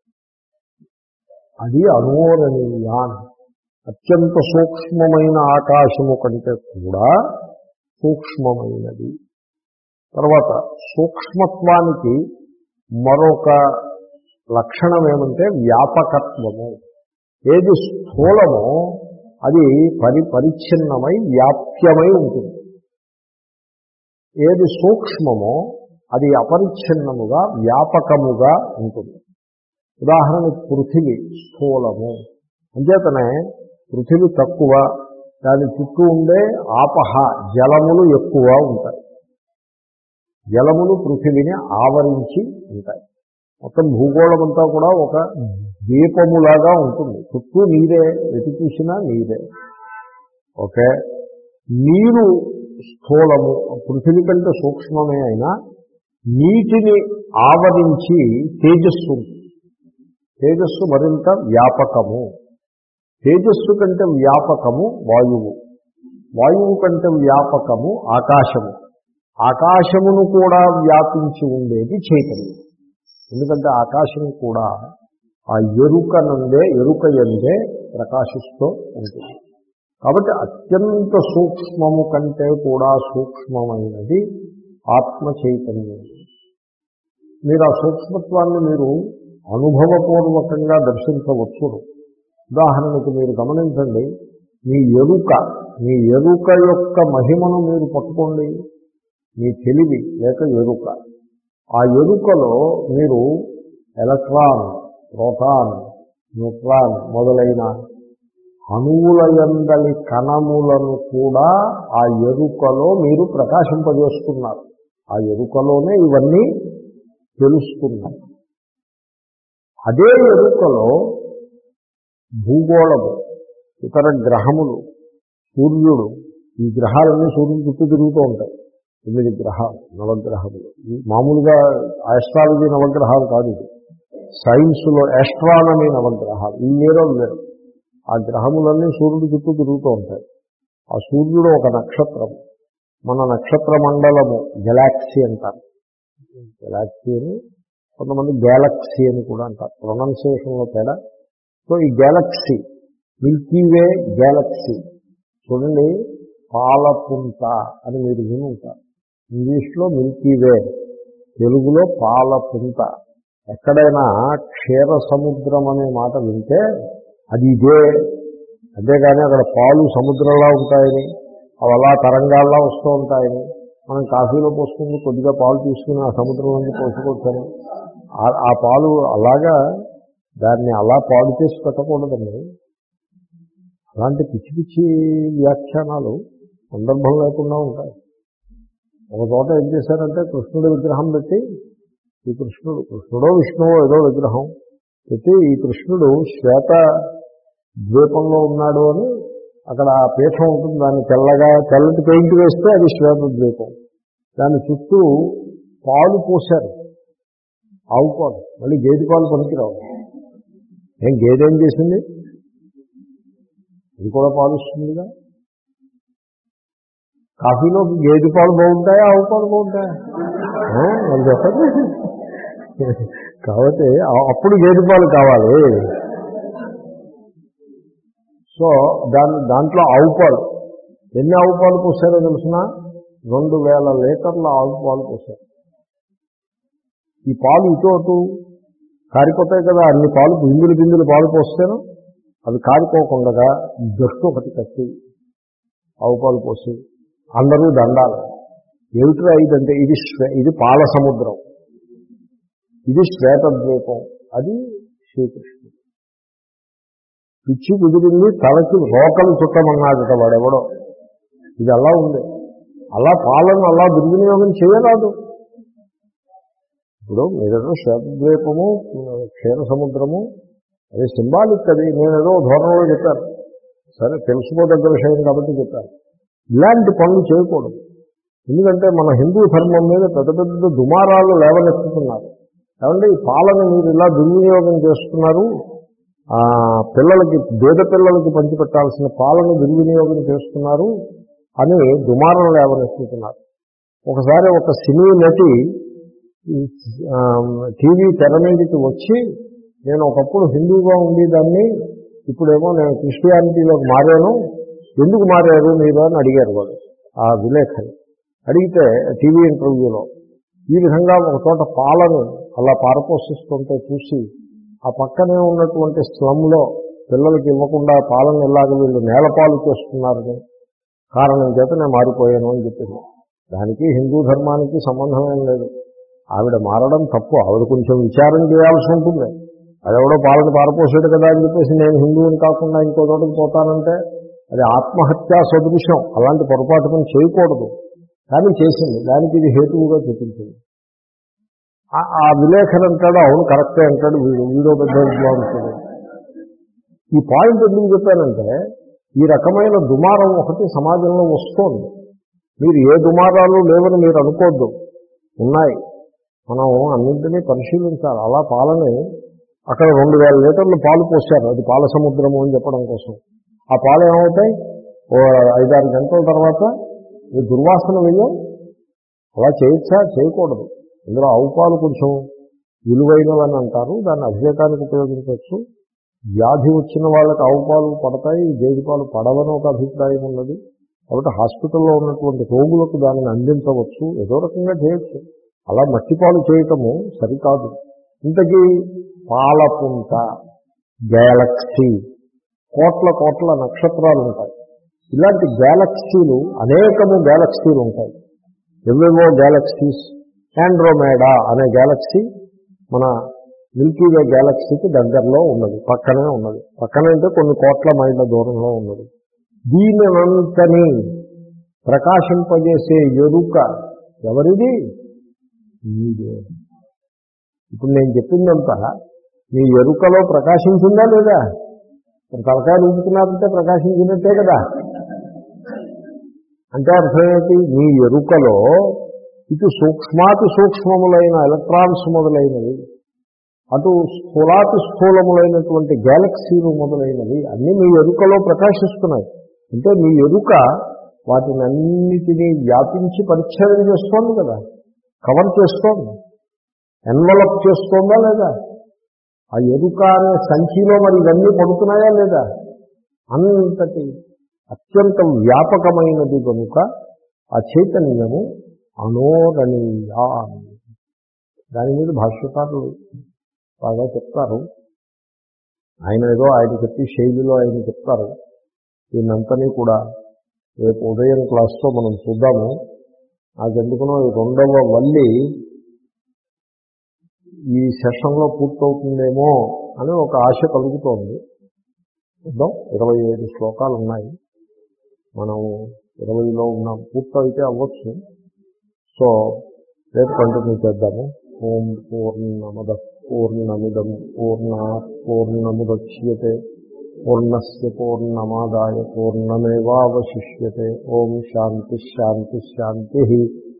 అది అనోరణీయాన్. అత్యంత సూక్ష్మమైన ఆకాశము కంటే కూడా సూక్ష్మమైనది. తర్వాత సూక్ష్మత్వానికి మరొక లక్షణం ఏమంటే వ్యాపకత్వము. ఏది స్థూలమో అది పరి పరిచ్ఛిన్నమై వ్యాప్యమై ఉంటుంది. ఏది సూక్ష్మమో అది అపరిచ్ఛిన్నముగా వ్యాపకముగా ఉంటుంది. ఉదాహరణకు పృథివీ స్థూలము, అంచేతనే పృథివీ తక్కువ, దాని చుట్టూ ఉండే ఆపహ జలములు ఎక్కువ ఉంటాయి. జలములు పృథివీని ఆవరించి ఉంటాయి. మొత్తం భూగోళం అంతా కూడా ఒక దీపములాగా ఉంటుంది, చుట్టూ నీరే, ఎటు చూసినా నీరే. ఓకే, నీరు స్థూలము, పృథివీ కంటే సూక్ష్మమే అయినా నీటిని ఆవరించి తేజస్సు ఉంటుంది. తేజస్సు మరింత వ్యాపకము. తేజస్సు కంటే వ్యాపకము వాయువు. వాయువు కంటే వ్యాపకము ఆకాశము. ఆకాశమును కూడా వ్యాపించి ఉండేది చైతన్యం. ఎందుకంటే ఆకాశం కూడా ఆ ఎరుక నుండే ఎరుక ఎందే ప్రకాశిస్తూ ఉంటుంది. కాబట్టి అత్యంత సూక్ష్మము కంటే కూడా సూక్ష్మమైనది ఆత్మ చైతన్యం. మీరు ఆ సూక్ష్మత్వాన్ని మీరు అనుభవపూర్వకంగా దర్శించవచ్చు. ఉదాహరణకు మీరు గమనించండి, మీ ఎరుక మీ ఎరుక యొక్క మహిమను మీరు పట్టుకోండి. మీ తెలివి లేక ఎరుక, ఆ ఎరుకలో మీరు ఎలక్ట్రాన్, ప్రోటాన్, న్యూట్రాన్ మొదలైన అణువుల యందలి కణములను కూడా ఆ ఎరుకలో మీరు ప్రకాశింపజేస్తున్నారు. ఆ ఎరుకలోనే ఇవన్నీ తెలుస్తున్నారు. అదే ఎరుకలో భూగోళము, ఇతర గ్రహములు, సూర్యుడు, ఈ గ్రహాలన్నీ సూర్యుడు చుట్టూ తిరుగుతూ ఉంటాయి. ఎనిమిది గ్రహాలు, నవగ్రహములు. మామూలుగా ఆస్ట్రాలజీ నవగ్రహాలు కాదు, ఇది సైన్స్లో ఆస్ట్రానమీ నవగ్రహాలు. ఈ వేరే వేరు. ఆ గ్రహములన్నీ సూర్యుడు చుట్టూ తిరుగుతూ ఉంటాయి. ఆ సూర్యుడు ఒక నక్షత్రం. మన నక్షత్ర మండలము గెలాక్సీ అంటారు. గెలాక్సీ అని కొంతమంది గ్యాలక్సీ అని కూడా అంటారు, ప్రొనౌన్సియేషన్లో తేడా. సో ఈ గ్యాలక్సీ, మిల్కీవే గ్యాలక్సీ చూడండి, పాలపుంత అని మీరు విని ఉంటారు. ఇంగ్లీష్లో మిల్కీవే, తెలుగులో పాలపుంత. ఎక్కడైనా క్షీర సముద్రం అనే మాట వింటే అది ఇదే. అంతేగాని అక్కడ పాలు సముద్రంలా ఉంటాయని, అవి అలా తరంగాల్లా వస్తూ ఉంటాయని, మనం కాఫీలో పోసుకుని కొద్దిగా పాలు తీసుకుని ఆ సముద్రంలోంచి పోసుకోవచ్చని, ఆ పాలు అలాగా దాన్ని అలా పాడు చేసి పెట్టకూడదండి. అలాంటి పిచ్చి పిచ్చి వ్యాఖ్యానాలు సందర్భం లేకుండా ఉంటాయి. ఒక చోట ఏం చేశారంటే కృష్ణుడి విగ్రహం పెట్టి, ఈ కృష్ణుడు కృష్ణుడో విష్ణువో ఏదో విగ్రహం పెట్టి, ఈ కృష్ణుడు శ్వేత ద్వీపంలో ఉన్నాడు అని అక్కడ ఆ పీఠం ఉంటుంది, దాన్ని తెల్లగా తెల్లటి పెయింట్ వేస్తే అది శ్వేత ద్వీపం. దాని చుట్టూ పాలు పోశారు, ఆవు పాలు. మళ్ళీ గేదె పాలు పనికిరావు. ఏం గేదె ఏం చేసింది? ఇది కూడా పాలు ఇస్తుందిగా. కాఫీలోకి గేదె పాలు బాగుంటాయా, ఆవు పాలు బాగుంటాయా? అది చెప్పండి. కాబట్టి అప్పుడు గేదె పాలు కావాలి. సో దాని దాంట్లో ఆవు పాలు, ఎన్ని ఆవు పాలు పోసారో తెలిసిన, రెండు వేల లీటర్ల ఆవు పాలు పోసారు. ఈ పాలు ఇటు అటు కారిపోతాయి కదా, అన్ని పాలు బిందులు బిందులు పాలు పోస్తాను, అవి కారిపోకుండా జట్టు ఒకటి కట్టి ఆవు పాలు పోసి అందరూ దండాలి. ఏమిట్రా ఇదంటే, ఇది శ్వే ఇది పాల సముద్రం, ఇది శ్వేతద్వీపం, అది శ్రీకృష్ణుడు. పిచ్చి కుదిరింది, తలకి రోకలు చుట్టమన్నాడట వాడెవడో. ఇది అలా ఉంది. అలా పాలను అలా దుర్వినియోగం చేయరాదు. ఇప్పుడు మీరేదో శ్వేతద్వీపము, క్షీర సముద్రము, అది సింబాలిక్. అది నేనేదో ధోరణిలో చెప్పాను, సరే తెలుసుకోదగ్గ విషయం కాబట్టి చెప్పాను. ఇలాంటి పనులు చేయకూడదు. ఎందుకంటే మన హిందూ ధర్మం మీద పెద్ద పెద్ద దుమారాలు లేవనెత్తుతున్నారు. ఏమంటే ఈ పాలను మీరు ఇలా దుర్వినియోగం చేస్తున్నారు, పిల్లలకి పేద పిల్లలకి పంచిపెట్టాల్సిన పాలను దుర్వినియోగం చేస్తున్నారు అని దుమారం లేవనెత్తుతున్నారు. ఒకసారి ఒక సినీ నటి టీవీ తెర మీదకి వచ్చి, నేను ఒకప్పుడు హిందూగా ఉండేదాన్ని, ఇప్పుడేమో నేను క్రిస్టియానిటీలోకి మారాను, ఎందుకు మారారు మీరు అని అడిగారు వాళ్ళు, ఆ విలేఖని. అడిగితే టీవీ ఇంటర్వ్యూలో ఈ విధంగా ఒక చోట పాలను అలా పారపోషిస్తుంటే చూసి, ఆ పక్కనే ఉన్నటువంటి స్లమ్లో పిల్లలకి ఇవ్వకుండా పాలను ఎలాగ వీళ్ళు నేలపాలు చేస్తున్నారని కారణం చేత నేను మారిపోయాను అని చెప్పింది. దానికి హిందూ ధర్మానికి సంబంధం ఏం లేదు. ఆవిడ మారడం తప్పు, ఆవిడ కొంచెం విచారం చేయాల్సి ఉంటుంది. అదెవడో పాలను పారపోసాడు కదా అని చెప్పేసి నేను హిందువుని కాకుండా ఇంకో చోటకి పోతానంటే అది ఆత్మహత్యా సదృశ్యం. అలాంటి పొరపాటు పని చేయకూడదు, కానీ చేసింది. దానికి ఇది హేతువుగా చూపించింది. ఆ విలేఖన అంటాడు, అవును కరెక్టే అంటాడు, వీడు వీడో పెద్ద విద్వాంసుడు. ఈ పాయింట్ ఎందుకు చెప్పానంటే, ఈ రకమైన దుమారం ఒకటి సమాజంలో వస్తోంది. మీరు ఏ దుమారాలు లేవని మీరు అనుకోవద్దు, ఉన్నాయి. మనం అన్నింటినీ పరిశీలించాలి. అలా పాలని అక్కడ రెండు వేల లీటర్లు పాలు పోశారు, అది పాల సముద్రము అని చెప్పడం కోసం. ఆ పాలు ఏమవుతాయి, ఓ ఐదారు గంటల తర్వాత ఈ దుర్వాసన వెయ్యం. అలా చేయొచ్చా? చేయకూడదు. ఇందులో ఆవు పాలు కొంచెం విలువైనవని అంటారు, దాన్ని అభిషేకానికి ఉపయోగించవచ్చు. వ్యాధి వచ్చిన వాళ్ళకి ఆవు పాలు పడతాయి, గేదె పాలు పడవని ఒక అభిప్రాయం ఉన్నది. కాబట్టి హాస్పిటల్లో ఉన్నటువంటి రోగులకు దానిని అందించవచ్చు, ఏదో రకంగా చేయొచ్చు. అలా మట్టిపాలు చేయటము సరికాదు. ఇంతకీ పాలపుంట, గ్యాలక్సీ, కోట్ల కోట్ల నక్షత్రాలు ఉంటాయి. ఇలాంటి గ్యాలక్సీలు అనేకము గ్యాలక్సీలు ఉంటాయి. ఎవేవో గ్యాలక్సీస్. ఆండ్రోమేడా అనే గ్యాలక్సీ మన మిల్కీవే గ్యాలక్సీకి దగ్గరలో ఉన్నది, పక్కనే ఉన్నది. పక్కనే అంటే కొన్ని కోట్ల మైళ్ళ దూరంలో ఉన్నది. దీనినంతని ప్రకాశింపజేసే ఎరుక ఎవరిది? మీదే. ఇప్పుడు నేను చెప్పిందంతా మీ ఎరుకలో ప్రకాశించిందా లేదా? తలకాయ రూపుతున్నారంటే ప్రకాశించినట్టే కదా. అంటే అర్థమేంటి? మీ ఎరుకలో ఇటు సూక్ష్మాతి సూక్ష్మములైన ఎలక్ట్రాన్స్ మొదలైనవి, అటు స్థూలాతి స్థూలములైనటువంటి గ్యాలక్సీలు మొదలైనవి అన్నీ మీ ఎరుకలో ప్రకాశిస్తున్నాయి. అంటే మీ ఎరుక వాటిని అన్నిటినీ వ్యాపించి పరిచ్ఛేదన చేస్తోంది కదా, కవర్ చేస్తోంది, ఎన్వలప్ చేస్తోందా లేదా? ఆ ఎరుక అనే సంఖ్యలో మరి ఇవన్నీ పడుతున్నాయా లేదా? అంతటి అత్యంత వ్యాపకమైనది కనుక ఆ చైతన్యము అనోరణీయ. దాని మీద భాష్యకారులు బాగా చెప్తారు. ఆయన ఏదో ఆయన చెప్పి శైలిలో ఆయన చెప్తారు. దీన్నంతనీ కూడా రేపు ఉదయం క్లాస్లో మనం చూద్దాము. నాకెందుకునో ఈ రెండవ వల్లి ఈ సెషన్లో పూర్తవుతుందేమో అని ఒక ఆశ కలుగుతోంది. చూద్దాం. ఇరవై ఐదు శ్లోకాలు ఉన్నాయి, మనం ఇరవైలో ఉన్నాం. పూర్తయితే అవ్వచ్చు. సో రేపు కంటిన్యూ చేద్దాము. ఓం పూర్ణమద పూర్ణమిదం పూర్ణాత్ పూర్ణముదచ్యతే పూర్ణస్య పూర్ణమాదాయ పూర్ణమేవావశిష్యతే. ఓం శాంతి శాంతి శాంతి.